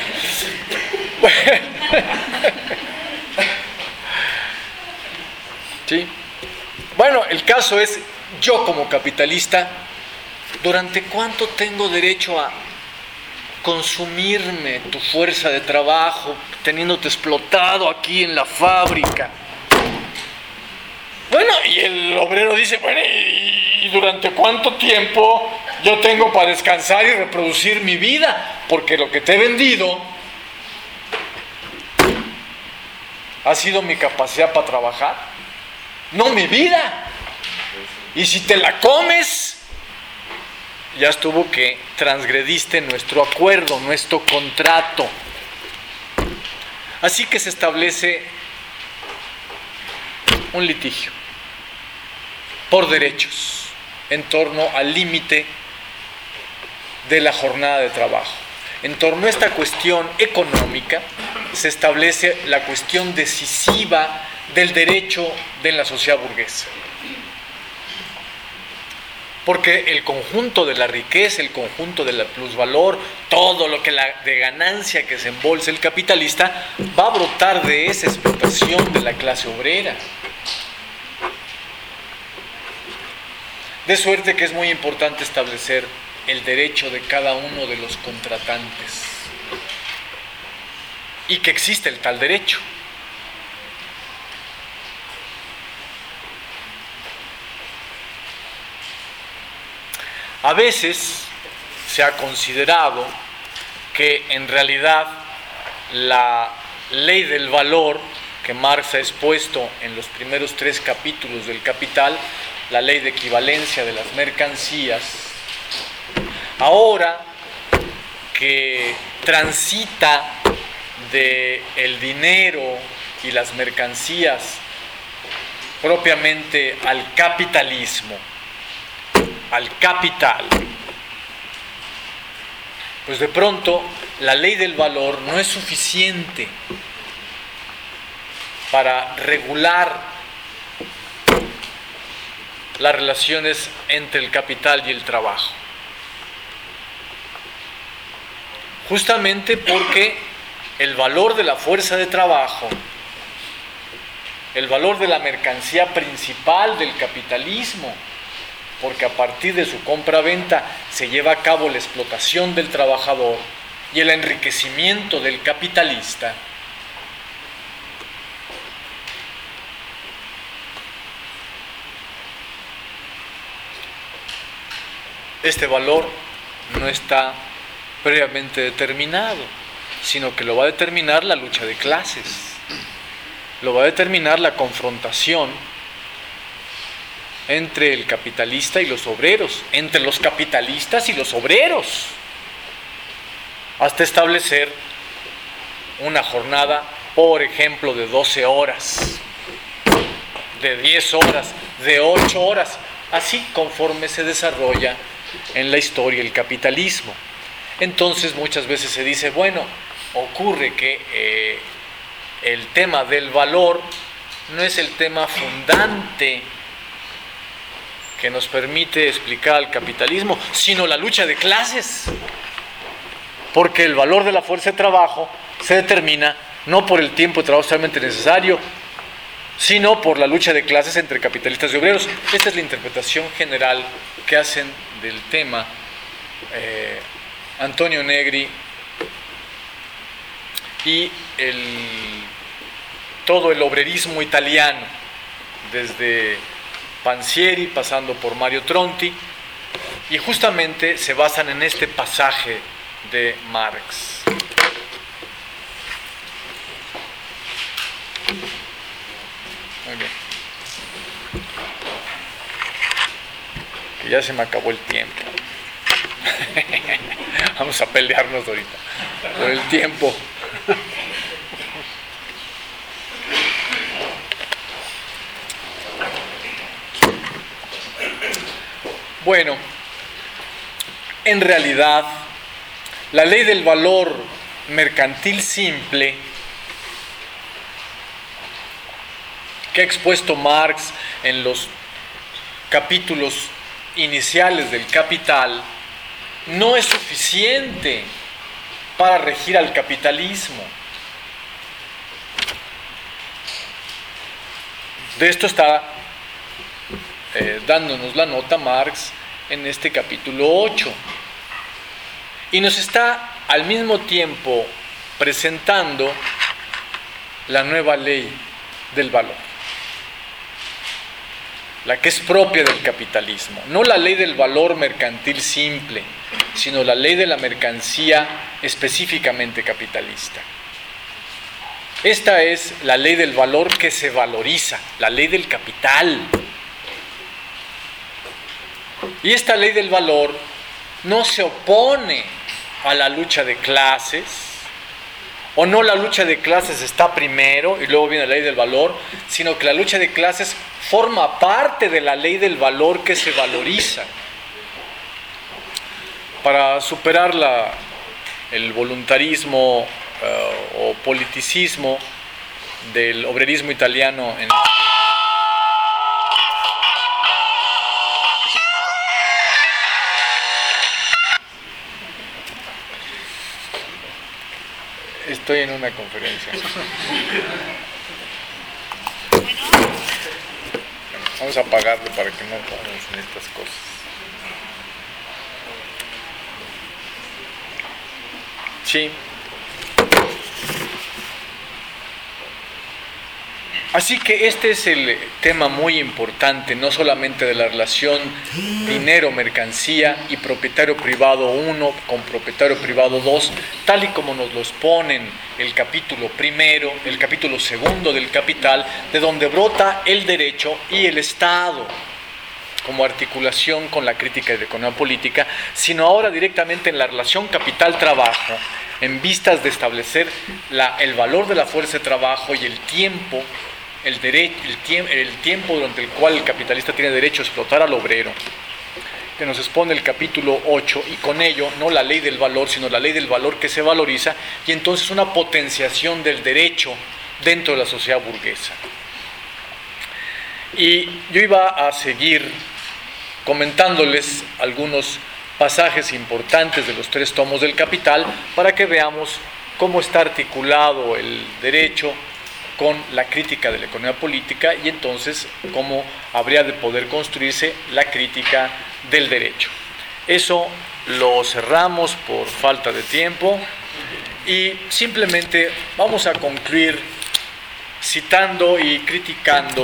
¿Sí? Bueno, el caso es, yo como capitalista, ¿durante cuánto tengo derecho a consumirme tu fuerza de trabajo, teniéndote explotado aquí en la fábrica? Bueno, y el obrero dice, bueno, ¿y durante cuánto tiempo yo tengo para descansar y reproducir mi vida? Porque lo que te he vendido ha sido mi capacidad para trabajar, no mi vida. Y si te la comes, ya estuvo que transgrediste nuestro acuerdo, nuestro contrato. Así que se establece un litigio por derechos en torno al límite de la jornada de trabajo. En torno a esta cuestión económica se establece la cuestión decisiva del derecho de la sociedad burguesa. Porque el conjunto de la riqueza, el conjunto del plusvalor, todo lo que la, de ganancia que se embolsa el capitalista, va a brotar de esa explotación de la clase obrera. De suerte que es muy importante establecer el derecho de cada uno de los contratantes y que existe el tal derecho. A veces se ha considerado que en realidad la ley del valor que Marx ha expuesto en los primeros tres capítulos del Capital, la ley de equivalencia de las mercancías, ahora que transita del dinero y las mercancías propiamente al capitalismo, al capital, pues de pronto la ley del valor no es suficiente para regular las relaciones entre el capital y el trabajo. Justamente porque el valor de la fuerza de trabajo, el valor de la mercancía principal del capitalismo, porque a partir de su compra-venta se lleva a cabo la explotación del trabajador y el enriquecimiento del capitalista, este valor no está previamente determinado. sino que lo va a determinar la lucha de clases, lo va a determinar la confrontación entre el capitalista y los obreros, entre los capitalistas y los obreros, hasta establecer una jornada, por ejemplo, de doce horas, de diez horas, de ocho horas, así conforme se desarrolla en la historia el capitalismo. Entonces muchas veces se dice, bueno, ocurre que eh, el tema del valor no es el tema fundante que nos permite explicar el capitalismo, sino la lucha de clases, porque el valor de la fuerza de trabajo se determina no por el tiempo de trabajo solamente necesario, sino por la lucha de clases entre capitalistas y obreros. Esta es la interpretación general que hacen del tema eh, Antonio Negri y el, todo el obrerismo italiano, desde Pansieri pasando por Mario Tronti, y justamente se basan en este pasaje de Marx. Muy bien. Que ya se me acabó el tiempo. Vamos a pelearnos ahorita por el tiempo. Bueno, en realidad, la ley del valor mercantil simple que ha expuesto Marx en los capítulos iniciales del Capital no es suficiente para regir al capitalismo. De esto está eh, dándonos la nota Marx en este capítulo ocho. Y nos está al mismo tiempo presentando la nueva ley del valor, la que es propia del capitalismo, no la ley del valor mercantil simple, sino la ley de la mercancía específicamente capitalista. Esta es la ley del valor que se valoriza, la ley del capital. Y esta ley del valor no se opone a la lucha de clases, o no la lucha de clases está primero y luego viene la ley del valor, sino que la lucha de clases forma parte de la ley del valor que se valoriza. Para superar la, el voluntarismo uh, o politicismo del obrerismo italiano en Estoy en una conferencia. Vamos a apagarlo para que no pongamos en estas cosas. Sí. Así que este es el tema muy importante, no solamente de la relación dinero-mercancía y propietario privado uno con propietario privado dos, tal y como nos los ponen el capítulo primero, el capítulo segundo del Capital, de donde brota el derecho y el Estado como articulación con la crítica de la economía política, sino ahora directamente en la relación capital-trabajo, en vistas de establecer la, el valor de la fuerza de trabajo y el tiempo, el, derecho, el, tiemp, el tiempo durante el cual el capitalista tiene derecho a explotar al obrero, que nos expone el capítulo ocho, y con ello no la ley del valor, sino la ley del valor que se valoriza, y entonces una potenciación del derecho dentro de la sociedad burguesa. Y yo iba a seguir comentándoles algunos pasajes importantes de los tres tomos del Capital para que veamos cómo está articulado el derecho con la crítica de la economía política y entonces cómo habría de poder construirse la crítica del derecho. Eso lo cerramos por falta de tiempo y simplemente vamos a concluir citando y criticando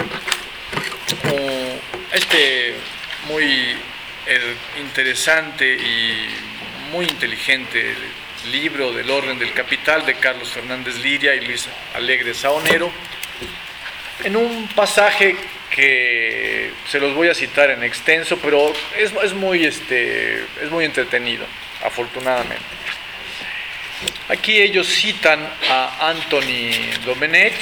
uh, este muy eh, interesante y muy inteligente libro del Orden del Capital de Carlos Fernández Liria y Luis Alegre Saonero, en un pasaje que se los voy a citar en extenso, pero es, es, muy, este, es muy entretenido, afortunadamente. Aquí ellos citan a Antoni Domenech,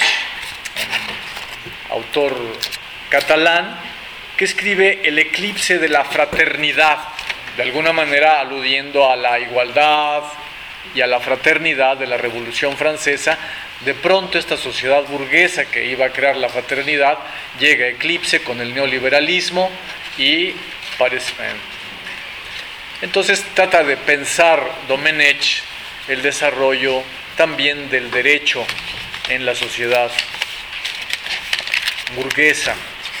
autor catalán, que escribe El eclipse de la fraternidad, de alguna manera aludiendo a la igualdad y a la fraternidad de la Revolución Francesa. De pronto esta sociedad burguesa que iba a crear la fraternidad llega a eclipse con el neoliberalismo y parece... Entonces trata de pensar Domenech el desarrollo también del derecho en la sociedad burguesa.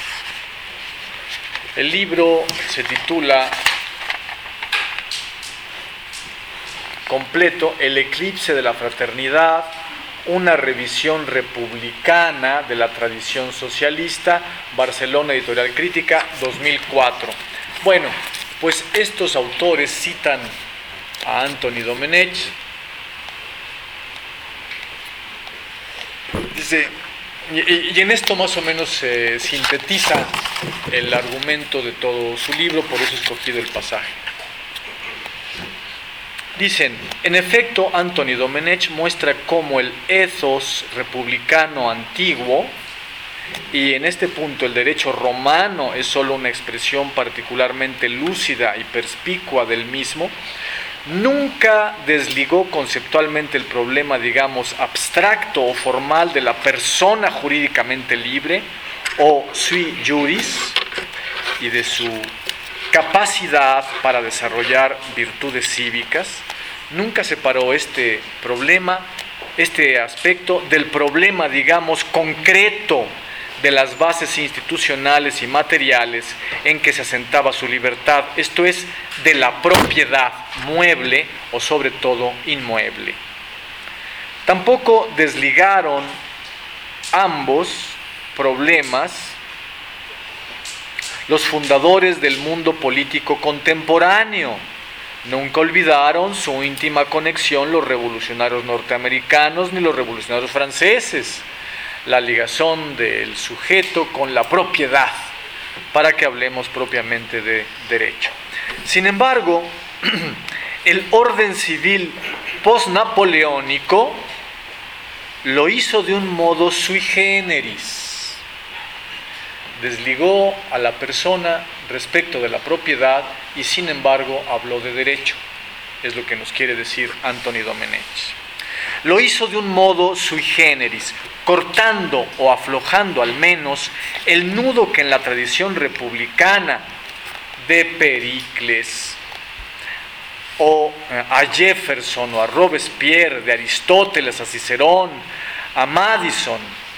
El libro se titula completo El eclipse de la fraternidad, una revisión republicana de la tradición socialista, Barcelona Editorial Crítica, dos mil cuatro. Bueno, pues estos autores citan a Antoni Domenech. Dice, y, y en esto más o menos se sintetiza el argumento de todo su libro, por eso he escogido el pasaje. Dicen, en efecto, Antoni Domenech muestra cómo el ethos republicano antiguo, y en este punto el derecho romano es solo una expresión particularmente lúcida y perspicua del mismo, nunca desligó conceptualmente el problema, digamos, abstracto o formal de la persona jurídicamente libre, o sui juris, y de su capacidad para desarrollar virtudes cívicas. Nunca separó este problema, este aspecto del problema, digamos, concreto de las bases institucionales y materiales en que se asentaba su libertad, esto es, de la propiedad mueble o sobre todo inmueble. Tampoco desligaron ambos problemas los fundadores del mundo político contemporáneo. Nunca olvidaron su íntima conexión los revolucionarios norteamericanos ni los revolucionarios franceses, la ligación del sujeto con la propiedad, para que hablemos propiamente de derecho. Sin embargo, el orden civil postnapoleónico lo hizo de un modo sui generis. Desligó a la persona respecto de la propiedad y sin embargo habló de derecho. Es lo que nos quiere decir Antoni Domenech. Lo hizo de un modo sui generis, cortando o aflojando al menos el nudo que en la tradición republicana de Pericles o a Jefferson o a Robespierre, de Aristóteles a Cicerón, a Madison,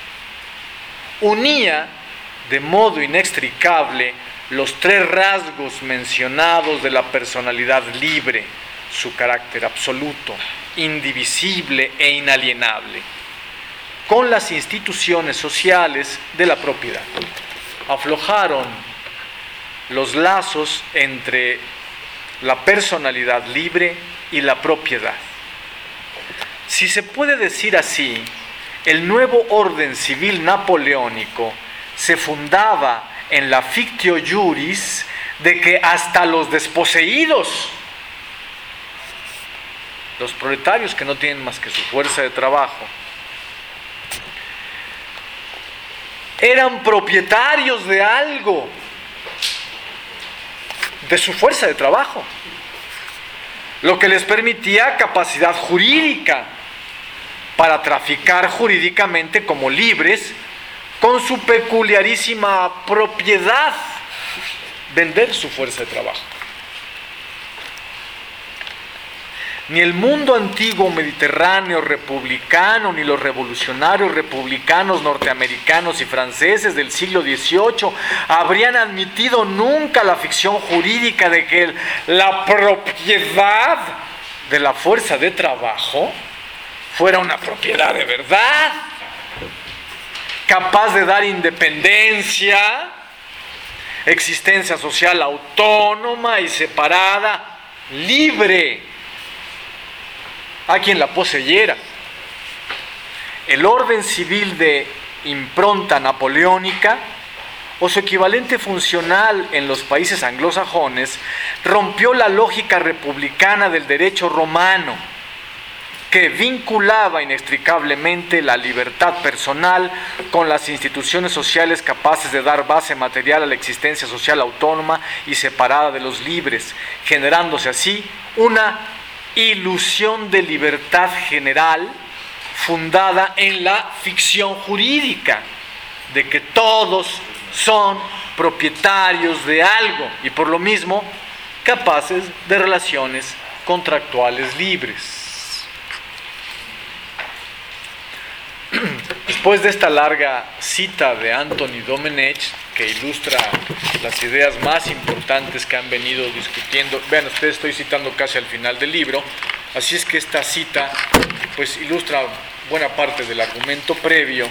unía de modo inextricable los tres rasgos mencionados de la personalidad libre, su carácter absoluto, indivisible e inalienable, con las instituciones sociales de la propiedad. Aflojaron los lazos entre la personalidad libre y la propiedad. Si se puede decir así, el nuevo orden civil napoleónico se fundaba en la fictio juris de que hasta los desposeídos, los proletarios que no tienen más que su fuerza de trabajo, eran propietarios de algo, de su fuerza de trabajo, lo que les permitía capacidad jurídica para traficar jurídicamente como libres con su peculiarísima propiedad, vender su fuerza de trabajo. Ni el mundo antiguo mediterráneo republicano, ni los revolucionarios republicanos norteamericanos y franceses del siglo dieciocho habrían admitido nunca la ficción jurídica de que la propiedad de la fuerza de trabajo fuera una propiedad de verdad, capaz de dar independencia, existencia social autónoma y separada, libre. a quien la poseyera. El orden civil de impronta napoleónica, o su equivalente funcional en los países anglosajones, rompió la lógica republicana del derecho romano, que vinculaba inextricablemente la libertad personal con las instituciones sociales capaces de dar base material a la existencia social autónoma y separada de los libres, generándose así una ilusión de libertad general fundada en la ficción jurídica, de que todos son propietarios de algo y por lo mismo capaces de relaciones contractuales libres. Después de esta larga cita de Anthony Domenech, que ilustra las ideas más importantes que han venido discutiendo, vean ustedes, estoy citando casi al final del libro, así es que esta cita pues ilustra buena parte del argumento previo.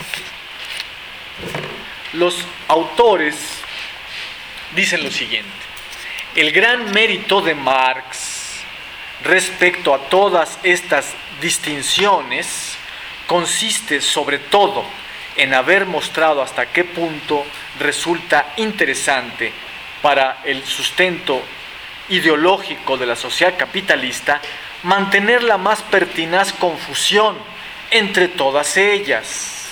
Los autores dicen lo siguiente: el gran mérito de Marx respecto a todas estas distinciones consiste sobre todo en haber mostrado hasta qué punto resulta interesante para el sustento ideológico de la sociedad capitalista mantener la más pertinaz confusión entre todas ellas.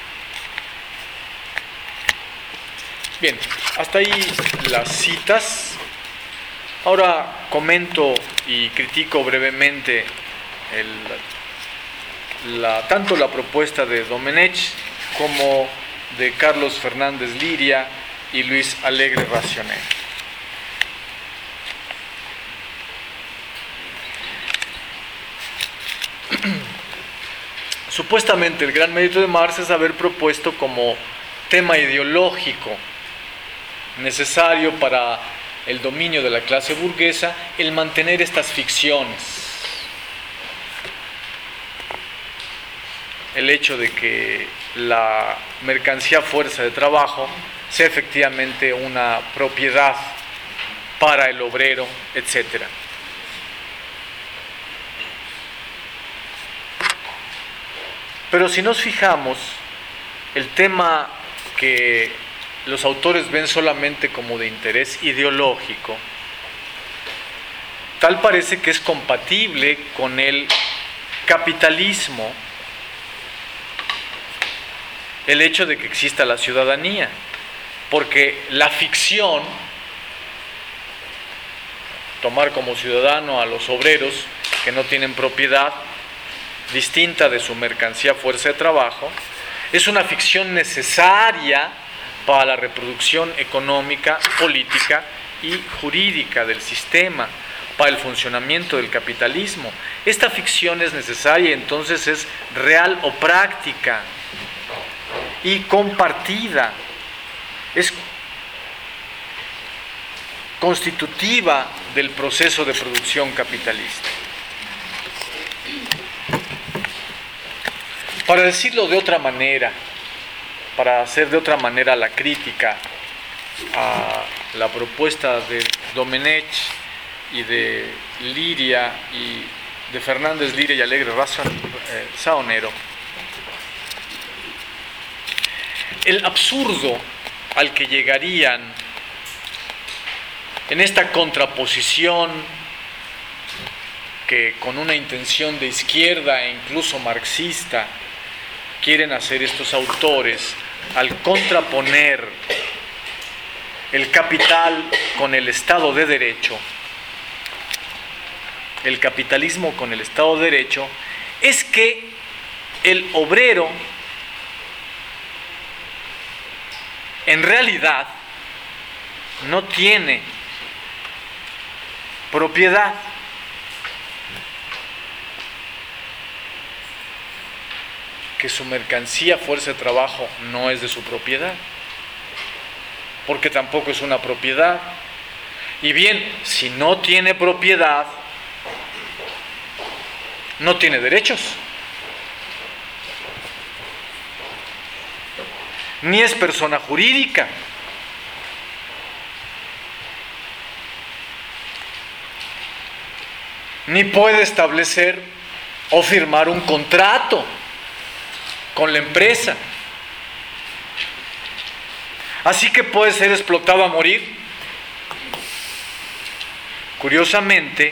Bien, hasta ahí las citas. Ahora comento y critico brevemente el La, tanto la propuesta de Domenech como de Carlos Fernández Liria y Luis Alegre Racionel. Supuestamente el gran mérito de Marx es haber propuesto como tema ideológico necesario para el dominio de la clase burguesa el mantener estas ficciones. El hecho de que la mercancía fuerza de trabajo sea efectivamente una propiedad para el obrero, etcétera. Pero si nos fijamos, el tema que los autores ven solamente como de interés ideológico, tal parece que es compatible con el capitalismo, el hecho de que exista la ciudadanía, porque la ficción, tomar como ciudadano a los obreros que no tienen propiedad distinta de su mercancía fuerza de trabajo, es una ficción necesaria para la reproducción económica, política y jurídica del sistema, para el funcionamiento del capitalismo. Esta ficción es necesaria, entonces es real o práctica y compartida, es constitutiva del proceso de producción capitalista. Para decirlo de otra manera, para hacer de otra manera la crítica a la propuesta de Domenech y de Liria y de Fernández Liria y Alegre Saonero, el absurdo al que llegarían en esta contraposición que con una intención de izquierda e incluso marxista quieren hacer estos autores al contraponer el capital con el Estado de Derecho, el capitalismo con el Estado de Derecho, es que el obrero en realidad no tiene propiedad. Que su mercancía, fuerza de trabajo, no es de su propiedad, porque tampoco es una propiedad. Y bien, si no tiene propiedad, no tiene derechos, ni es persona jurídica. Ni puede establecer o firmar un contrato con la empresa. Así que puede ser explotado a morir. Curiosamente,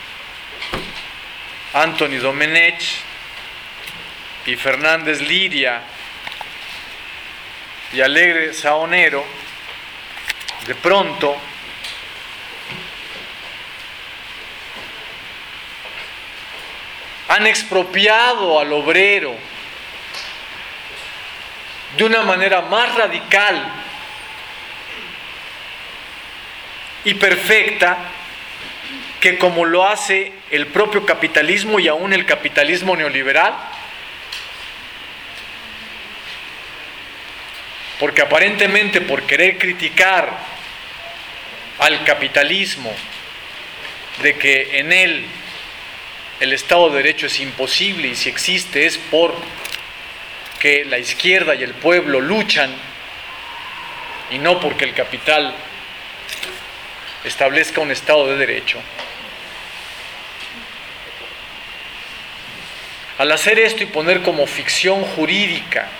Anthony Domenech y Fernández Liria y Alegre Saonero, de pronto han expropiado al obrero de una manera más radical y perfecta que como lo hace el propio capitalismo y aún el capitalismo neoliberal. Porque aparentemente por querer criticar al capitalismo de que en él el Estado de Derecho es imposible y si existe es porque la izquierda y el pueblo luchan y no porque el capital establezca un Estado de Derecho. Al hacer esto y poner como ficción jurídica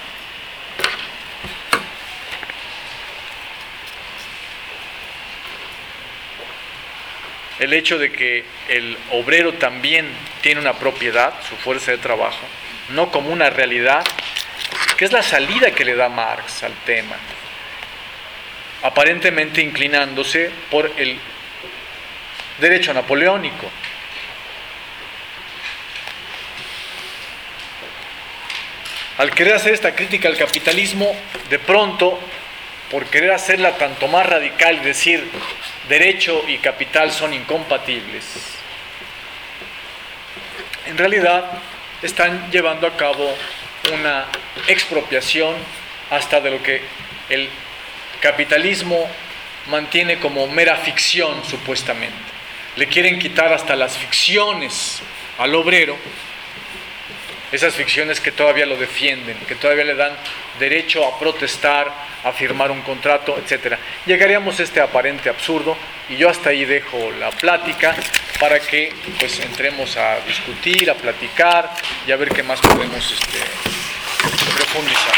el hecho de que el obrero también tiene una propiedad, su fuerza de trabajo, no como una realidad, que es la salida que le da Marx al tema, aparentemente inclinándose por el derecho napoleónico. Al querer hacer esta crítica al capitalismo, de pronto, por querer hacerla tanto más radical y decir derecho y capital son incompatibles, en realidad están llevando a cabo una expropiación hasta de lo que el capitalismo mantiene como mera ficción, supuestamente. Le quieren quitar hasta las ficciones al obrero, esas ficciones que todavía lo defienden, que todavía le dan derecho a protestar, a firmar un contrato, etcétera. Llegaríamos a este aparente absurdo y yo hasta ahí dejo la plática para que pues entremos a discutir, a platicar y a ver qué más podemos este, profundizar.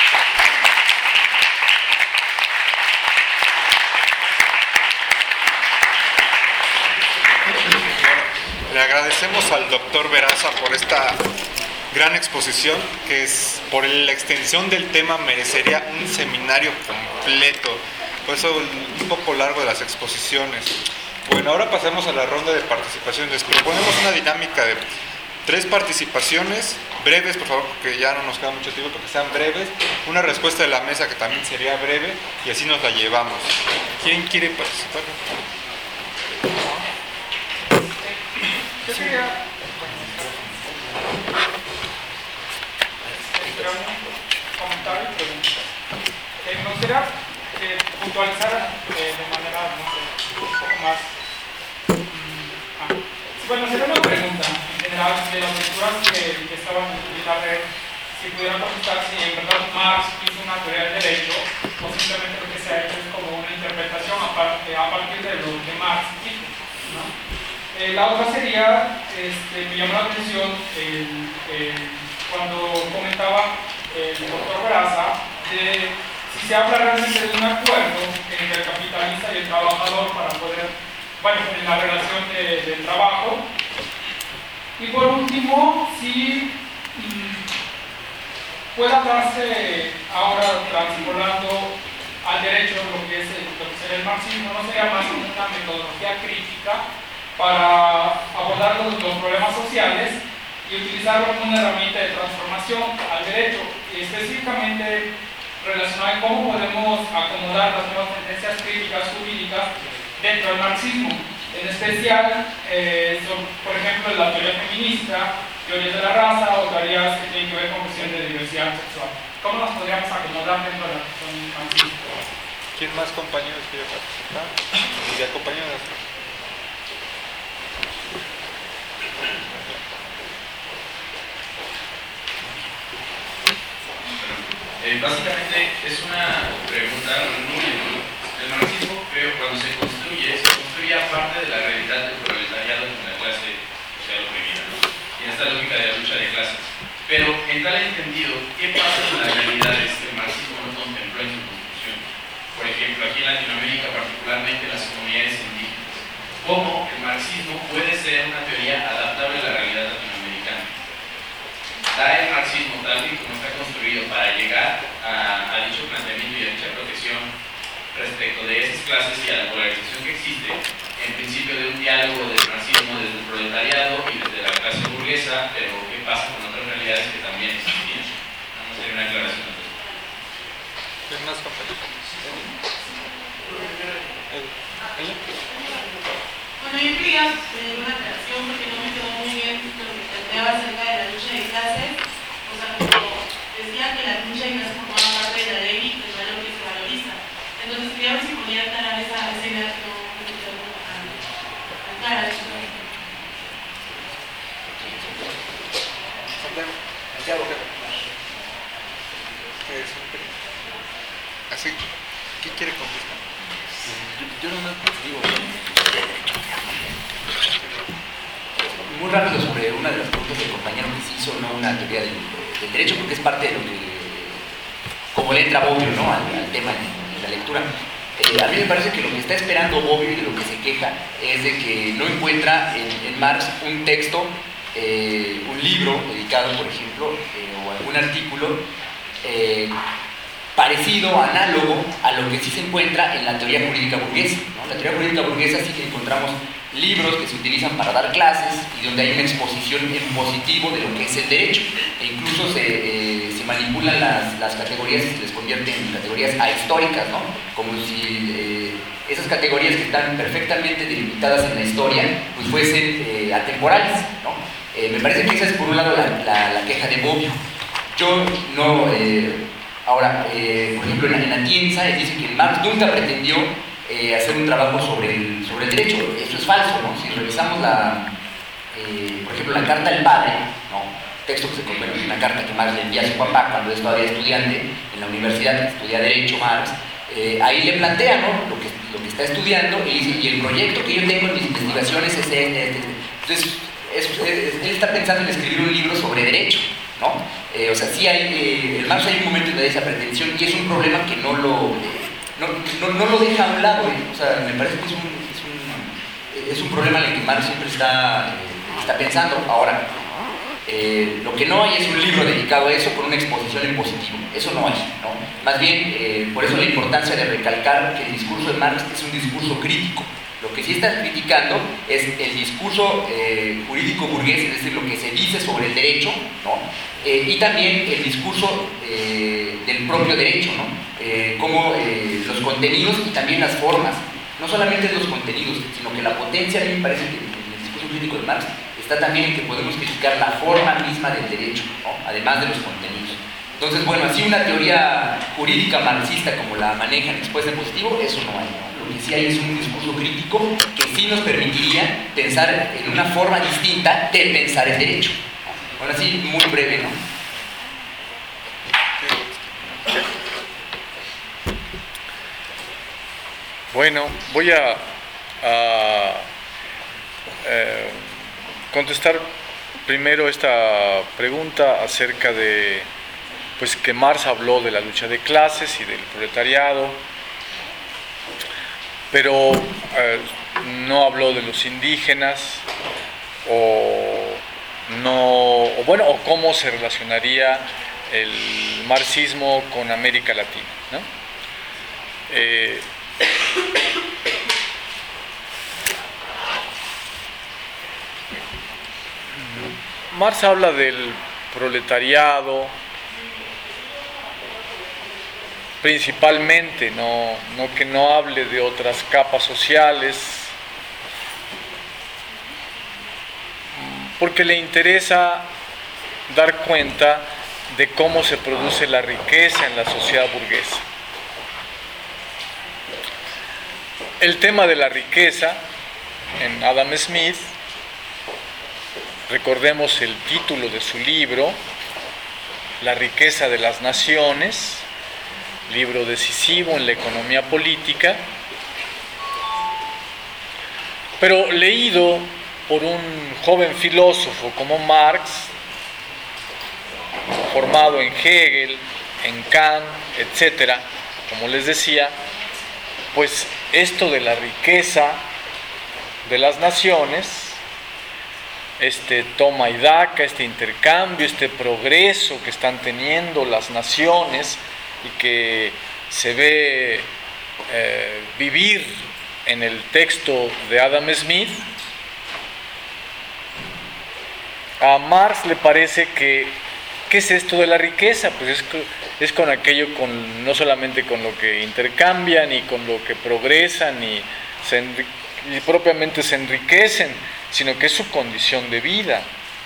Le agradecemos al doctor Veraza por esta gran exposición, que es por la extensión del tema merecería un seminario completo, por eso un poco largo de las exposiciones. Bueno, ahora pasamos a la ronda de participación. Les proponemos una dinámica de tres participaciones breves, por favor, porque ya no nos queda mucho tiempo, porque sean breves, una respuesta de la mesa que también sería breve y así nos la llevamos. ¿Quién quiere participar? Yo quería un comentario y pregunta. Eh, me gustaría eh, puntualizar eh, de manera, no sé, un poco más. Mm, ah. Bueno, sería una pregunta en general de las lecturas que, que estaban en la red, si pudieran contestar si en verdad Marx hizo una teoría del derecho o simplemente lo que se ha hecho es como una interpretación a, par, a partir de lo que Marx dijo, ¿no? Eh, la otra sería, este, me llamó la atención el, el, cuando comentaba el doctor Veraza de si se habla realmente de un acuerdo entre el capitalista y el trabajador para poder, bueno, en la relación de, del trabajo. Y por último, si mmm, puede hablarse ahora transpolando al derecho lo que es el, lo que sería el marxismo, no sería más como una metodología crítica para abordar los, los problemas sociales y utilizarlo como una herramienta de transformación al derecho, y específicamente relacionada en cómo podemos acomodar las nuevas tendencias críticas jurídicas dentro del marxismo. En especial, eh, son, por ejemplo, la teoría feminista, teorías de la raza o teorías que tienen que ver con cuestión de diversidad sexual. ¿Cómo nos podríamos acomodar dentro de la cuestión marxista? ¿Quién más compañeros quiere participar? ¿Y compañeros? Eh, básicamente es una pregunta muy... El marxismo, creo, cuando se construye, se construye aparte de la realidad del proletariado con la clase social oprimida, ¿no? Y en esta lógica de la lucha de clases. Pero en tal entendido, ¿qué pasa con las realidades que el marxismo no contempló en su construcción? Por ejemplo, aquí en Latinoamérica, particularmente las comunidades indígenas. ¿Cómo el marxismo puede ser una teoría adaptable a la realidad latinoamericana? ¿Da el marxismo tal y como está construido para llegar a, a dicho planteamiento y a dicha profesión respecto de esas clases y a la polarización que existe, en principio de un diálogo del marxismo desde el proletariado y desde la clase burguesa, pero qué pasa con otras realidades que también existían? Vamos a hacer una aclaración. Es más complejo. Bueno, yo quería hacer una aclaración porque no me quedó muy bien lo que planteaba acerca de la lucha de clases. O sea, como decía que la lucha de clases formaba parte de la ley y del valor que se valoriza. Entonces quería ver si podía aclarar esa, esa idea que no me quedó muy clara. Así, ¿qué quiere contestar? Yo, yo no me digo muy rápido sobre una de las preguntas del compañero que se hizo, no una teoría del, del derecho, porque es parte de lo que, como le entra Bobbio, ¿no? al, al tema en, en la lectura. Eh, a mí me parece que lo que está esperando Bobbio y de lo que se queja es de que no encuentra en, en Marx un texto, eh, un libro dedicado, por ejemplo, eh, o algún artículo eh, parecido, análogo a lo que sí se encuentra en la teoría jurídica burguesa, ¿no? La teoría jurídica burguesa sí que encontramos libros que se utilizan para dar clases y donde hay una exposición en positivo de lo que es el derecho, e incluso se, eh, se manipulan las, las categorías y se les convierten en categorías ahistóricas, ¿no? Como si eh, esas categorías que están perfectamente delimitadas en la historia pues fuesen eh, atemporales, ¿no? Eh, me parece que esa es por un lado la, la, la queja de Bobbio. Yo no... Eh, ahora, eh, por ejemplo, en, en Atienza dice que Marx nunca pretendió Eh, hacer un trabajo sobre el, sobre el derecho. Eso es falso, ¿no? Si revisamos la, eh, por ejemplo, la carta del padre, ¿no? Texto que se convierte en una carta que Marx le envía a su papá cuando es todavía estudiante en la universidad, que estudia Derecho Marx, eh, ahí le plantea, ¿no? Lo que, lo que está estudiando y dice, y el proyecto que yo tengo en mis investigaciones es este. este. Entonces, es, es, él está pensando en escribir un libro sobre derecho, ¿no? Eh, o sea, sí hay, eh, el Marx hay un momento de esa pretensión y es un problema que no lo... Eh, No, no, no lo deja a un lado, ¿eh? O sea, me parece que es un, es un, es un problema en el que Marx siempre está, eh, está pensando. Ahora, eh, lo que no hay es un libro dedicado a eso con una exposición en positivo, eso no hay, ¿no? Más bien, eh, por eso la importancia de recalcar que el discurso de Marx es un discurso crítico. Lo que sí está criticando es el discurso eh, jurídico burgués, es decir, lo que se dice sobre el derecho, ¿no? Eh, y también el discurso eh, del propio derecho, ¿no? Eh, como eh, los contenidos y también las formas, no solamente los contenidos, sino que la potencia, a mí me parece que en el discurso jurídico de Marx está también en que podemos criticar la forma misma del derecho, ¿no? Además de los contenidos. Entonces, bueno, así una teoría jurídica marxista como la manejan expuesta en positivo, eso no hay, ¿no? Lo que sí hay es un discurso crítico que sí nos permitiría pensar en una forma distinta de pensar el derecho. Bueno, así muy breve, ¿no? Bueno, voy a, a eh, contestar primero esta pregunta acerca de, pues, que Marx habló de la lucha de clases y del proletariado, pero eh, no habló de los indígenas, o no, o bueno, o cómo se relacionaría el marxismo con América Latina, ¿no? Eh, Marx habla del proletariado principalmente, no, no que no hable de otras capas sociales, porque le interesa dar cuenta de cómo se produce la riqueza en la sociedad burguesa. El tema de la riqueza en Adam Smith, recordemos el título de su libro, La riqueza de las naciones, libro decisivo en la economía política, pero leído por un joven filósofo como Marx, formado en Hegel, en Kant, etcétera, como les decía, pues esto de la riqueza de las naciones, este toma y daca, este intercambio, este progreso que están teniendo las naciones y que se ve eh, vivir en el texto de Adam Smith, a Marx le parece que ¿qué es esto de la riqueza? Pues es, es con aquello, con, no solamente con lo que intercambian y con lo que progresan y, se enri- y propiamente se enriquecen, sino que es su condición de vida.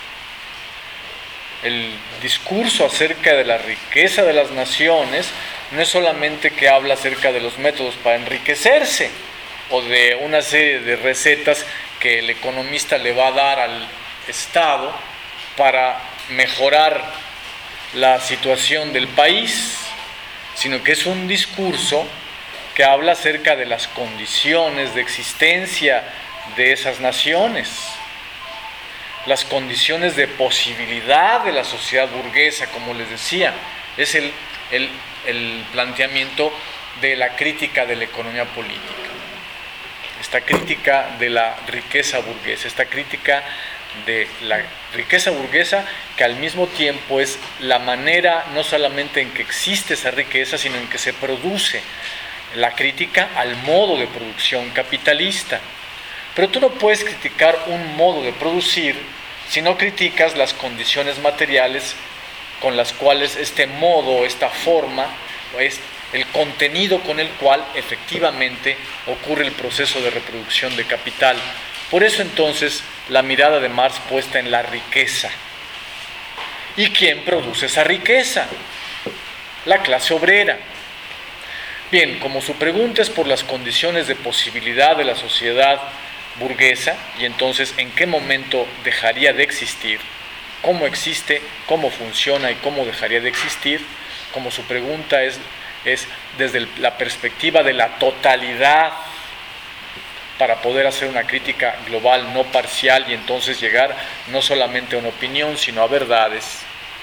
El discurso acerca de la riqueza de las naciones no es solamente que habla acerca de los métodos para enriquecerse o de una serie de recetas que el economista le va a dar al Estado para mejorar la situación del país, sino que es un discurso que habla acerca de las condiciones de existencia de esas naciones, las condiciones de posibilidad de la sociedad burguesa, como les decía, es el, el, el planteamiento de la crítica de la economía política, esta crítica de la riqueza burguesa, esta crítica de la riqueza burguesa que al mismo tiempo es la manera no solamente en que existe esa riqueza, sino en que se produce, la crítica al modo de producción capitalista. Pero tú no puedes criticar un modo de producir si no criticas las condiciones materiales con las cuales este modo, esta forma, es el contenido con el cual efectivamente ocurre el proceso de reproducción de capital. Por eso entonces la mirada de Marx puesta en la riqueza. ¿Y quién produce esa riqueza? La clase obrera. Bien, como su pregunta es por las condiciones de posibilidad de la sociedad burguesa, y entonces en qué momento dejaría de existir, cómo existe, cómo funciona y cómo dejaría de existir, como su pregunta es, es desde la perspectiva de la totalidad, para poder hacer una crítica global, no parcial, y entonces llegar no solamente a una opinión, sino a verdades.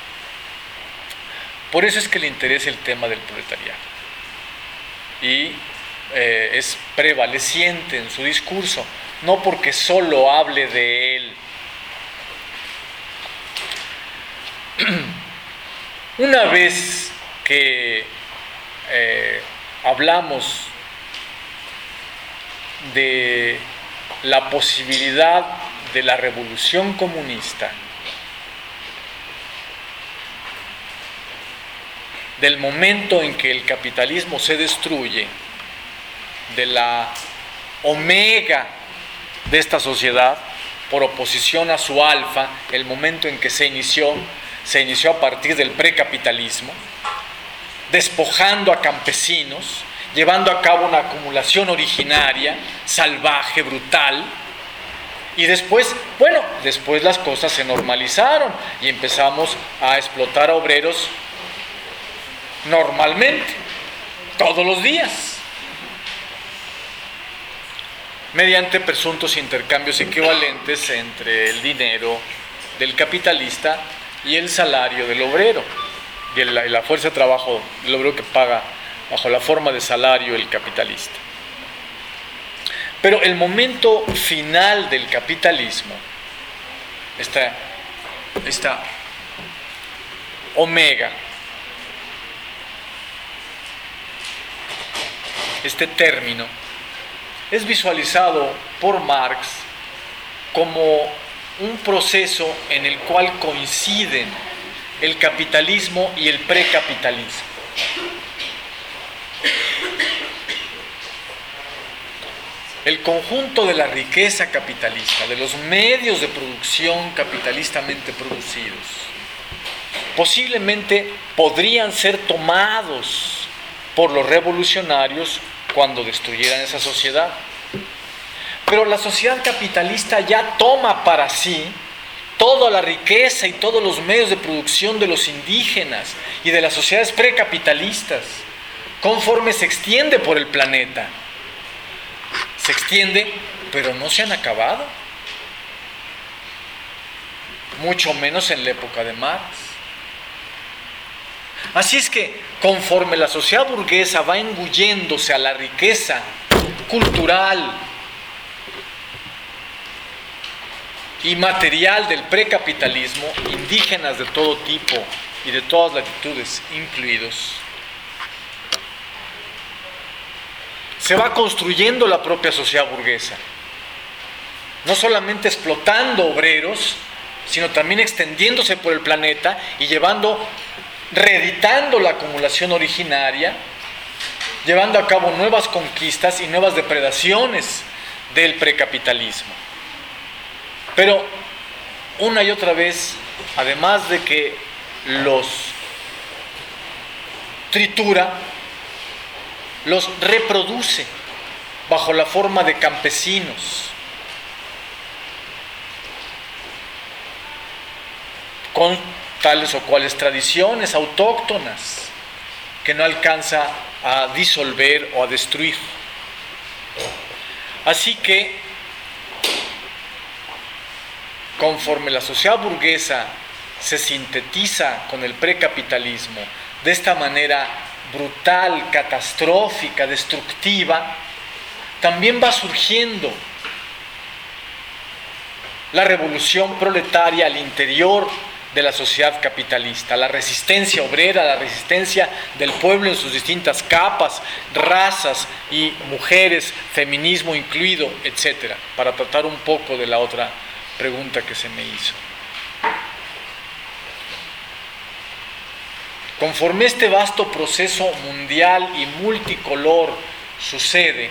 Por eso es que le interesa el tema del proletariado. Y eh, es prevaleciente en su discurso, no porque solo hable de él. Una vez que eh, hablamos de la posibilidad de la revolución comunista, del momento en que el capitalismo se destruye, de la omega de esta sociedad, por oposición a su alfa, el momento en que se inició, se inició a partir del precapitalismo, despojando a campesinos, llevando a cabo una acumulación originaria, salvaje, brutal, y después, bueno, después las cosas se normalizaron y empezamos a explotar a obreros normalmente, todos los días, mediante presuntos intercambios equivalentes entre el dinero del capitalista y el salario del obrero, y la, y la fuerza de trabajo del obrero que paga bajo la forma de salario el capitalista. Pero el momento final del capitalismo, esta, esta omega, este término, es visualizado por Marx como un proceso en el cual coinciden el capitalismo y el precapitalismo. El conjunto de la riqueza capitalista, de los medios de producción capitalistamente producidos, posiblemente podrían ser tomados por los revolucionarios cuando destruyeran esa sociedad. Pero la sociedad capitalista ya toma para sí toda la riqueza y todos los medios de producción de los indígenas y de las sociedades precapitalistas, conforme se extiende por el planeta. Se extiende, pero no se han acabado. mucho menos en la época de Marx. Así es que, conforme la sociedad burguesa va engulléndose a la riqueza cultural y material del precapitalismo, indígenas de todo tipo y de todas latitudes incluidos, se va construyendo la propia sociedad burguesa, no solamente explotando obreros, sino también extendiéndose por el planeta y llevando, reeditando la acumulación originaria, llevando a cabo nuevas conquistas y nuevas depredaciones del precapitalismo. Pero una y otra vez, además de que los tritura, los reproduce bajo la forma de campesinos, con tales o cuales tradiciones autóctonas que no alcanza a disolver o a destruir. Así que, conforme la sociedad burguesa se sintetiza con el precapitalismo de esta manera brutal, catastrófica, destructiva, también va surgiendo la revolución proletaria al interior de la sociedad capitalista, la resistencia obrera, la resistencia del pueblo en sus distintas capas, razas y mujeres, feminismo incluido, etcétera, para tratar un poco de la otra pregunta que se me hizo. Conforme este vasto proceso mundial y multicolor sucede,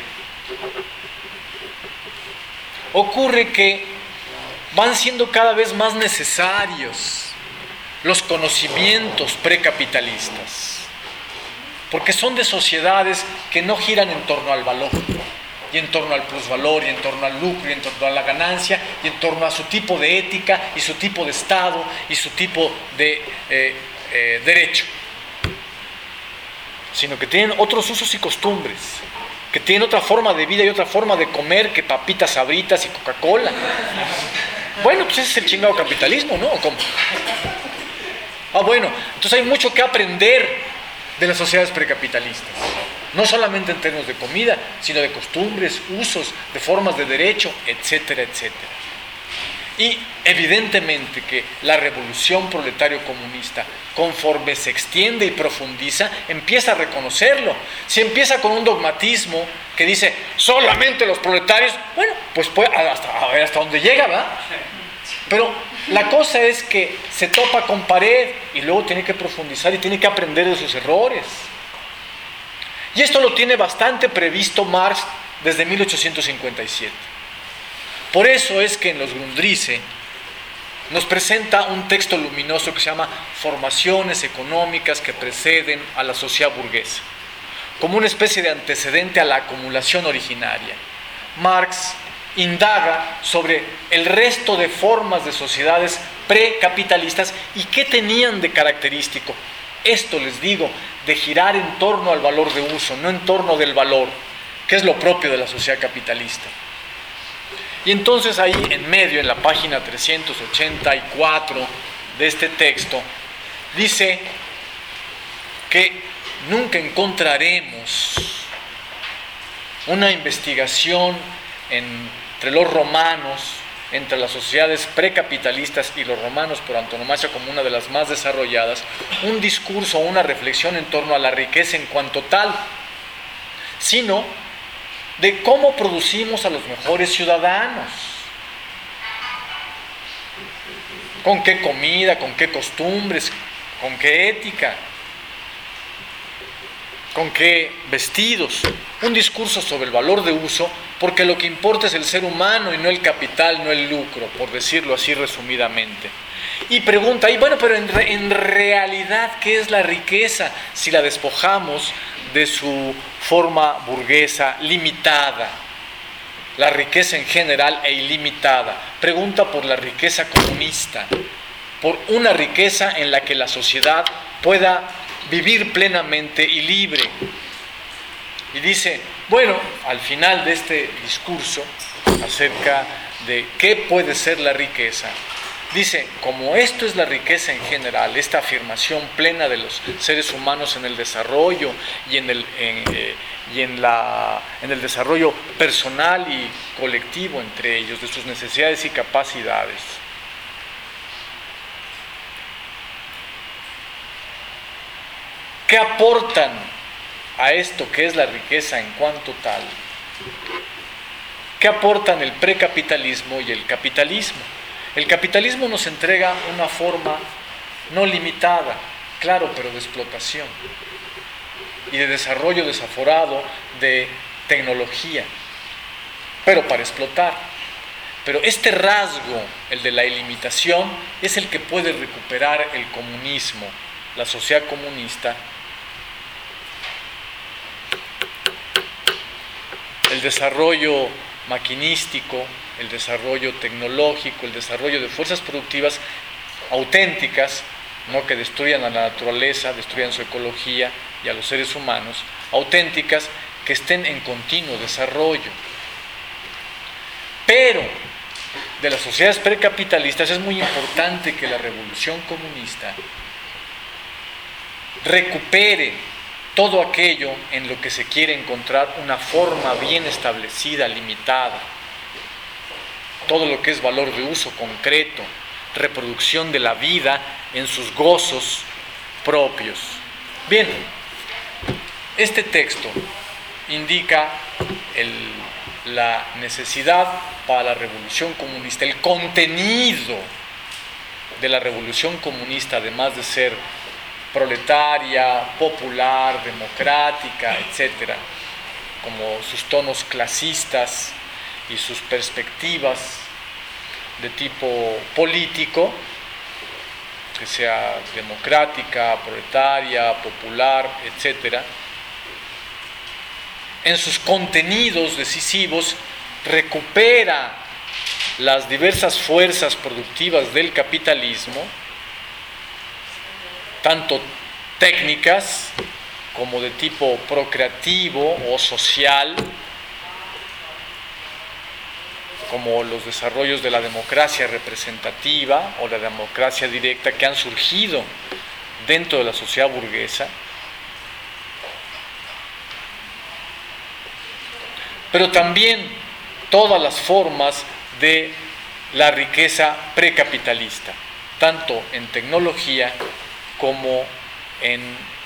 ocurre que van siendo cada vez más necesarios los conocimientos precapitalistas, porque son de sociedades que no giran en torno al valor, y en torno al plusvalor, y en torno al lucro, y en torno a la ganancia, y en torno a su tipo de ética, y su tipo de Estado, y su tipo de eh, eh, derecho, sino que tienen otros usos y costumbres, que tienen otra forma de vida y otra forma de comer que papitas Sabritas y Coca-Cola. Bueno, pues ese es el chingado capitalismo, ¿no? ¿Cómo? Ah, bueno, entonces hay mucho que aprender de las sociedades precapitalistas. No solamente en términos de comida, sino de costumbres, usos, de formas de derecho, etcétera, etcétera. Y evidentemente que la revolución proletario-comunista, conforme se extiende y profundiza, empieza a reconocerlo. Si empieza con un dogmatismo que dice solamente los proletarios, bueno, pues puede, hasta, a ver hasta dónde llega, ¿verdad? Pero la cosa es que se topa con pared y luego tiene que profundizar y tiene que aprender de sus errores. Y esto lo tiene bastante previsto Marx desde mil ochocientos cincuenta y siete. Por eso es que en los Grundrisse nos presenta un texto luminoso que se llama Formaciones económicas que preceden a la sociedad burguesa, como una especie de antecedente a la acumulación originaria. Marx indaga sobre el resto de formas de sociedades precapitalistas y qué tenían de característico. Esto, les digo, de girar en torno al valor de uso, no en torno del valor, que es lo propio de la sociedad capitalista. Y entonces ahí en medio, en la página trescientos ochenta y cuatro de este texto, dice que nunca encontraremos una investigación entre los romanos, entre las sociedades precapitalistas y los romanos por antonomasia como una de las más desarrolladas, un discurso o una reflexión en torno a la riqueza en cuanto tal, sino de cómo producimos a los mejores ciudadanos, con qué comida, con qué costumbres, con qué ética, con qué vestidos, un discurso sobre el valor de uso, porque lo que importa es el ser humano y no el capital, no el lucro, por decirlo así resumidamente. Y pregunta, y bueno, pero en, re, en realidad, ¿qué es la riqueza si la despojamos de su forma burguesa limitada? La riqueza en general e ilimitada. Pregunta por la riqueza comunista, por una riqueza en la que la sociedad pueda vivir plenamente y libre. Y dice, bueno, al final de este discurso acerca de qué puede ser la riqueza, Dice, como esto es la riqueza en general, esta afirmación plena de los seres humanos en el desarrollo y en el, en, eh, y en la, en el desarrollo personal y colectivo entre ellos, de sus necesidades y capacidades. ¿Qué aportan a esto que es la riqueza en cuanto tal? ¿Qué aportan el precapitalismo y el capitalismo? El capitalismo nos entrega una forma no limitada, claro, pero de explotación y de desarrollo desaforado de tecnología, pero para explotar. Pero este rasgo, el de la ilimitación, es el que puede recuperar el comunismo, la sociedad comunista. El desarrollo maquinístico, el desarrollo tecnológico, el desarrollo de fuerzas productivas auténticas, no que destruyan a la naturaleza, destruyan su ecología y a los seres humanos, auténticas que estén en continuo desarrollo. Pero de las sociedades precapitalistas es muy importante que la revolución comunista recupere todo aquello en lo que se quiere encontrar una forma bien establecida, limitada. Todo lo que es valor de uso concreto, reproducción de la vida en sus gozos propios. Bien, este texto indica el, la necesidad para la revolución comunista, el contenido de la revolución comunista, además de ser proletaria, popular, democrática, etcétera, como sus tonos clasistas y sus perspectivas de tipo político, que sea democrática, proletaria, popular, etcétera. En sus contenidos decisivos recupera las diversas fuerzas productivas del capitalismo, tanto técnicas como de tipo procreativo o social, como los desarrollos de la democracia representativa o la democracia directa que han surgido dentro de la sociedad burguesa, pero también todas las formas de la riqueza precapitalista, tanto en tecnología como en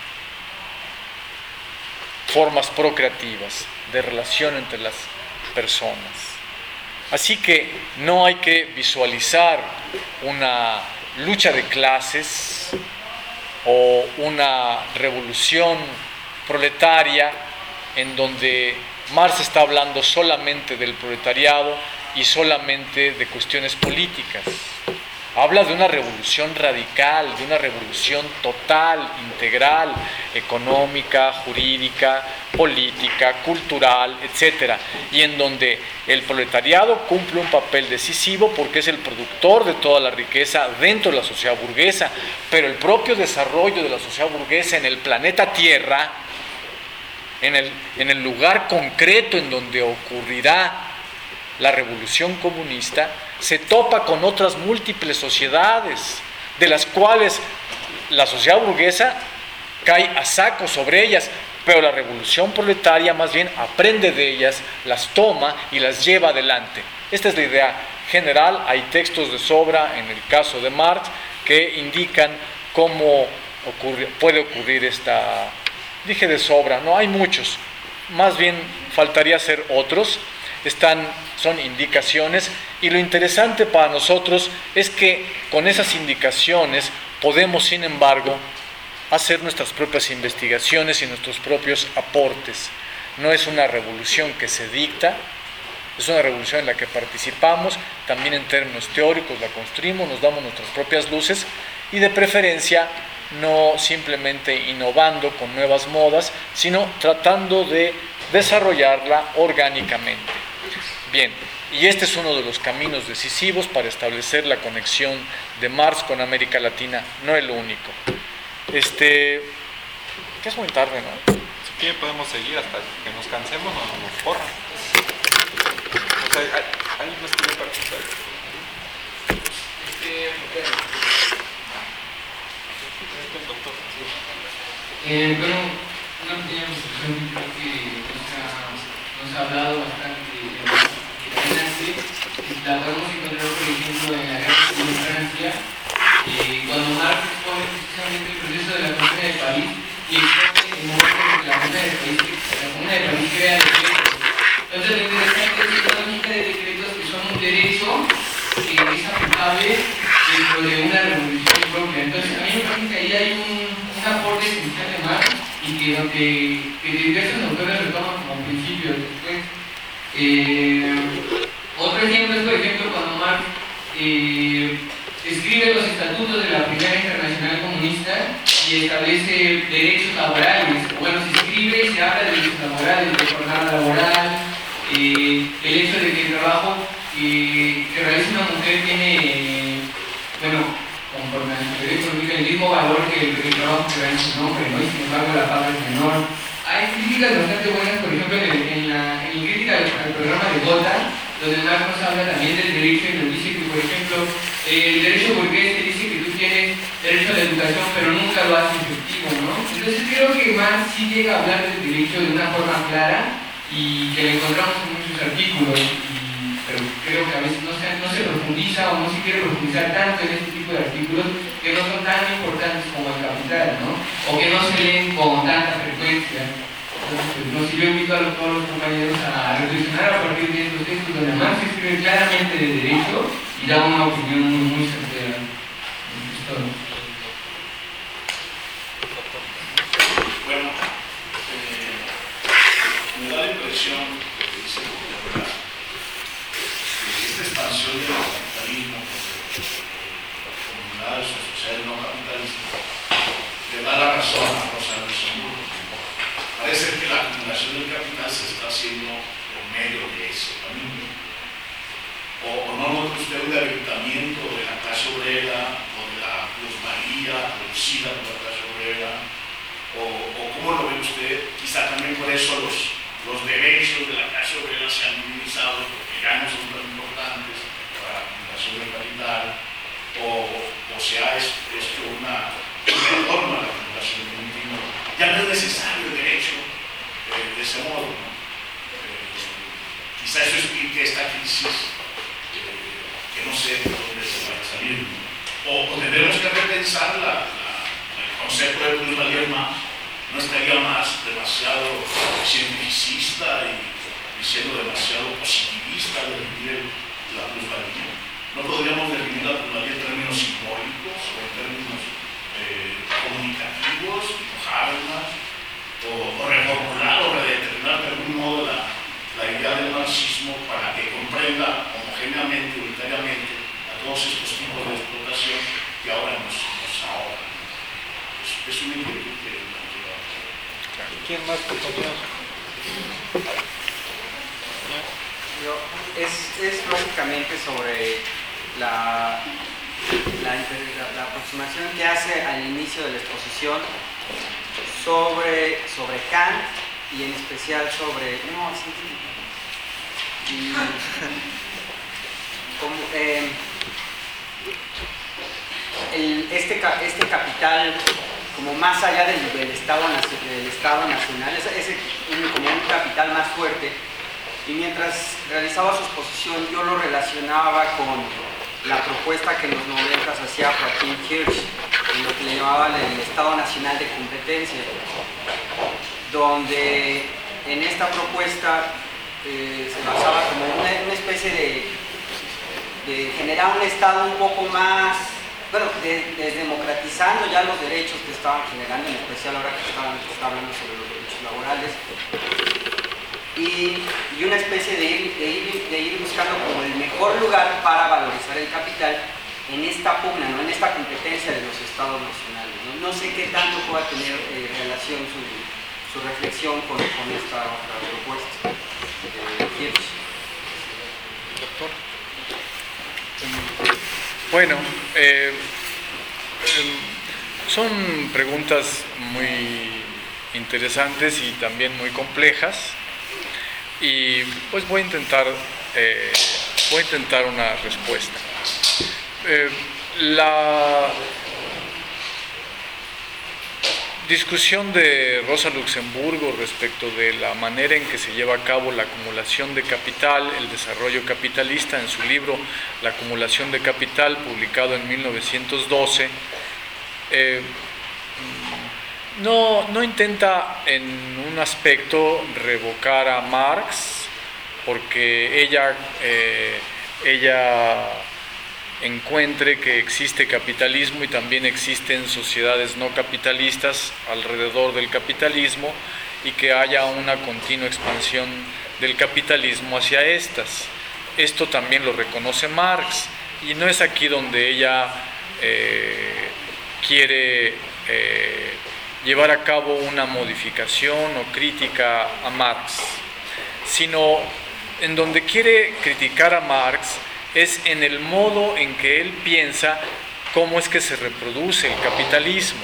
formas procreativas de relación entre las personas. Así que no hay que visualizar una lucha de clases o una revolución proletaria en donde Marx está hablando solamente del proletariado y solamente de cuestiones políticas. Habla de una revolución radical, de una revolución total, integral, económica, jurídica, política, cultural, etcétera. Y en donde el proletariado cumple un papel decisivo porque es el productor de toda la riqueza dentro de la sociedad burguesa. Pero el propio desarrollo de la sociedad burguesa en el planeta Tierra, en el, en el lugar concreto en donde ocurrirá la revolución comunista, se topa con otras múltiples sociedades, de las cuales la sociedad burguesa cae a saco sobre ellas, pero la revolución proletaria más bien aprende de ellas, las toma y las lleva adelante. Esta es la idea general. Hay textos de sobra en el caso de Marx que indican cómo ocurre, puede ocurrir esta... Dije de sobra, no hay muchos, más bien faltaría ser otros. Están, son indicaciones, y lo interesante para nosotros es que con esas indicaciones podemos, sin embargo, hacer nuestras propias investigaciones y nuestros propios aportes. No es una revolución que se dicta, es una revolución en la que participamos, también en términos teóricos la construimos, nos damos nuestras propias luces, y de preferencia no simplemente innovando con nuevas modas, sino tratando de desarrollarla orgánicamente. Bien, y este es uno de los caminos decisivos para establecer la conexión de Marx con América Latina, no el único. Este, que es muy tarde, ¿no? Si quieren podemos seguir hasta que nos cansemos o nos corran. O sea, ¿alguien más quiere participar? Eh, bueno, una pequeña discusión que creo que nos ha, nos ha hablado bastante de la nace, la podemos encontrar, por ejemplo, en la Guerra Civil de Francia, eh, cuando Marx expone precisamente el proceso de la Comuna de París y expone el momento en que la Comuna de París, la Comuna de París crea decretos. Entonces, lo interesante es una lógica de decretos que son un derecho que es aplicable dentro de una revolución propia. Entonces, a mí me parece que ahí hay un aporte esencial de Marx y que, que, que diversos autores retoman como principio después. Eh, otro ejemplo es, por ejemplo, cuando Marx eh, escribe los estatutos de la Primera Internacional Comunista y establece derechos laborales. Bueno, se escribe y se habla de derechos laborales, de jornada laboral, eh, el hecho de que el trabajo eh, que realiza una mujer tiene, eh, bueno, conforme a la teoría económica, el mismo valor que el, el trabajo que realiza un hombre, ¿no? Y sin embargo la paga es menor. Hay críticas bastante buenas, por ejemplo, en, el, en la en la crítica al, al programa de Gotha, donde Marx nos habla también del derecho y nos dice que, por ejemplo, eh, el derecho burgués te dice que tú tienes derecho a la educación, pero nunca lo hace efectivo, ¿no? Entonces creo que Marx sí llega a hablar del derecho de una forma clara y que lo encontramos en muchos artículos. Pero creo que a veces no se, no se profundiza o no se quiere profundizar tanto en este tipo de artículos que no son tan importantes como el Capital, ¿no? O que no se leen con tanta frecuencia. Entonces, pues, no, si yo invito a los, todos los compañeros a reflexionar a partir de estos textos donde Marx escribe claramente de derecho y da una opinión muy, muy certera. Bueno, eh, me da la impresión que dice la esta expansión del capitalismo, comunidades o sociedades no capitalistas, le da la razón a Rosa Luxemburgo. Parece que la acumulación del capital se está haciendo por medio de ese camino. O, o no nota usted un debilitamiento de la clase obrera o de la plusvalía producida por la clase obrera, o, o cómo lo ve usted, quizá también por eso los, los derechos de la clase obrera se han minimizado porque ya no son tan importantes para la acumulación del capital, o, o se ha hecho una, una reforma a la acumulación del continuo. Ya no es necesario el derecho eh, de ese modo, ¿no? Eh, quizá eso explique esta crisis eh, que no sé de dónde se va a salir, ¿no? o, o tendremos que repensar la, la, el concepto de plusvalía más. No estaría más demasiado cientificista y, y siendo demasiado positivista de definir la plusvalía. No podríamos definir la plusvalía en términos simbólicos o en términos eh, comunicativos, tipo Habermas, o, o reformular o redeterminar de algún modo la, la idea del marxismo para que comprenda homogéneamente, unitariamente a todos estos tipos de explotación que ahora nos, nos ahogan. Es, es una inquietud que ¿quién más, compañeros? Es, es lógicamente sobre la, la, la, la aproximación que hace al inicio de la exposición sobre, sobre Kant y en especial sobre... No, sí, sí. Y, como, eh, el, este, este capital como más allá del, del, estado, del Estado Nacional, es, es un, como un capital más fuerte. Y mientras realizaba su exposición, yo lo relacionaba con la propuesta que en los noventas hacía Joachim Hirsch, en lo que le llamaban el Estado Nacional de Competencia, donde en esta propuesta eh, se basaba como una, una especie de, de generar un Estado un poco más, bueno, de, desdemocratizando ya los derechos que estaban generando, en especial ahora que estaban que está hablando sobre los derechos laborales, y, y una especie de ir, de, ir, de ir buscando como el mejor lugar para valorizar el capital en esta pugna, ¿no? En esta competencia de los estados nacionales. No, no sé qué tanto pueda tener eh, relación su, su reflexión con, con esta otra propuesta. Eh, Doctor. Bueno, eh, eh, son preguntas muy interesantes y también muy complejas, y pues voy a intentar, eh, voy a intentar una respuesta. Eh, la discusión de Rosa Luxemburgo respecto de la manera en que se lleva a cabo la acumulación de capital, el desarrollo capitalista, en su libro La acumulación de capital, publicado en mil novecientos doce, eh, no, no intenta en un aspecto revocar a Marx, porque ella, eh, ella encuentre que existe capitalismo y también existen sociedades no capitalistas alrededor del capitalismo y que haya una continua expansión del capitalismo hacia estas. Esto también lo reconoce Marx y no es aquí donde ella eh, quiere eh, llevar a cabo una modificación o crítica a Marx, sino en donde quiere criticar a Marx es en el modo en que él piensa cómo es que se reproduce el capitalismo.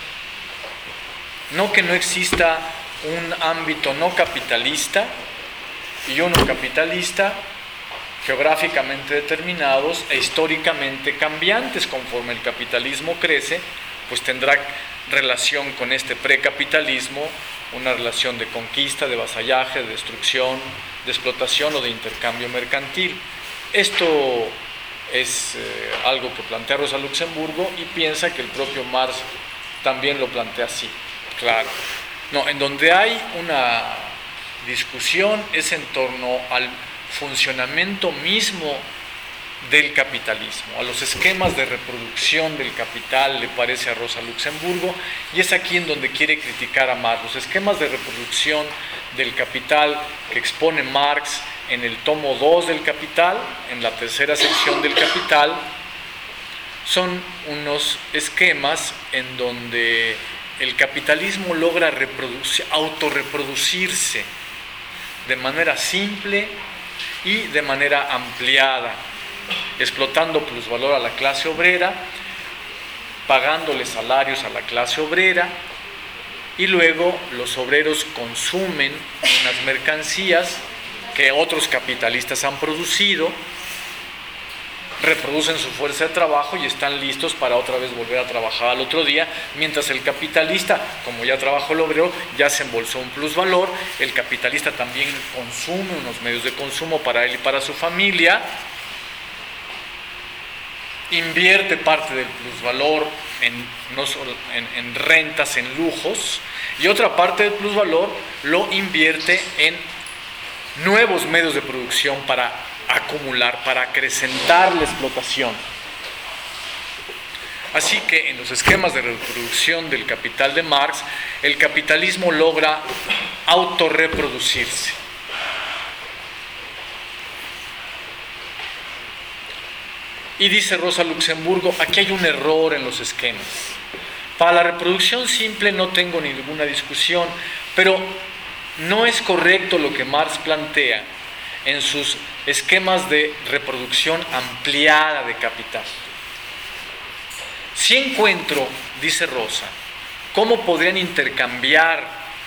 No que no exista un ámbito no capitalista y uno capitalista geográficamente determinados e históricamente cambiantes. Conforme el capitalismo crece, pues tendrá relación con este precapitalismo, una relación de conquista, de vasallaje, de destrucción, de explotación o de intercambio mercantil. Esto es eh, algo que plantea Rosa Luxemburgo y piensa que el propio Marx también lo plantea así, claro. No, en donde hay una discusión es en torno al funcionamiento mismo del capitalismo, a los esquemas de reproducción del capital, le parece a Rosa Luxemburgo, y es aquí en donde quiere criticar a Marx. Los esquemas de reproducción del capital que expone Marx en el tomo dos del Capital, en la tercera sección del Capital, son unos esquemas en donde el capitalismo logra reproducir, autorreproducirse de manera simple y de manera ampliada, explotando plusvalor a la clase obrera, pagándole salarios a la clase obrera, y luego los obreros consumen unas mercancías que otros capitalistas han producido, reproducen su fuerza de trabajo y están listos para otra vez volver a trabajar al otro día, mientras el capitalista, como ya trabajó el obrero, ya se embolsó un plusvalor, el capitalista también consume unos medios de consumo para él y para su familia, invierte parte del plusvalor en, no solo, en, en rentas, en lujos, y otra parte del plusvalor lo invierte en nuevos medios de producción para acumular, para acrecentar la explotación. Así que en los esquemas de reproducción del capital de Marx, el capitalismo logra autorreproducirse. Y dice Rosa Luxemburgo, aquí hay un error en los esquemas. Para la reproducción simple no tengo ninguna discusión, pero no es correcto lo que Marx plantea en sus esquemas de reproducción ampliada de capital. Si encuentro, dice Rosa, cómo podrían intercambiar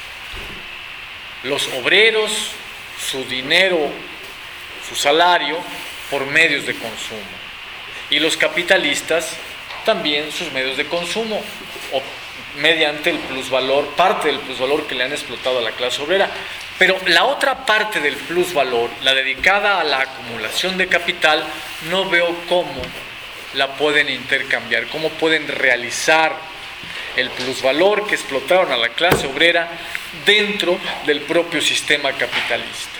los obreros su dinero, su salario, por medios de consumo, y los capitalistas también sus medios de consumo, o mediante el plusvalor, parte del plusvalor que le han explotado a la clase obrera. Pero la otra parte del plusvalor, la dedicada a la acumulación de capital, no veo cómo la pueden intercambiar, cómo pueden realizar el plusvalor que explotaron a la clase obrera dentro del propio sistema capitalista.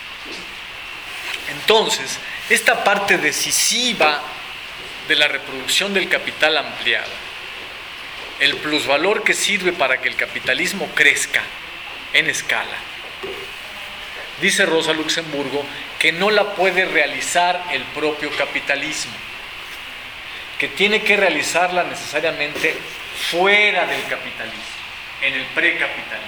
Entonces, esta parte decisiva de la reproducción del capital ampliada, el plusvalor que sirve para que el capitalismo crezca en escala, dice Rosa Luxemburgo que no la puede realizar el propio capitalismo, que tiene que realizarla necesariamente fuera del capitalismo, en el precapitalismo.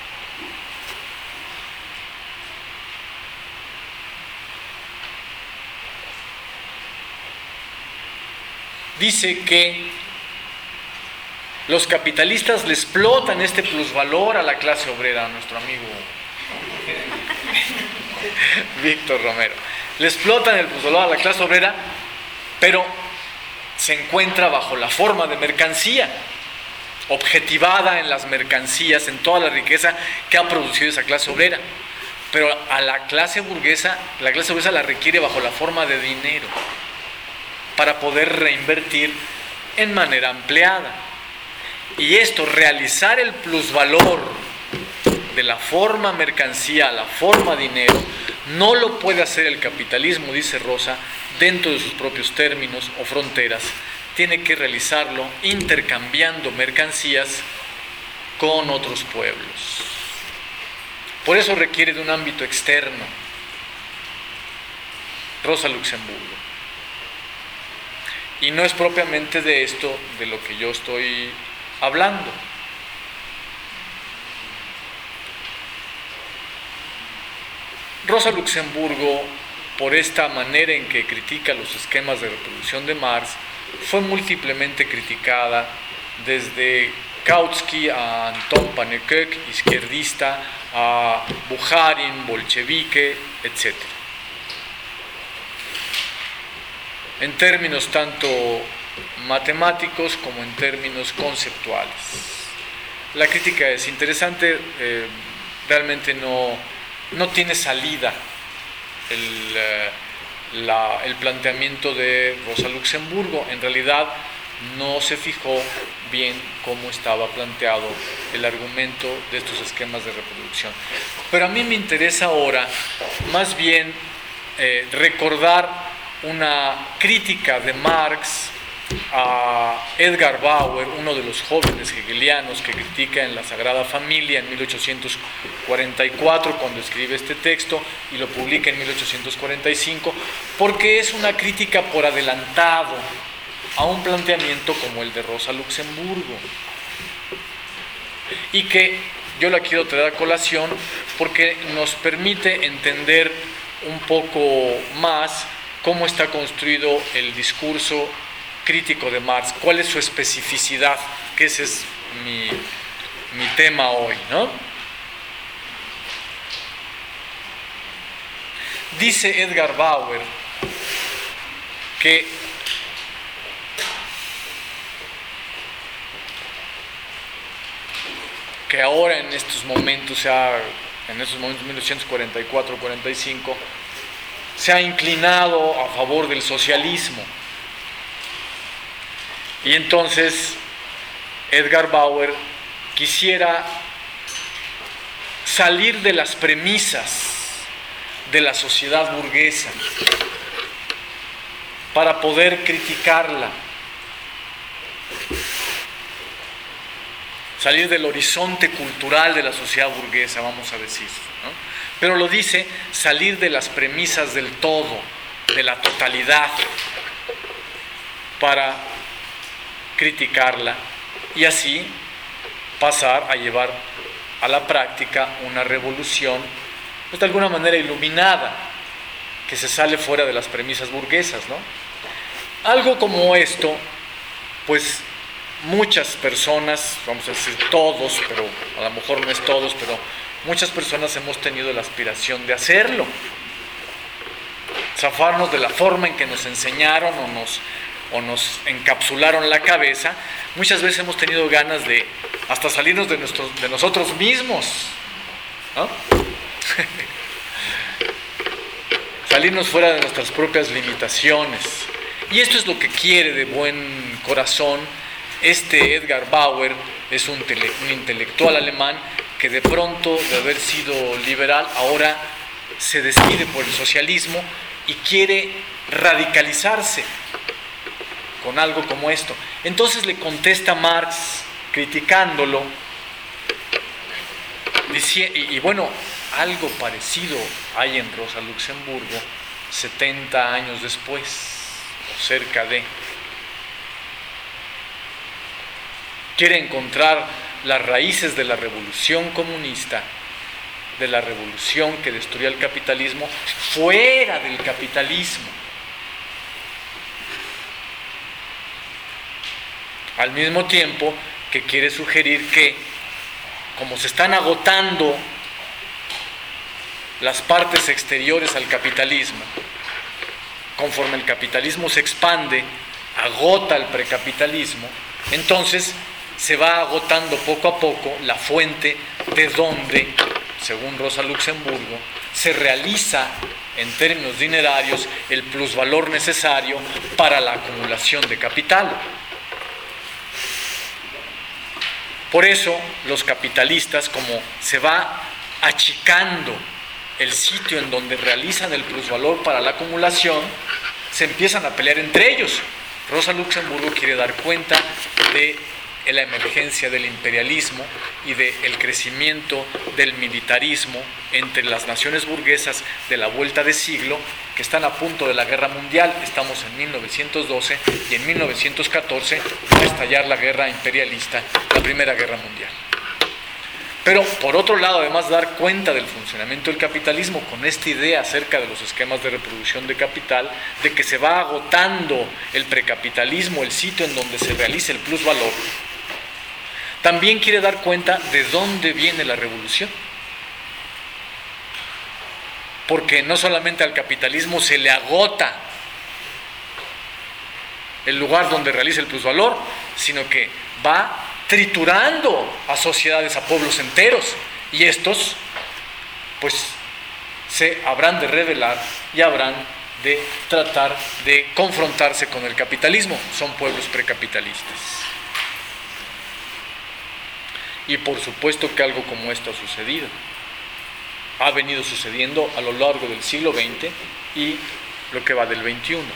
Dice que los capitalistas le explotan este plusvalor a la clase obrera, a nuestro amigo Víctor Romero. Le explotan el plusvalor a la clase obrera, pero se encuentra bajo la forma de mercancía, objetivada en las mercancías, en toda la riqueza que ha producido esa clase obrera. Pero a la clase burguesa, la clase burguesa la requiere bajo la forma de dinero, para poder reinvertir en manera ampliada. Y esto, realizar el plusvalor de la forma mercancía a la forma dinero, no lo puede hacer el capitalismo, dice Rosa, dentro de sus propios términos o fronteras. Tiene que realizarlo intercambiando mercancías con otros pueblos. Por eso requiere de un ámbito externo. Rosa Luxemburgo. Y no es propiamente de esto de lo que yo estoy hablando. Rosa Luxemburgo, por esta manera en que critica los esquemas de reproducción de Marx, fue múltiplemente criticada, desde Kautsky a Anton Pannekoek, izquierdista, a Bukharin, bolchevique, etcétera. En términos tanto matemáticos como en términos conceptuales. La crítica es interesante, eh, realmente no, no tiene salida el, eh, la, el planteamiento de Rosa Luxemburgo. En realidad no se fijó bien cómo estaba planteado el argumento de estos esquemas de reproducción. Pero a mí me interesa ahora más bien eh, recordar una crítica de Marx a Edgar Bauer, uno de los jóvenes hegelianos que critica en La Sagrada Familia en mil ochocientos cuarenta y cuatro, cuando escribe este texto, y lo publica en mil ochocientos cuarenta y cinco, porque es una crítica por adelantado a un planteamiento como el de Rosa Luxemburgo, y que yo la quiero traer a colación porque nos permite entender un poco más cómo está construido el discurso crítico de Marx, cuál es su especificidad, que ese es mi, mi tema hoy, ¿no? Dice Edgar Bauer que que ahora en estos momentos, o sea, en estos momentos mil novecientos cuarenta y cuatro cuarenta y cinco, se ha inclinado a favor del socialismo. Y entonces Edgar Bauer quisiera salir de las premisas de la sociedad burguesa para poder criticarla, salir del horizonte cultural de la sociedad burguesa, vamos a decir, ¿no? Pero lo dice, salir de las premisas del todo, de la totalidad, para criticarla y así pasar a llevar a la práctica una revolución, pues de alguna manera iluminada, que se sale fuera de las premisas burguesas, ¿no? Algo como esto, pues muchas personas, vamos a decir todos, pero a lo mejor no es todos, pero muchas personas hemos tenido la aspiración de hacerlo, zafarnos de la forma en que nos enseñaron o nos, o nos encapsularon la cabeza. Muchas veces hemos tenido ganas de hasta salirnos de, nuestros, de nosotros mismos, ¿no? Salirnos fuera de nuestras propias limitaciones. Y esto es lo que quiere de buen corazón este Edgar Bauer. Es un, tele, un intelectual alemán que de pronto, de haber sido liberal, ahora se decide por el socialismo y quiere radicalizarse con algo como esto. Entonces le contesta Marx, criticándolo, dice, y, y bueno, algo parecido hay en Rosa Luxemburgo setenta años después, o cerca de. Quiere encontrar las raíces de la revolución comunista, de la revolución que destruía el capitalismo, fuera del capitalismo. Al mismo tiempo que quiere sugerir que, como se están agotando las partes exteriores al capitalismo, conforme el capitalismo se expande, agota el precapitalismo, entonces se va agotando poco a poco la fuente de donde, según Rosa Luxemburgo, se realiza en términos dinerarios el plusvalor necesario para la acumulación de capital. Por eso los capitalistas, como se va achicando el sitio en donde realizan el plusvalor para la acumulación, se empiezan a pelear entre ellos. Rosa Luxemburgo quiere dar cuenta de la emergencia del imperialismo y del crecimiento del militarismo entre las naciones burguesas de la vuelta de siglo, que están a punto de la guerra mundial. Estamos en mil novecientos doce y en mil novecientos catorce va a estallar la guerra imperialista, la Primera Guerra Mundial. Pero por otro lado, además de dar cuenta del funcionamiento del capitalismo con esta idea acerca de los esquemas de reproducción de capital, de que se va agotando el precapitalismo, el sitio en donde se realiza el plusvalor, también quiere dar cuenta de dónde viene la revolución. Porque no solamente al capitalismo se le agota el lugar donde realiza el plusvalor, sino que va triturando a sociedades, a pueblos enteros, y estos pues se habrán de rebelar y habrán de tratar de confrontarse con el capitalismo. Son pueblos precapitalistas. Y por supuesto que algo como esto ha sucedido. Ha venido sucediendo a lo largo del siglo veinte y lo que va del veintiuno.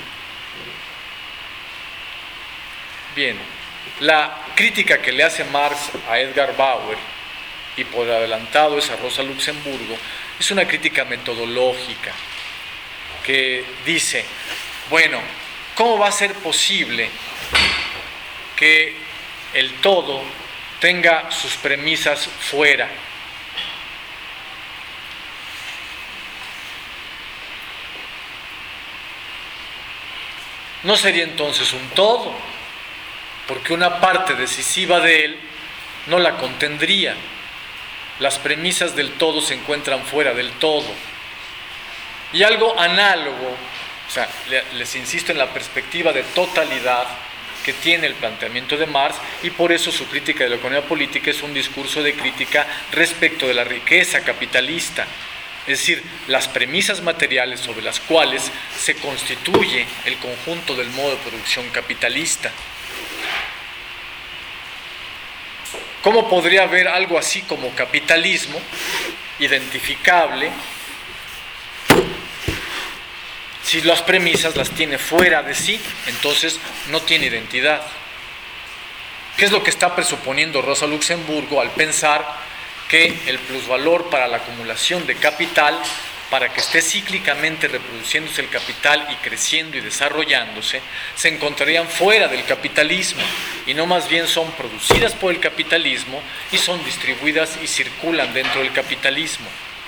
Bien, la crítica que le hace Marx a Edgar Bauer, y por adelantado es a Rosa Luxemburgo, es una crítica metodológica que dice, bueno, ¿cómo va a ser posible que el todo tenga sus premisas fuera? No sería entonces un todo, porque una parte decisiva de él no la contendría. Las premisas del todo se encuentran fuera del todo. Y algo análogo, o sea, les insisto en la perspectiva de totalidad que tiene el planteamiento de Marx, y por eso su crítica de la economía política es un discurso de crítica respecto de la riqueza capitalista, es decir, las premisas materiales sobre las cuales se constituye el conjunto del modo de producción capitalista. ¿Cómo podría haber algo así como capitalismo identificable si las premisas las tiene fuera de sí? Entonces no tiene identidad. ¿Qué es lo que está presuponiendo Rosa Luxemburgo al pensar que el plusvalor para la acumulación de capital, para que esté cíclicamente reproduciéndose el capital y creciendo y desarrollándose, se encontrarían fuera del capitalismo y no más bien son producidas por el capitalismo y son distribuidas y circulan dentro del capitalismo?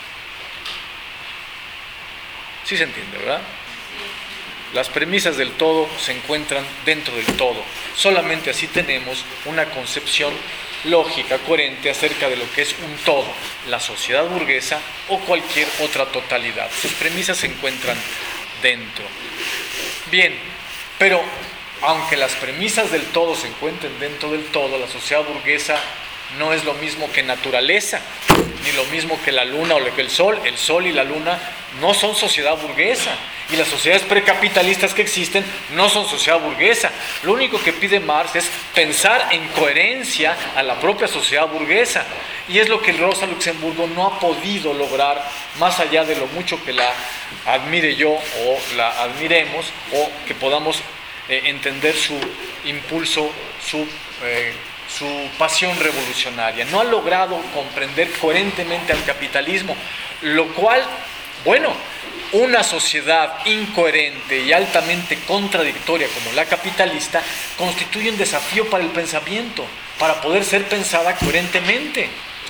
¿Sí se entiende, verdad? Las premisas del todo se encuentran dentro del todo. Solamente así tenemos una concepción lógica, coherente acerca de lo que es un todo, la sociedad burguesa o cualquier otra totalidad. Sus premisas se encuentran dentro. Bien, pero aunque las premisas del todo se encuentren dentro del todo, la sociedad burguesa no es lo mismo que naturaleza, ni lo mismo que la luna o que el sol. El sol y la luna no son sociedad burguesa, y las sociedades precapitalistas que existen no son sociedad burguesa. Lo único que pide Marx es pensar en coherencia a la propia sociedad burguesa, y es lo que Rosa Luxemburgo no ha podido lograr, más allá de lo mucho que la admire yo o la admiremos, o que podamos eh, entender su impulso, su eh, su pasión revolucionaria. No ha logrado comprender coherentemente al capitalismo, lo cual, bueno, una sociedad incoherente y altamente contradictoria como la capitalista constituye un desafío para el pensamiento, para poder ser pensada coherentemente.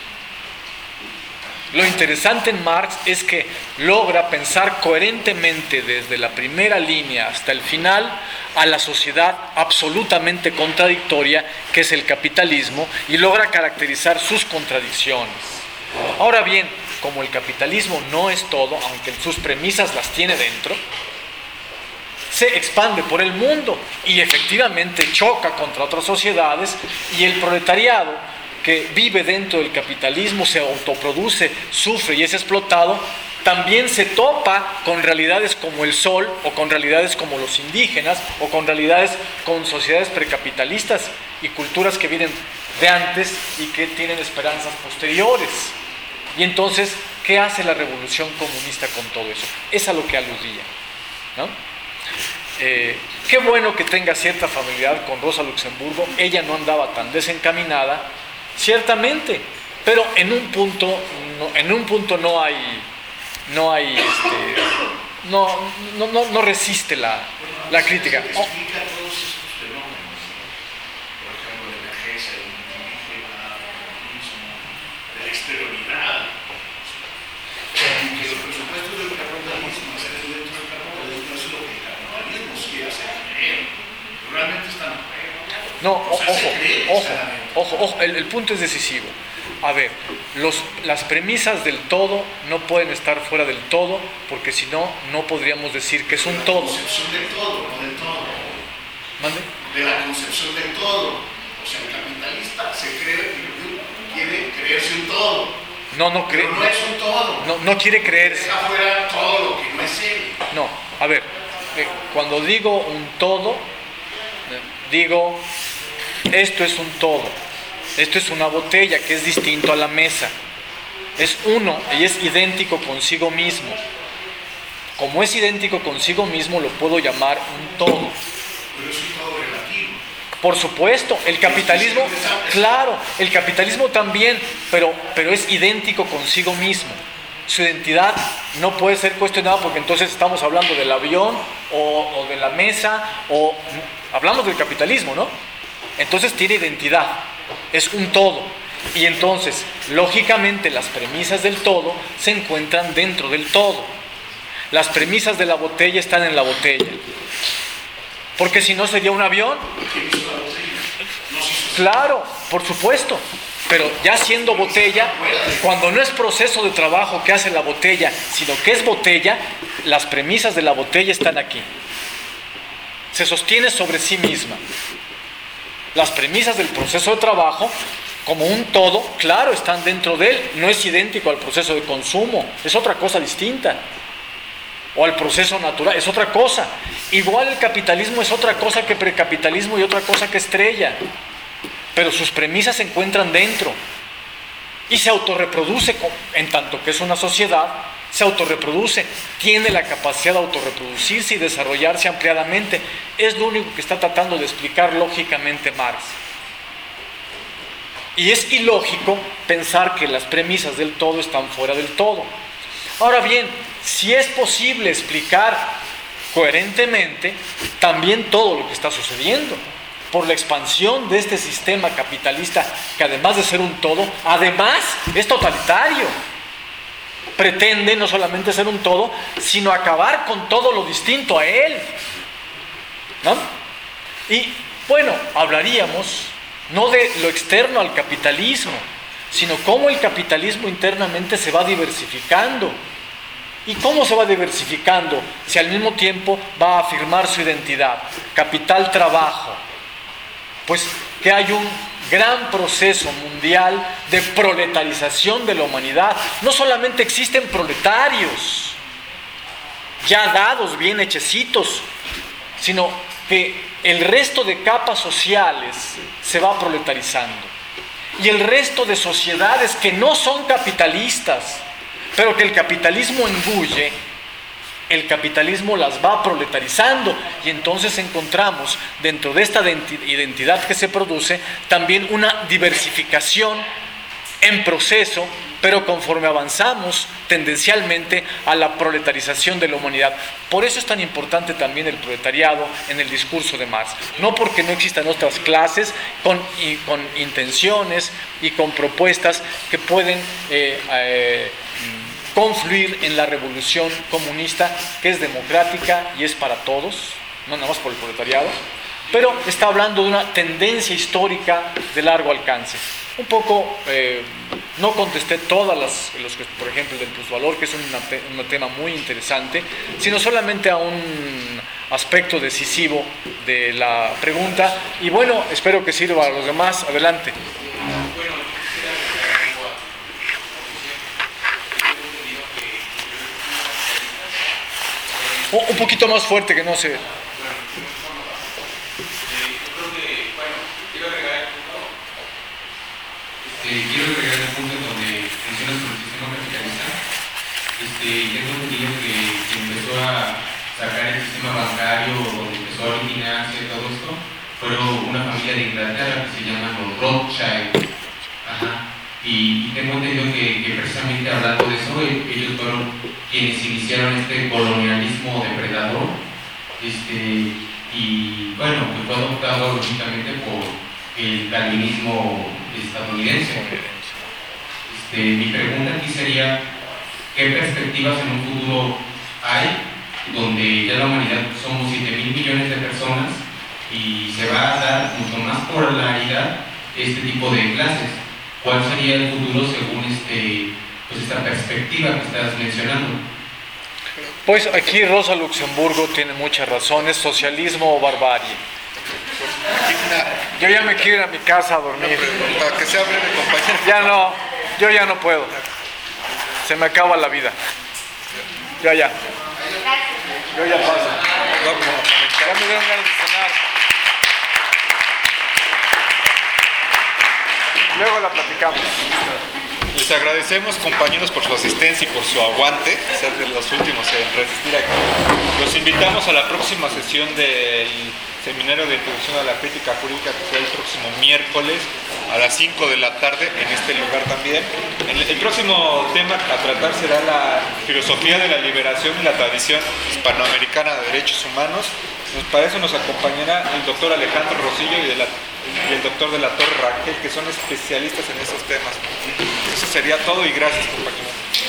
Lo interesante en Marx es que logra pensar coherentemente desde la primera línea hasta el final a la sociedad absolutamente contradictoria que es el capitalismo, y logra caracterizar sus contradicciones. Ahora bien, como el capitalismo no es todo, aunque sus premisas las tiene dentro, se expande por el mundo y efectivamente choca contra otras sociedades, y el proletariado que vive dentro del capitalismo se autoproduce, sufre y es explotado, también se topa con realidades como el sol, o con realidades como los indígenas, o con realidades con sociedades precapitalistas y culturas que vienen de antes y que tienen esperanzas posteriores. Y entonces, ¿qué hace la revolución comunista con todo eso? Es a lo que aludía, ¿no? Eh, qué bueno que tenga cierta familiaridad con Rosa Luxemburgo. Ella no andaba tan desencaminada, ciertamente, pero en un punto no, en un punto no hay no hay este, no, no, no, no resiste la, la crítica. Explica todos estos fenómenos, por ejemplo, de emergencia, de indígena, de la exterioridad, que los presupuestos del capitalismo, hacer el dentro del capitalismo, es lo que el capitalismo quiere hacer creer. Realmente están en juego. No, O sea, ojo, se cree, ojo, o sea, ojo, ojo, el, el punto es decisivo. A ver, los, las premisas del todo no pueden estar fuera del todo, porque si no, no podríamos decir que es un todo. De la concepción del todo, no del todo. ¿Mande? De la concepción del todo. O sea, el capitalista se cree, quiere creerse un todo. No, no cree. Pero no es un todo. No, no quiere creerse. Deja fuera todo lo que no es él. No, a ver, eh, cuando digo un todo, eh, digo, esto es un todo. Esto es una botella que es distinto a la mesa. Es uno y es idéntico consigo mismo. Como es idéntico consigo mismo, lo puedo llamar un todo. Pero es un todo relativo. Por supuesto, el capitalismo, claro, el capitalismo también, pero, pero es idéntico consigo mismo. Su identidad no puede ser cuestionada, porque entonces estamos hablando del avión o, o de la mesa, o hablamos del capitalismo, ¿no? Entonces tiene identidad. Es un todo. Y entonces, lógicamente, las premisas del todo se encuentran dentro del todo. Las premisas de la botella están en la botella. Porque si no sería un avión. Claro, por supuesto. Pero ya siendo botella, cuando no es proceso de trabajo que hace la botella, sino que es botella, las premisas de la botella están aquí. Se sostiene sobre sí misma. Las premisas del proceso de trabajo, como un todo, claro, están dentro de él. No es idéntico al proceso de consumo, es otra cosa distinta. O al proceso natural, es otra cosa. Igual el capitalismo es otra cosa que precapitalismo y otra cosa que estrella. Pero sus premisas se encuentran dentro. Y se autorreproduce, en tanto que es una sociedad, se autorreproduce, tiene la capacidad de autorreproducirse y desarrollarse ampliadamente. Es lo único que está tratando de explicar lógicamente Marx. Y es ilógico pensar que las premisas del todo están fuera del todo. Ahora bien, si es posible explicar coherentemente también todo lo que está sucediendo, por la expansión de este sistema capitalista, que además de ser un todo, además es totalitario. Pretende no solamente ser un todo, sino acabar con todo lo distinto a él, ¿no? Y bueno, hablaríamos no de lo externo al capitalismo, sino cómo el capitalismo internamente se va diversificando. ¿Y cómo se va diversificando? Si al mismo tiempo va a afirmar su identidad, capital-trabajo. Pues que hay un gran proceso mundial de proletarización de la humanidad. No solamente existen proletarios ya dados, bien hechecitos, sino que el resto de capas sociales se va proletarizando. Y el resto de sociedades que no son capitalistas, pero que el capitalismo engulle, el capitalismo las va proletarizando, y entonces encontramos dentro de esta identidad que se produce también una diversificación en proceso, pero conforme avanzamos tendencialmente a la proletarización de la humanidad. Por eso es tan importante también el proletariado en el discurso de Marx. No porque no existan otras clases con, y, con intenciones y con propuestas que pueden eh, eh, confluir en la revolución comunista, que es democrática y es para todos, no nada más por el proletariado, pero está hablando de una tendencia histórica de largo alcance. Un poco, eh, no contesté todas las, los que, por ejemplo, del plusvalor, que es una, un tema muy interesante, sino solamente a un, aspecto decisivo de la pregunta. Y bueno, espero que sirva a los demás. Adelante. Bueno, yo quisiera agregar algo a tu exposición. Yo he entendido que Un, un poquito más fuerte, que no se... bueno, eh, yo creo que, bueno, quiero agregar el punto. Este, quiero agregar el punto en donde mencionas sobre el sistema capitalista. Este, tengo entendido que quien empezó a sacar el sistema bancario, donde empezó a originarse todo esto, fueron una familia de Inglaterra que se llaman los Rothschild. Ajá. Y, y tengo entendido que, que precisamente hablando de eso, ellos fueron quienes iniciaron este colonialismo depredador, este, y bueno, que fue adoptado lógicamente por el calvinismo estadounidense. Este, mi pregunta aquí sería, ¿qué perspectivas en un futuro hay donde ya la humanidad somos siete mil millones de personas y se va a dar mucho más polaridad este tipo de clases? ¿Cuál sería el futuro según este, pues esta perspectiva que estás mencionando? Pues aquí Rosa Luxemburgo tiene mucha razón, es socialismo o barbarie. Yo ya me quiero ir a mi casa a dormir. Para que sea breve, compañero. Ya no, yo ya no puedo. Se me acaba la vida. Ya, ya. Yo ya paso. Ya me dieron ganas de cenar. Luego la platicamos. Les agradecemos, compañeros, por su asistencia y por su aguante, ser de los últimos en resistir aquí. Los invitamos a la próxima sesión del Seminario de Introducción a la Crítica Jurídica, que será el próximo miércoles a las cinco de la tarde en este lugar también. El, el próximo tema a tratar será la filosofía de la liberación y la tradición hispanoamericana de derechos humanos. Nos, para eso nos acompañará el doctor Alejandro Rosillo y, de la, y el doctor de la Torre Rangel, que son especialistas en esos temas. Eso sería todo y gracias, compañeros.